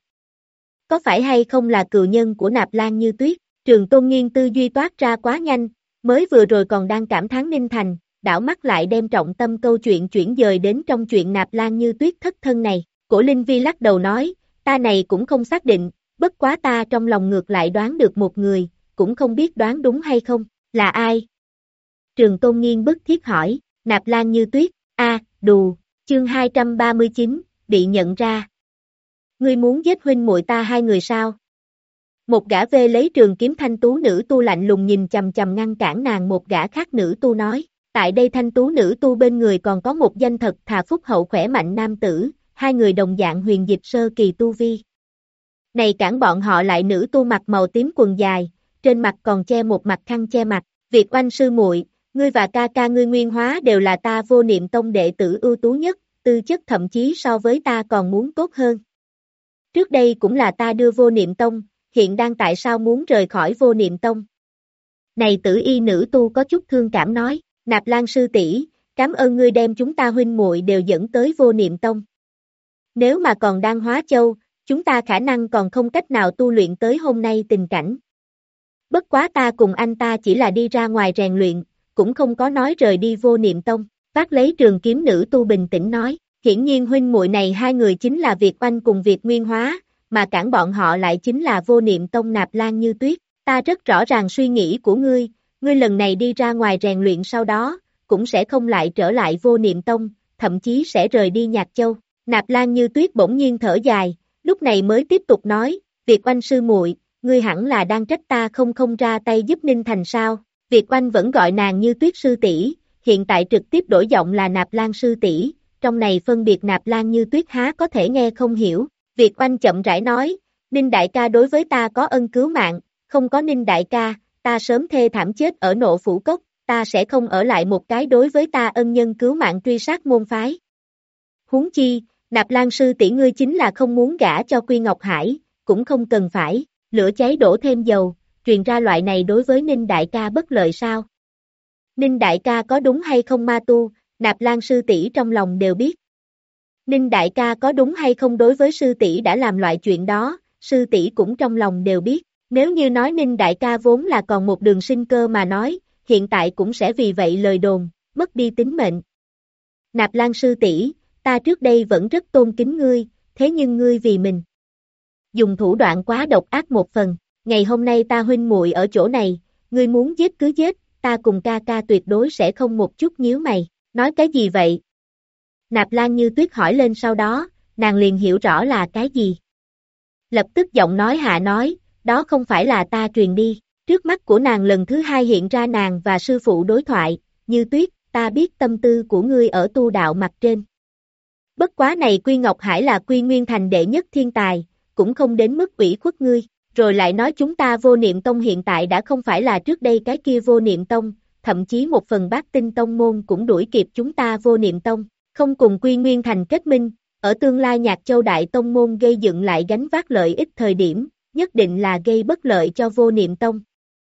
Có phải hay không là cựu nhân của Nạp Lan Như Tuyết? Trường Tôn Nghiên tư duy toát ra quá nhanh, mới vừa rồi còn đang cảm thán Ninh Thành, đảo mắt lại đem trọng tâm câu chuyện chuyển dời đến trong chuyện Nạp Lan Như Tuyết thất thân này. Cổ Linh Vi lắc đầu nói, ta này cũng không xác định, bất quá ta trong lòng ngược lại đoán được một người, cũng không biết đoán đúng hay không, là ai? Trường Tôn Nghiên bức thiết hỏi, Nạp Lan Như Tuyết, đù, chương 239, bị nhận ra. Ngươi muốn giết huynh muội ta hai người sao? Một gã vê lấy trường kiếm thanh tú nữ tu lạnh lùng nhìn chằm chằm ngăn cản nàng, một gã khác nữ tu nói, tại đây thanh tú nữ tu bên người còn có một danh thật thà phúc hậu khỏe mạnh nam tử, hai người đồng dạng huyền dịch sơ kỳ tu vi. Này cản bọn họ lại nữ tu mặc màu tím quần dài, trên mặt còn che một mặt khăn che mặt, Việt Oanh sư muội, ngươi và ca ca ngươi Nguyên Hóa đều là ta Vô Niệm Tông đệ tử ưu tú nhất, tư chất thậm chí so với ta còn muốn tốt hơn. Trước đây cũng là ta đưa Vô Niệm Tông, hiện đang tại sao muốn rời khỏi Vô Niệm Tông? Này tử y nữ tu có chút thương cảm nói, Nạp Lan sư tỷ, cảm ơn ngươi đem chúng ta huynh muội đều dẫn tới Vô Niệm Tông. Nếu mà còn đang Hóa Châu, chúng ta khả năng còn không cách nào tu luyện tới hôm nay tình cảnh. Bất quá ta cùng anh ta chỉ là đi ra ngoài rèn luyện, cũng không có nói rời đi Vô Niệm Tông. Vác lấy trường kiếm nữ tu bình tĩnh nói, hiển nhiên huynh muội này hai người chính là Việt Oanh cùng Việt Nguyên Hóa, mà cản bọn họ lại chính là Vô Niệm Tông Nạp Lan Như Tuyết. Ta rất rõ ràng suy nghĩ của ngươi lần này đi ra ngoài rèn luyện sau đó, cũng sẽ không lại trở lại Vô Niệm Tông, thậm chí sẽ rời đi Nhạc Châu. Nạp Lan Như Tuyết bỗng nhiên thở dài, lúc này mới tiếp tục nói, Việt Oanh sư muội, ngươi hẳn là đang trách ta không ra tay giúp Ninh Thành sao? Việt Oanh vẫn gọi nàng Như Tuyết sư tỷ, hiện tại trực tiếp đổi giọng là Nạp Lan sư tỷ, trong này phân biệt Nạp Lan Như Tuyết há có thể nghe không hiểu. Việt Oanh chậm rãi nói, Ninh đại ca đối với ta có ân cứu mạng, không có Ninh đại ca, ta sớm thê thảm chết ở Nộ Phủ Cốc, ta sẽ không ở lại một cái đối với ta ân nhân cứu mạng truy sát môn phái. Huống chi, Nạp Lan sư tỷ ngươi chính là không muốn gả cho Quy Ngọc Hải, cũng không cần phải, lửa cháy đổ thêm dầu, truyền ra loại này đối với Ninh đại ca bất lợi sao? Ninh đại ca có đúng hay không ma tu, Nạp Lan sư tỷ trong lòng đều biết. Ninh đại ca có đúng hay không đối với sư tỷ đã làm loại chuyện đó, sư tỷ cũng trong lòng đều biết. Nếu như nói Ninh đại ca vốn là còn một đường sinh cơ mà nói, hiện tại cũng sẽ vì vậy lời đồn, mất đi tính mệnh. Nạp Lan sư tỷ, ta trước đây vẫn rất tôn kính ngươi, thế nhưng ngươi vì mình dùng thủ đoạn quá độc ác một phần, ngày hôm nay ta huynh muội ở chỗ này, ngươi muốn giết cứ giết, ta cùng ca ca tuyệt đối sẽ không một chút nhíu mày, nói cái gì vậy? Nạp Lan Như Tuyết hỏi lên sau đó, nàng liền hiểu rõ là cái gì. Lập tức giọng nói hạ nói, đó không phải là ta truyền đi, trước mắt của nàng lần thứ hai hiện ra nàng và sư phụ đối thoại, Như Tuyết, ta biết tâm tư của ngươi ở tu đạo mặt trên. Bất quá này Quy Ngọc Hải là Quy Nguyên Thành đệ nhất thiên tài, cũng không đến mức ủy khuất ngươi, rồi lại nói chúng ta Vô Niệm Tông hiện tại đã không phải là trước đây cái kia Vô Niệm Tông, thậm chí một phần Bát Tinh Tông môn cũng đuổi kịp chúng ta Vô Niệm Tông, không cùng Quy Nguyên Thành kết minh, ở tương lai Nhạc Châu Đại Tông môn gây dựng lại gánh vác lợi ích thời điểm, nhất định là gây bất lợi cho Vô Niệm Tông.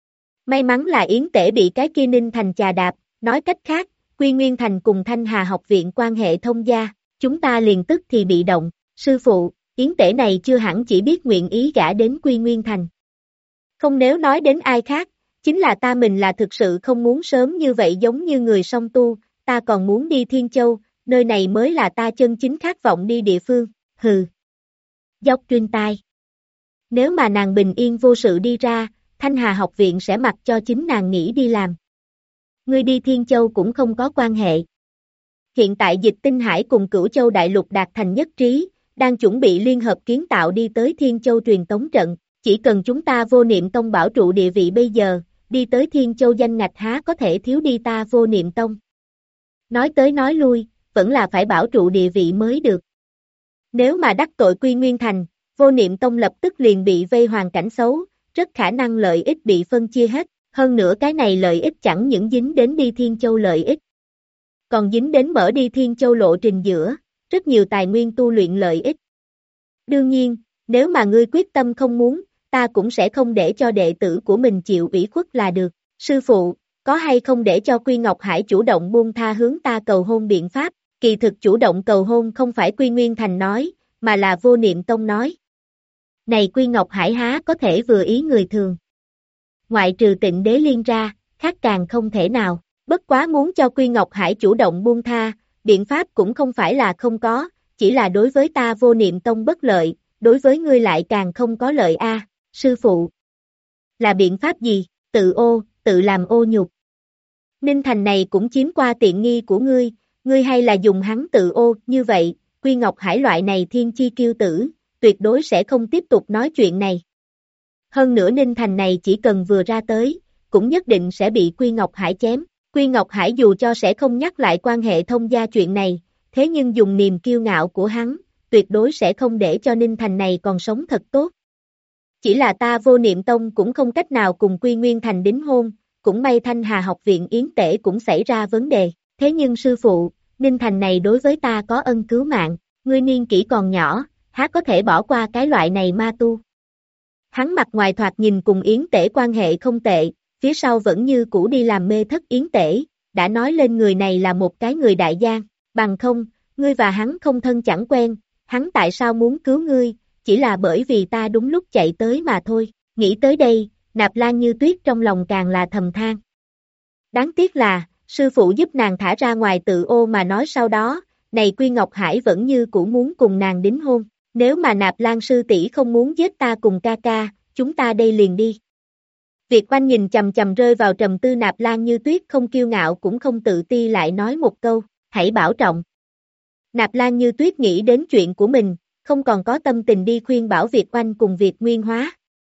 May mắn là Yến Tể bị cái kia Ninh Thành chà đạp, nói cách khác, Quy Nguyên Thành cùng Thanh Hà học viện quan hệ thông gia, chúng ta liền tức thì bị động, sư phụ, Yến Tể này chưa hẳn chỉ biết nguyện ý gả đến Quy Nguyên Thành. Không nếu nói đến ai khác, chính là ta mình là thực sự không muốn sớm như vậy giống như người song tu, ta còn muốn đi Thiên Châu, nơi này mới là ta chân chính khát vọng đi địa phương, hừ. Dốc truyền tai. Nếu mà nàng bình yên vô sự đi ra, Thanh Hà học viện sẽ mặc cho chính nàng nghỉ đi làm. Ngươi đi Thiên Châu cũng không có quan hệ. Hiện tại Dịch Tinh Hải cùng Cửu Châu Đại Lục đạt thành nhất trí, đang chuẩn bị liên hợp kiến tạo đi tới Thiên Châu truyền tống trận, chỉ cần chúng ta Vô Niệm Tông bảo trụ địa vị bây giờ, đi tới Thiên Châu danh ngạch há có thể thiếu đi ta Vô Niệm Tông. Nói tới nói lui, vẫn là phải bảo trụ địa vị mới được. Nếu mà đắc tội Quy Nguyên Thành, Vô Niệm Tông lập tức liền bị vây hoàn cảnh xấu, rất khả năng lợi ích bị phân chia hết, hơn nữa cái này lợi ích chẳng những dính đến đi Thiên Châu lợi ích, còn dính đến mở đi Thiên Châu lộ trình giữa, rất nhiều tài nguyên tu luyện lợi ích. Đương nhiên, nếu mà ngươi quyết tâm không muốn, ta cũng sẽ không để cho đệ tử của mình chịu ủy khuất là được. Sư phụ, có hay không để cho Quy Ngọc Hải chủ động buông tha hướng ta cầu hôn biện pháp? Kỳ thực chủ động cầu hôn không phải Quy Nguyên Thành nói, mà là Vô Niệm Tông nói. Này Quy Ngọc Hải há có thể vừa ý người thường. Ngoại trừ Tịnh Đế Liên ra, khác càng không thể nào. Bất quá muốn cho Quy Ngọc Hải chủ động buông tha, biện pháp cũng không phải là không có, chỉ là đối với ta Vô Niệm Tông bất lợi, đối với ngươi lại càng không có lợi a. Sư phụ. Là biện pháp gì? Tự làm ô nhục. Ninh Thành này cũng chiếm qua tiện nghi của ngươi hay là dùng hắn tự ô, như vậy, Quy Ngọc Hải loại này thiên chi kiêu tử, tuyệt đối sẽ không tiếp tục nói chuyện này. Hơn nữa Ninh Thành này chỉ cần vừa ra tới, cũng nhất định sẽ bị Quy Ngọc Hải chém. Quy Ngọc Hải dù cho sẽ không nhắc lại quan hệ thông gia chuyện này, thế nhưng dùng niềm kiêu ngạo của hắn, tuyệt đối sẽ không để cho Ninh Thành này còn sống thật tốt. Chỉ là ta Vô Niệm Tông cũng không cách nào cùng Quy Nguyên Thành đính hôn, cũng may Thanh Hà học viện yến tể cũng xảy ra vấn đề. Thế nhưng sư phụ, Ninh Thành này đối với ta có ân cứu mạng, ngươi niên kỷ còn nhỏ, há có thể bỏ qua cái loại này ma tu. Hắn mặt ngoài thoạt nhìn cùng yến tể quan hệ không tệ, phía sau vẫn như cũ đi làm mê thất yến tể, đã nói lên người này là một cái người đại gian, bằng không, ngươi và hắn không thân chẳng quen, hắn tại sao muốn cứu ngươi, chỉ là bởi vì ta đúng lúc chạy tới mà thôi. Nghĩ tới đây, Nạp Lan Như Tuyết trong lòng càng là thầm than. Đáng tiếc là, sư phụ giúp nàng thả ra ngoài tự ô mà nói sau đó, này Quy Ngọc Hải vẫn như cũ muốn cùng nàng đính hôn, nếu mà Nạp Lan sư tỷ không muốn giết ta cùng ca ca, chúng ta đây liền đi. Việt Oanh nhìn chầm chầm rơi vào trầm tư Nạp Lan Như Tuyết không kiêu ngạo cũng không tự ti lại nói một câu, hãy bảo trọng. Nạp Lan Như Tuyết nghĩ đến chuyện của mình, không còn có tâm tình đi khuyên bảo Việt Oanh cùng Việt Nguyên Hóa.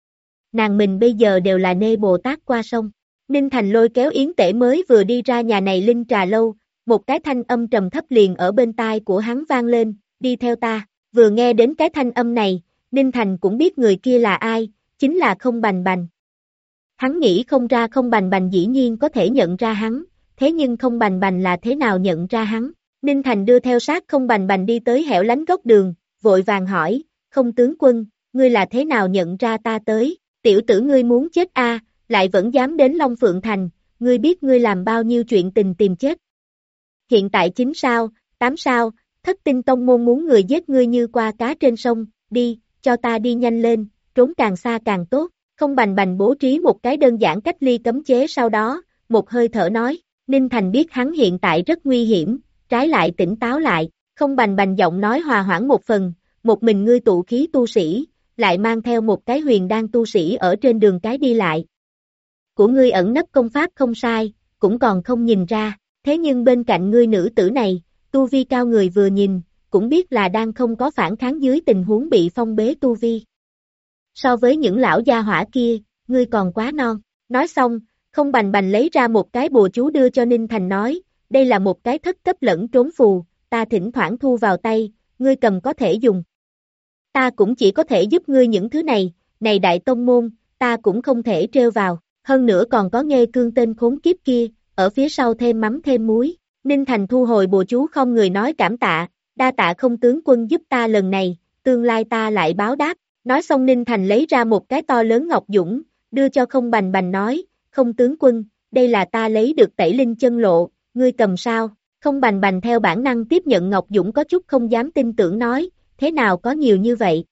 Nàng mình bây giờ đều là nê Bồ Tát qua sông. Ninh Thành lôi kéo yến tể mới vừa đi ra nhà này Linh Trà Lâu, một cái thanh âm trầm thấp liền ở bên tai của hắn vang lên, đi theo ta. Vừa nghe đến cái thanh âm này, Ninh Thành cũng biết người kia là ai, chính là Không Bành Bành. Hắn nghĩ không ra Không Bành Bành dĩ nhiên có thể nhận ra hắn, thế nhưng Không Bành Bành là thế nào nhận ra hắn? Ninh Thành đưa theo sát Không Bành Bành đi tới hẻo lánh góc đường, vội vàng hỏi, Không tướng quân, ngươi là thế nào nhận ra ta tới? Tiểu tử ngươi muốn chết a, lại vẫn dám đến Long Phượng Thành, ngươi biết ngươi làm bao nhiêu chuyện tình tìm chết. Hiện tại 9 sao, 8 sao, Thất Tinh Tông môn muốn người giết ngươi như qua cá trên sông, đi, cho ta đi nhanh lên, trốn càng xa càng tốt. Không Bành Bành bố trí một cái đơn giản cách ly cấm chế sau đó, một hơi thở nói, Ninh Thành biết hắn hiện tại rất nguy hiểm, trái lại tỉnh táo lại, Không Bành Bành giọng nói hòa hoãn một phần, một mình ngươi tụ khí tu sĩ, lại mang theo một cái huyền đan tu sĩ ở trên đường cái đi lại. Của ngươi ẩn nấp công pháp không sai, cũng còn không nhìn ra, thế nhưng bên cạnh ngươi nữ tử này, tu vi cao người vừa nhìn, cũng biết là đang không có phản kháng dưới tình huống bị phong bế tu vi. So với những lão gia hỏa kia, ngươi còn quá non. Nói xong, Không Bành Bành lấy ra một cái bùa chú đưa cho Ninh Thành nói, đây là một cái thất cấp lẫn trốn phù, ta thỉnh thoảng thu vào tay, ngươi cầm có thể dùng. Ta cũng chỉ có thể giúp ngươi những thứ này, này đại tông môn, ta cũng không thể trêu vào, hơn nữa còn có Nghê Cương tên khốn kiếp kia, ở phía sau thêm mắm thêm muối. Ninh Thành thu hồi bùa chú không người nói cảm tạ, đa tạ Không tướng quân giúp ta lần này, tương lai ta lại báo đáp. Nói xong Ninh Thành lấy ra một cái to lớn ngọc dũng, đưa cho Không Bành Bành nói, Không tướng quân, đây là ta lấy được Tẩy Linh chân lộ, ngươi cầm sao? Không Bành Bành theo bản năng tiếp nhận ngọc dũng có chút không dám tin tưởng nói, thế nào có nhiều như vậy?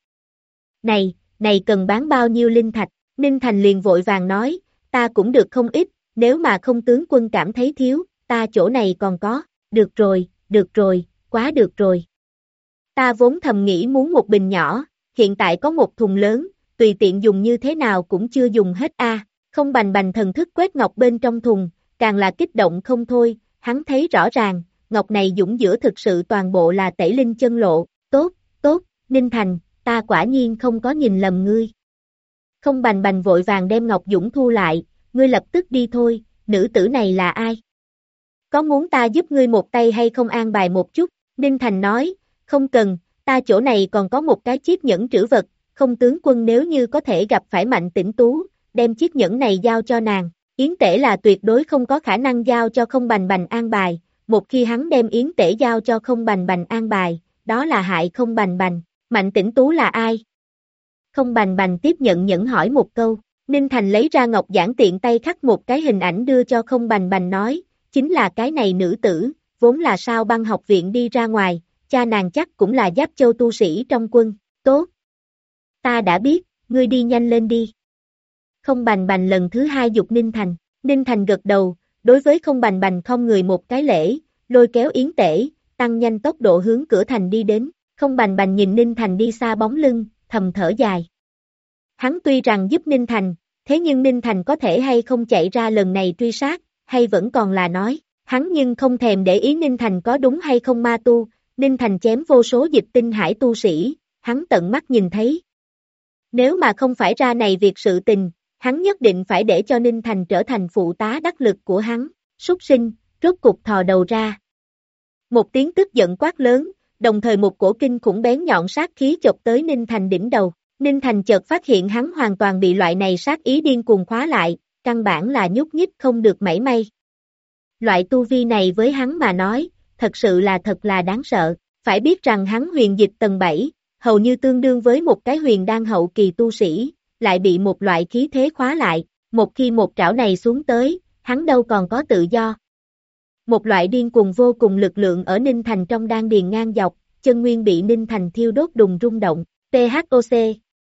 Này cần bán bao nhiêu linh thạch? Ninh Thành liền vội vàng nói, ta cũng được không ít, nếu mà Không tướng quân cảm thấy thiếu, ta chỗ này còn có, được rồi, quá được rồi. Ta vốn thầm nghĩ muốn một bình nhỏ, hiện tại có một thùng lớn, tùy tiện dùng như thế nào cũng chưa dùng hết a. Không Bành Bành thần thức quét ngọc bên trong thùng, càng là kích động không thôi, hắn thấy rõ ràng, ngọc này dũng giữa thực sự toàn bộ là Tẩy Linh Chân Lộ, tốt, Ninh Thành, ta quả nhiên không có nhìn lầm ngươi. Không Bành Bành vội vàng đem Ngọc Dũng thu lại, ngươi lập tức đi thôi, nữ tử này là ai? Có muốn ta giúp ngươi một tay hay không an bài một chút? Ninh Thành nói, không cần, ta chỗ này còn có một cái chiếc nhẫn trữ vật, không tướng quân nếu như có thể gặp phải Mạnh Tĩnh Tú, đem chiếc nhẫn này giao cho nàng. Yến Tể là tuyệt đối không có khả năng giao cho Không Bành Bành an bài, một khi hắn đem Yến Tể giao cho Không Bành Bành an bài, đó là hại Không Bành Bành. Mạnh Tĩnh Tú là ai? Không Bành Bành tiếp nhận nhẫn hỏi một câu, Ninh Thành lấy ra ngọc giản tiện tay khắc một cái hình ảnh đưa cho Không Bành Bành nói, chính là cái này nữ tử, vốn là Sao Băng học viện đi ra ngoài, cha nàng chắc cũng là Giáp Châu tu sĩ trong quân, tốt. Ta đã biết, ngươi đi nhanh lên đi. Không Bành Bành lần thứ hai giục Ninh Thành gật đầu, đối với Không Bành Bành không người một cái lễ, lôi kéo Yến Tể, tăng nhanh tốc độ hướng cửa thành đi đến, Không Bành Bành nhìn Ninh Thành đi xa bóng lưng, thầm thở dài. Hắn tuy rằng giúp Ninh Thành, thế nhưng Ninh Thành có thể hay không chạy ra lần này truy sát, hay vẫn còn là nói, hắn nhưng không thèm để ý Ninh Thành có đúng hay không ma tu, Ninh Thành chém vô số dịch tinh hải tu sĩ, hắn tận mắt nhìn thấy. Nếu mà không phải ra này việc sự tình, hắn nhất định phải để cho Ninh Thành trở thành phụ tá đắc lực của hắn, súc sinh, rốt cục thò đầu ra. Một tiếng tức giận quát lớn, đồng thời một cổ kinh khủng bén nhọn sát khí chộp tới Ninh Thành đỉnh đầu. Ninh Thành chợt phát hiện hắn hoàn toàn bị loại này sát ý điên cuồng khóa lại, căn bản là nhúc nhích không được mảy may. Loại tu vi này với hắn mà nói, thật sự là thật là đáng sợ, phải biết rằng hắn huyền dịch tầng 7, hầu như tương đương với một cái huyền đan hậu kỳ tu sĩ, lại bị một loại khí thế khóa lại, một khi một trảo này xuống tới, hắn đâu còn có tự do. Một loại điên cuồng vô cùng lực lượng ở Ninh Thành trong đan điền ngang dọc, chân nguyên bị Ninh Thành thiêu đốt đùng rung động, THOC.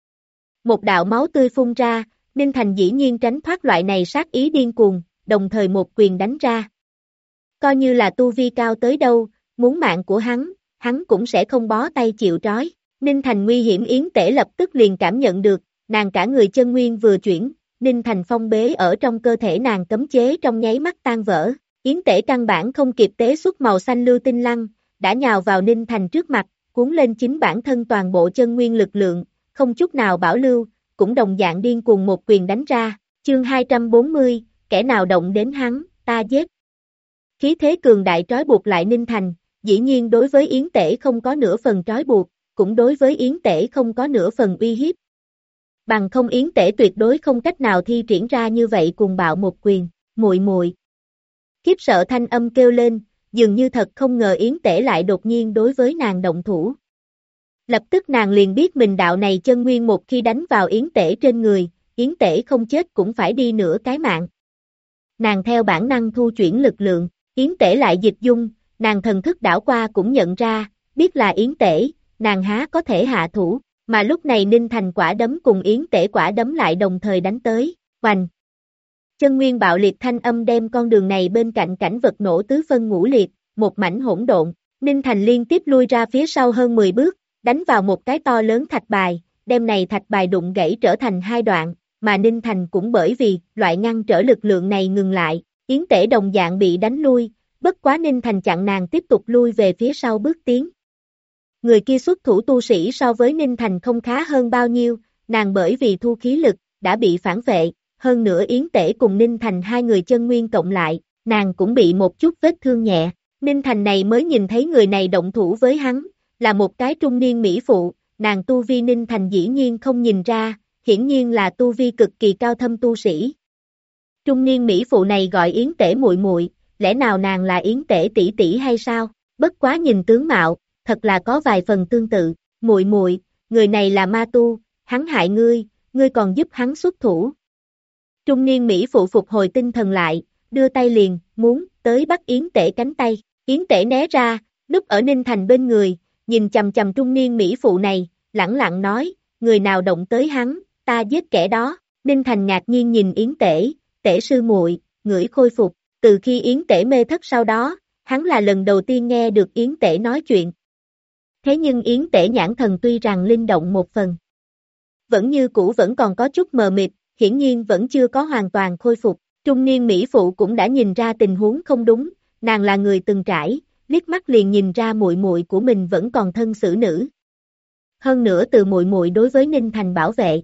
Một đạo máu tươi phun ra, Ninh Thành dĩ nhiên tránh thoát loại này sát ý điên cuồng, đồng thời một quyền đánh ra. Coi như là tu vi cao tới đâu, muốn mạng của hắn cũng sẽ không bó tay chịu trói. Ninh Thành nguy hiểm Yến Tể lập tức liền cảm nhận được, nàng cả người chân nguyên vừa chuyển, Ninh Thành phong bế ở trong cơ thể nàng cấm chế trong nháy mắt tan vỡ. Yến Tể căn bản không kịp tế xuất màu xanh lưu tinh lăng, đã nhào vào Ninh Thành trước mặt, cuốn lên chính bản thân toàn bộ chân nguyên lực lượng, không chút nào bảo lưu, cũng đồng dạng điên cuồng một quyền đánh ra, chương 240, kẻ nào động đến hắn, ta giết. Khí thế cường đại trói buộc lại Ninh Thành, dĩ nhiên đối với Yến Tể không có nửa phần trói buộc, cũng đối với Yến Tể không có nửa phần uy hiếp. Bằng không Yến Tể tuyệt đối không cách nào thi triển ra như vậy cùng bạo một quyền, muội muội. Khiếp sợ thanh âm kêu lên, dường như thật không ngờ Yến Tể lại đột nhiên đối với nàng động thủ. Lập tức nàng liền biết mình đạo này chân nguyên một khi đánh vào Yến Tể trên người, Yến Tể không chết cũng phải đi nửa cái mạng. Nàng theo bản năng thu chuyển lực lượng, Yến Tể lại dịch dung, nàng thần thức đảo qua cũng nhận ra, biết là Yến Tể, nàng há có thể hạ thủ, mà lúc này Ninh Thành quả đấm cùng Yến Tể quả đấm lại đồng thời đánh tới, oành. Chân nguyên bạo liệt thanh âm đem con đường này bên cạnh cảnh vật nổ tứ phân ngũ liệt, một mảnh hỗn độn, Ninh Thành liên tiếp lui ra phía sau hơn 10 bước, đánh vào một cái to lớn thạch bài, đem này thạch bài đụng gãy trở thành hai đoạn, mà Ninh Thành cũng bởi vì loại ngăn trở lực lượng này ngừng lại, Yến Tể đồng dạng bị đánh lui, bất quá Ninh Thành chặn nàng tiếp tục lui về phía sau bước tiến. Người kia xuất thủ tu sĩ so với Ninh Thành không khá hơn bao nhiêu, nàng bởi vì thu khí lực, đã bị phản vệ, hơn nữa Yến Tể cùng Ninh Thành hai người chân nguyên cộng lại, nàng cũng bị một chút vết thương nhẹ, Ninh Thành này mới nhìn thấy người này động thủ với hắn, là một cái trung niên mỹ phụ, nàng tu vi Ninh Thành dĩ nhiên không nhìn ra, hiển nhiên là tu vi cực kỳ cao thâm tu sĩ. Trung niên mỹ phụ này gọi Yến Tể muội muội, lẽ nào nàng là Yến Tể tỷ tỷ hay sao? Bất quá nhìn tướng mạo, thật là có vài phần tương tự, muội muội, người này là ma tu, hắn hại ngươi, ngươi còn giúp hắn xuất thủ. Trung niên mỹ phụ phục hồi tinh thần lại, đưa tay liền, muốn tới bắt Yến Tể cánh tay, Yến Tể né ra, núp ở Ninh Thành bên người, nhìn chằm chằm trung niên mỹ phụ này, lẳng lặng nói, người nào động tới hắn, ta giết kẻ đó. Ninh Thành ngạc nhiên nhìn Yến Tể, Tể sư muội, ngửi khôi phục, từ khi Yến Tể mê thất sau đó, hắn là lần đầu tiên nghe được Yến Tể nói chuyện. Thế nhưng Yến Tể nhãn thần tuy rằng linh động một phần, vẫn như cũ vẫn còn có chút mờ mịt, hiển nhiên vẫn chưa có hoàn toàn khôi phục. Trung niên Mỹ phụ cũng đã nhìn ra tình huống không đúng, nàng là người từng trải, liếc mắt liền nhìn ra muội muội của mình vẫn còn thân xử nữ. Hơn nữa từ muội muội đối với Ninh Thành bảo vệ.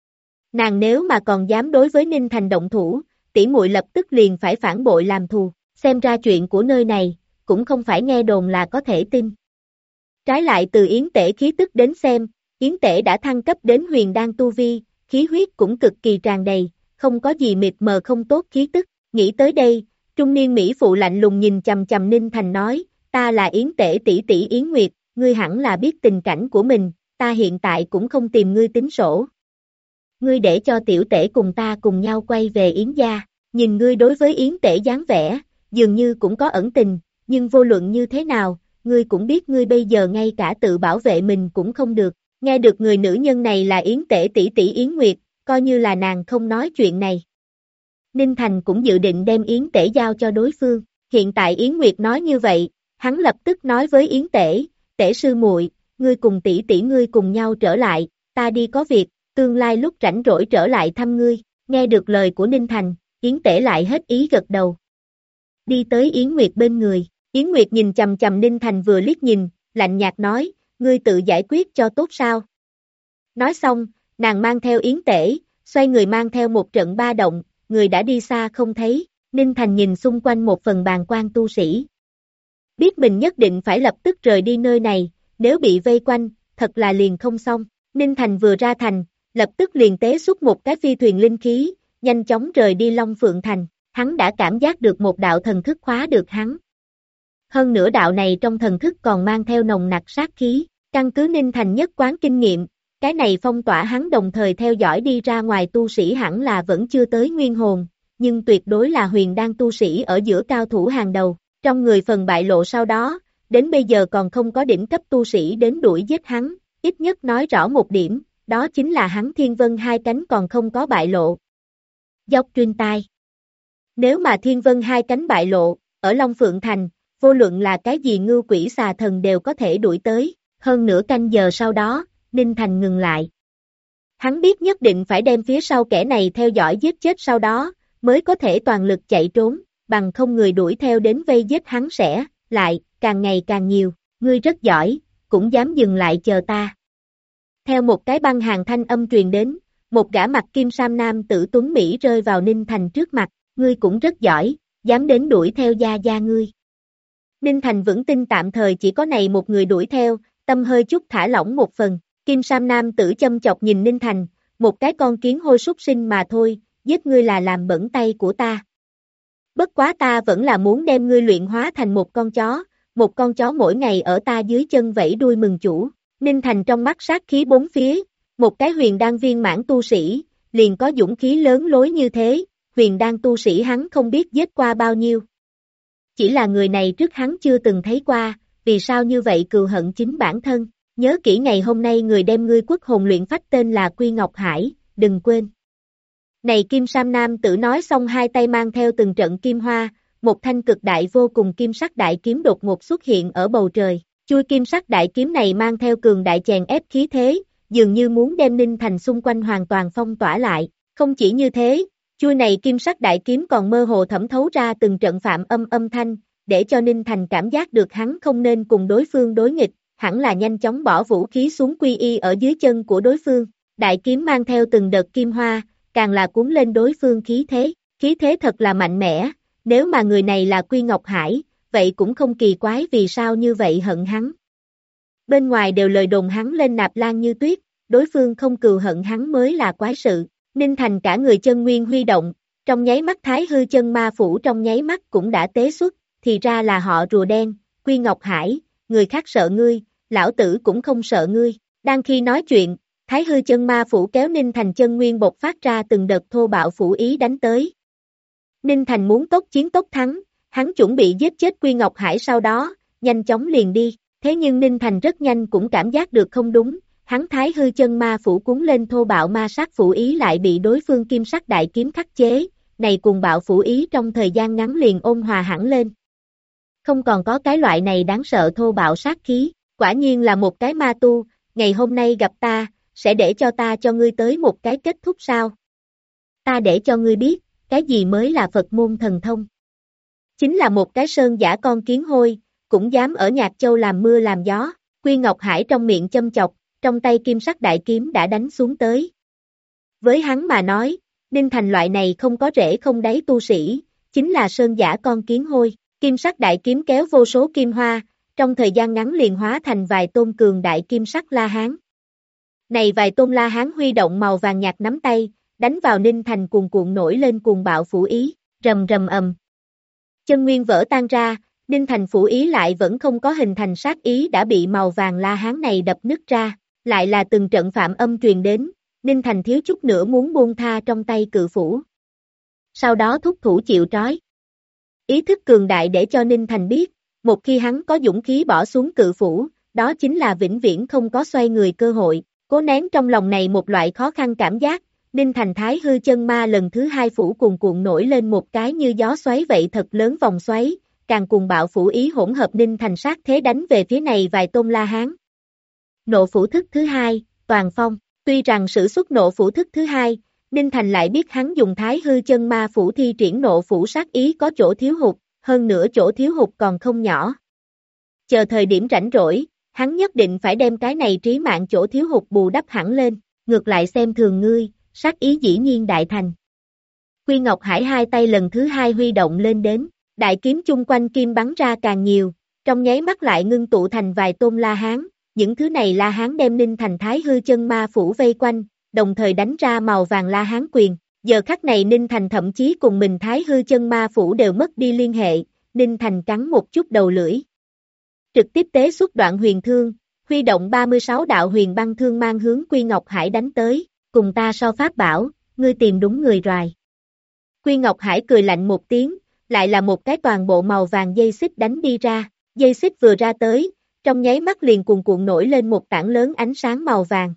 Nàng nếu mà còn dám đối với Ninh Thành động thủ, tỷ muội lập tức liền phải phản bội làm thù, xem ra chuyện của nơi này, cũng không phải nghe đồn là có thể tin. Trái lại từ Yến Tể khí tức đến xem, Yến Tể đã thăng cấp đến huyền đan tu vi, khí huyết cũng cực kỳ tràn đầy, không có gì mịt mờ không tốt khí tức. Nghĩ tới đây, trung niên Mỹ phụ lạnh lùng nhìn chầm chầm Ninh Thành nói, ta là Yến Tể tỷ tỷ Yến Nguyệt, ngươi hẳn là biết tình cảnh của mình, ta hiện tại cũng không tìm ngươi tính sổ. Ngươi để cho tiểu tể cùng ta cùng nhau quay về Yến gia, nhìn ngươi đối với Yến Tể dáng vẻ, dường như cũng có ẩn tình, nhưng vô luận như thế nào, ngươi cũng biết ngươi bây giờ ngay cả tự bảo vệ mình cũng không được. Nghe được người nữ nhân này là Yến Tể tỷ tỷ Yến Nguyệt, coi như là nàng không nói chuyện này. Ninh Thành cũng dự định đem Yến Tể giao cho đối phương, hiện tại Yến Nguyệt nói như vậy, hắn lập tức nói với Yến Tể, Tể sư muội, ngươi cùng tỷ tỷ ngươi cùng nhau trở lại, ta đi có việc, tương lai lúc rảnh rỗi trở lại thăm ngươi. Nghe được lời của Ninh Thành, Yến Tể lại hết ý gật đầu. Đi tới Yến Nguyệt bên người, Yến Nguyệt nhìn chầm chầm Ninh Thành vừa liếc nhìn, lạnh nhạt nói, ngươi tự giải quyết cho tốt sao? Nói xong, nàng mang theo Yến Tể, xoay người mang theo một trận ba động, người đã đi xa không thấy, Ninh Thành nhìn xung quanh một phần bàng quan tu sĩ. Biết mình nhất định phải lập tức rời đi nơi này, nếu bị vây quanh, thật là liền không xong. Ninh Thành vừa ra thành, lập tức liền tế xuất một cái phi thuyền linh khí, nhanh chóng rời đi Long Phượng Thành, hắn đã cảm giác được một đạo thần thức khóa được hắn. Hơn nữa đạo này trong thần thức còn mang theo nồng nặc sát khí, căn cứ Ninh Thành nhất quán kinh nghiệm, cái này phong tỏa hắn đồng thời theo dõi đi ra ngoài tu sĩ hẳn là vẫn chưa tới nguyên hồn, nhưng tuyệt đối là huyền đan tu sĩ ở giữa cao thủ hàng đầu, trong người phần bại lộ sau đó, đến bây giờ còn không có đỉnh cấp tu sĩ đến đuổi giết hắn, ít nhất nói rõ một điểm, đó chính là hắn Thiên Vân hai cánh còn không có bại lộ. Dốc truyền tai. Nếu mà Thiên Vân hai cánh bại lộ, ở Long Phượng Thành, vô luận là cái gì ngưu quỷ xà thần đều có thể đuổi tới, hơn nửa canh giờ sau đó, Ninh Thành ngừng lại. Hắn biết nhất định phải đem phía sau kẻ này theo dõi giết chết sau đó, mới có thể toàn lực chạy trốn, bằng không người đuổi theo đến vây giết hắn sẽ, lại, càng ngày càng nhiều, ngươi rất giỏi, cũng dám dừng lại chờ ta. Theo một cái băng hàng thanh âm truyền đến, một gã mặt kim sam nam tử tuấn Mỹ rơi vào Ninh Thành trước mặt, ngươi cũng rất giỏi, dám đến đuổi theo gia gia ngươi. Ninh Thành vững tin tạm thời chỉ có này một người đuổi theo, tâm hơi chút thả lỏng một phần, kim sam nam tử châm chọc nhìn Ninh Thành, một cái con kiến hôi súc sinh mà thôi, giết ngươi là làm bẩn tay của ta. Bất quá ta vẫn là muốn đem ngươi luyện hóa thành một con chó mỗi ngày ở ta dưới chân vẫy đuôi mừng chủ. Ninh Thành trong mắt sát khí bốn phía, một cái huyền đan viên mãn tu sĩ, liền có dũng khí lớn lối như thế, huyền đan tu sĩ hắn không biết giết qua bao nhiêu. Chỉ là người này trước hắn chưa từng thấy qua, vì sao như vậy cừu hận chính bản thân, nhớ kỹ ngày hôm nay người đem ngươi quốc hồn luyện phách tên là Quy Ngọc Hải, đừng quên. Này Kim Sam Nam tử nói xong hai tay mang theo từng trận kim hoa, một thanh cực đại vô cùng kim sắc đại kiếm đột ngột xuất hiện ở bầu trời. Chui kim sắc đại kiếm này mang theo cường đại chèn ép khí thế, dường như muốn đem Ninh Thành xung quanh hoàn toàn phong tỏa lại. Không chỉ như thế, chui này kim sắc đại kiếm còn mơ hồ thẩm thấu ra từng trận phạm âm thanh, để cho Ninh Thành cảm giác được hắn không nên cùng đối phương đối nghịch, hẳn là nhanh chóng bỏ vũ khí xuống quy y ở dưới chân của đối phương. Đại kiếm mang theo từng đợt kim hoa, càng là cuốn lên đối phương khí thế thật là mạnh mẽ, nếu mà người này là Quy Ngọc Hải, vậy cũng không kỳ quái vì sao như vậy hận hắn. Bên ngoài đều lời đồn hắn lên nạp lan như tuyết, đối phương không cừu hận hắn mới là quái sự. Ninh Thành cả người chân nguyên huy động, trong nháy mắt Thái hư chân ma phủ trong nháy mắt cũng đã tế xuất, thì ra là họ rùa đen, Quy Ngọc Hải, người khác sợ ngươi, lão tử cũng không sợ ngươi. Đang khi nói chuyện, Thái hư chân ma phủ kéo Ninh Thành chân nguyên bộc phát ra từng đợt thô bạo phủ ý đánh tới. Ninh Thành muốn tốc chiến tốc thắng, hắn chuẩn bị giết chết Quy Ngọc Hải sau đó, nhanh chóng liền đi, thế nhưng Ninh Thành rất nhanh cũng cảm giác được không đúng, hắn Thái hư chân ma phủ cuốn lên thô bạo ma sát phủ ý lại bị đối phương kim sắc đại kiếm khắc chế, này cùng bạo phủ ý trong thời gian ngắn liền ôn hòa hẳn lên. Không còn có cái loại này đáng sợ thô bạo sát khí, quả nhiên là một cái ma tu, ngày hôm nay gặp ta, sẽ để cho ta cho ngươi tới một cái kết thúc sao? Ta để cho ngươi biết, cái gì mới là Phật môn thần thông. Chính là một cái sơn giả con kiến hôi, cũng dám ở Nhạc Châu làm mưa làm gió. Quy Ngọc Hải trong miệng châm chọc, trong tay kim sắc đại kiếm đã đánh xuống tới. Với hắn mà nói, Ninh Thành loại này không có rễ không đáy tu sĩ, chính là sơn giả con kiến hôi. Kim sắc đại kiếm kéo vô số kim hoa, trong thời gian ngắn liền hóa thành vài tôn cường đại kim sắc la hán. Này vài tôn la hán huy động màu vàng nhạt nắm tay, đánh vào Ninh Thành cuồn cuộn nổi lên cuồng bạo phủ ý, rầm rầm ầm. Chân nguyên vỡ tan ra, Ninh Thành phủ ý lại vẫn không có hình thành sát ý đã bị màu vàng la hán này đập nứt ra, lại là từng trận phạm âm truyền đến, Ninh Thành thiếu chút nữa muốn buông tha trong tay cự phủ. Sau đó thúc thủ chịu trói. Ý thức cường đại để cho Ninh Thành biết, một khi hắn có dũng khí bỏ xuống cự phủ, đó chính là vĩnh viễn không có xoay người cơ hội, cố nén trong lòng này một loại khó khăn cảm giác, Ninh Thành Thái hư chân ma lần thứ hai phủ cuồn cuộn nổi lên một cái như gió xoáy vậy thật lớn vòng xoáy, càng cuồng bạo phủ ý hỗn hợp Ninh Thành sát thế đánh về phía này vài tôn la hán. Nộ phủ thức thứ hai, toàn phong, tuy rằng sử xuất nộ phủ thức thứ hai, Ninh Thành lại biết hắn dùng Thái hư chân ma phủ thi triển nộ phủ sát ý có chỗ thiếu hụt, hơn nữa chỗ thiếu hụt còn không nhỏ. Chờ thời điểm rảnh rỗi, hắn nhất định phải đem cái này trí mạng chỗ thiếu hụt bù đắp hẳn lên, ngược lại xem thường ngươi, sát ý dĩ nhiên đại thành. Quy Ngọc Hải hai tay lần thứ hai huy động lên đến, đại kiếm chung quanh kim bắn ra càng nhiều, trong nháy mắt lại ngưng tụ thành vài tôn la hán, những thứ này la hán đem Ninh Thành Thái hư chân ma phủ vây quanh, đồng thời đánh ra màu vàng la hán quyền. Giờ khắc này Ninh Thành thậm chí cùng mình Thái hư chân ma phủ đều mất đi liên hệ, Ninh Thành cắn một chút đầu lưỡi. Trực tiếp tế xuất đoạn huyền thương, huy động 36 đạo huyền băng thương mang hướng Quy Ngọc Hải đánh tới, cùng ta so pháp bảo, ngươi tìm đúng người rồi. Quy Ngọc Hải cười lạnh một tiếng, lại là một cái toàn bộ màu vàng dây xích đánh đi ra, dây xích vừa ra tới, trong nháy mắt liền cuồn cuộn nổi lên một tảng lớn ánh sáng màu vàng.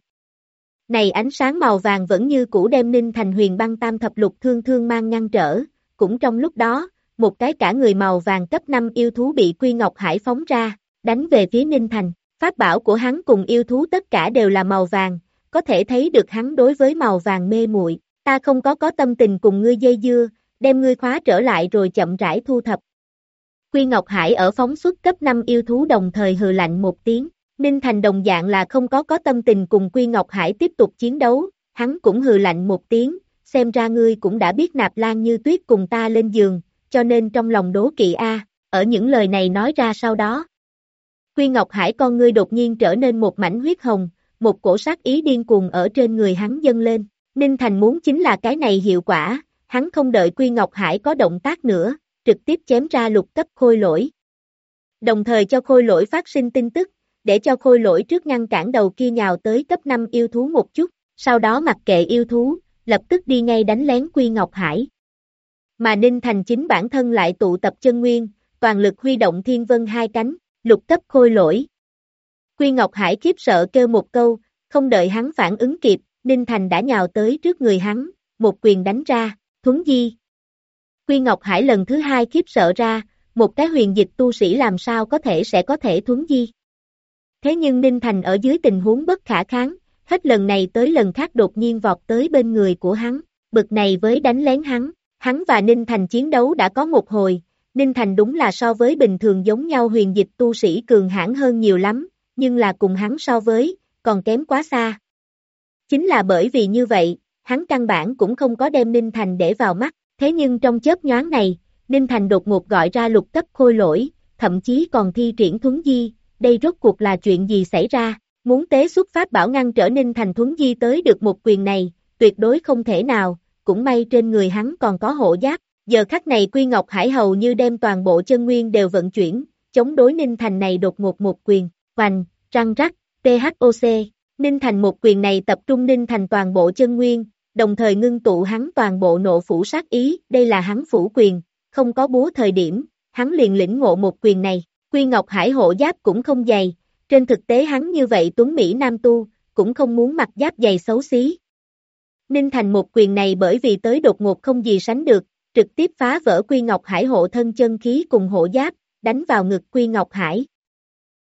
Này ánh sáng màu vàng vẫn như cũ đem Ninh Thành huyền băng tam thập lục thương thương mang ngăn trở, cũng trong lúc đó, một cái cả người màu vàng cấp 5 yêu thú bị Quy Ngọc Hải phóng ra, đánh về phía Ninh Thành, pháp bảo của hắn cùng yêu thú tất cả đều là màu vàng, có thể thấy được hắn đối với màu vàng mê muội, ta không có tâm tình cùng ngươi dây dưa, đem ngươi khóa trở lại rồi chậm rãi thu thập. Quy Ngọc Hải ở phóng xuất cấp 5 yêu thú đồng thời hừ lạnh một tiếng, Ninh Thành đồng dạng là không có tâm tình cùng Quy Ngọc Hải tiếp tục chiến đấu, hắn cũng hừ lạnh một tiếng, xem ra ngươi cũng đã biết Nạp Lan Như Tuyết cùng ta lên giường, cho nên trong lòng đố kỵ a. Ở những lời này nói ra sau đó. Quy Ngọc Hải con ngươi đột nhiên trở nên một mảnh huyết hồng, một cổ sát ý điên cuồng ở trên người hắn dâng lên, Ninh Thành muốn chính là cái này hiệu quả, hắn không đợi Quy Ngọc Hải có động tác nữa, trực tiếp chém ra lục cấp khôi lỗi. Đồng thời cho khôi lỗi phát sinh tin tức, để cho khôi lỗi trước ngăn cản đầu kia nhào tới cấp 5 yêu thú một chút, sau đó mặc kệ yêu thú, lập tức đi ngay đánh lén Quy Ngọc Hải. Mà Ninh Thành chính bản thân lại tụ tập chân nguyên, toàn lực huy động thiên vân hai cánh, lục cấp khôi lỗi. Quy Ngọc Hải khiếp sợ kêu một câu, không đợi hắn phản ứng kịp, Ninh Thành đã nhào tới trước người hắn, một quyền đánh ra, thuấn di. Quy Ngọc Hải lần thứ hai khiếp sợ ra, một cái huyền dịch tu sĩ làm sao có thể thuấn di. Thế nhưng Ninh Thành ở dưới tình huống bất khả kháng, hết lần này tới lần khác đột nhiên vọt tới bên người của hắn, bực này với đánh lén hắn và Ninh Thành chiến đấu đã có một hồi, Ninh Thành đúng là so với bình thường giống nhau huyền dịch tu sĩ cường hãn hơn nhiều lắm, nhưng là cùng hắn so với, còn kém quá xa. Chính là bởi vì như vậy, hắn căn bản cũng không có đem Ninh Thành để vào mắt, thế nhưng trong chớp nhoáng này, Ninh Thành đột ngột gọi ra lục cấp khôi lỗi, thậm chí còn thi triển thuấn di, đây rốt cuộc là chuyện gì xảy ra, muốn tế xuất pháp bảo ngăn trở Ninh Thành thuấn di tới được một quyền này, tuyệt đối không thể nào, cũng may trên người hắn còn có hộ giáp, giờ khắc này Quy Ngọc Hải hầu như đem toàn bộ chân nguyên đều vận chuyển, chống đối Ninh Thành này đột ngột một quyền, hoành, răng rắc, THOC, Ninh Thành một quyền này tập trung Ninh Thành toàn bộ chân nguyên, đồng thời ngưng tụ hắn toàn bộ nộ phủ sát ý, đây là hắn phủ quyền, không có búa thời điểm, hắn liền lĩnh ngộ một quyền này, Quy Ngọc Hải hộ giáp cũng không dày, trên thực tế hắn như vậy tuấn Mỹ nam tu, cũng không muốn mặc giáp dày xấu xí. Ninh Thành một quyền này bởi vì tới đột ngột không gì sánh được, trực tiếp phá vỡ Quy Ngọc Hải hộ thân chân khí cùng hộ giáp, đánh vào ngực Quy Ngọc Hải,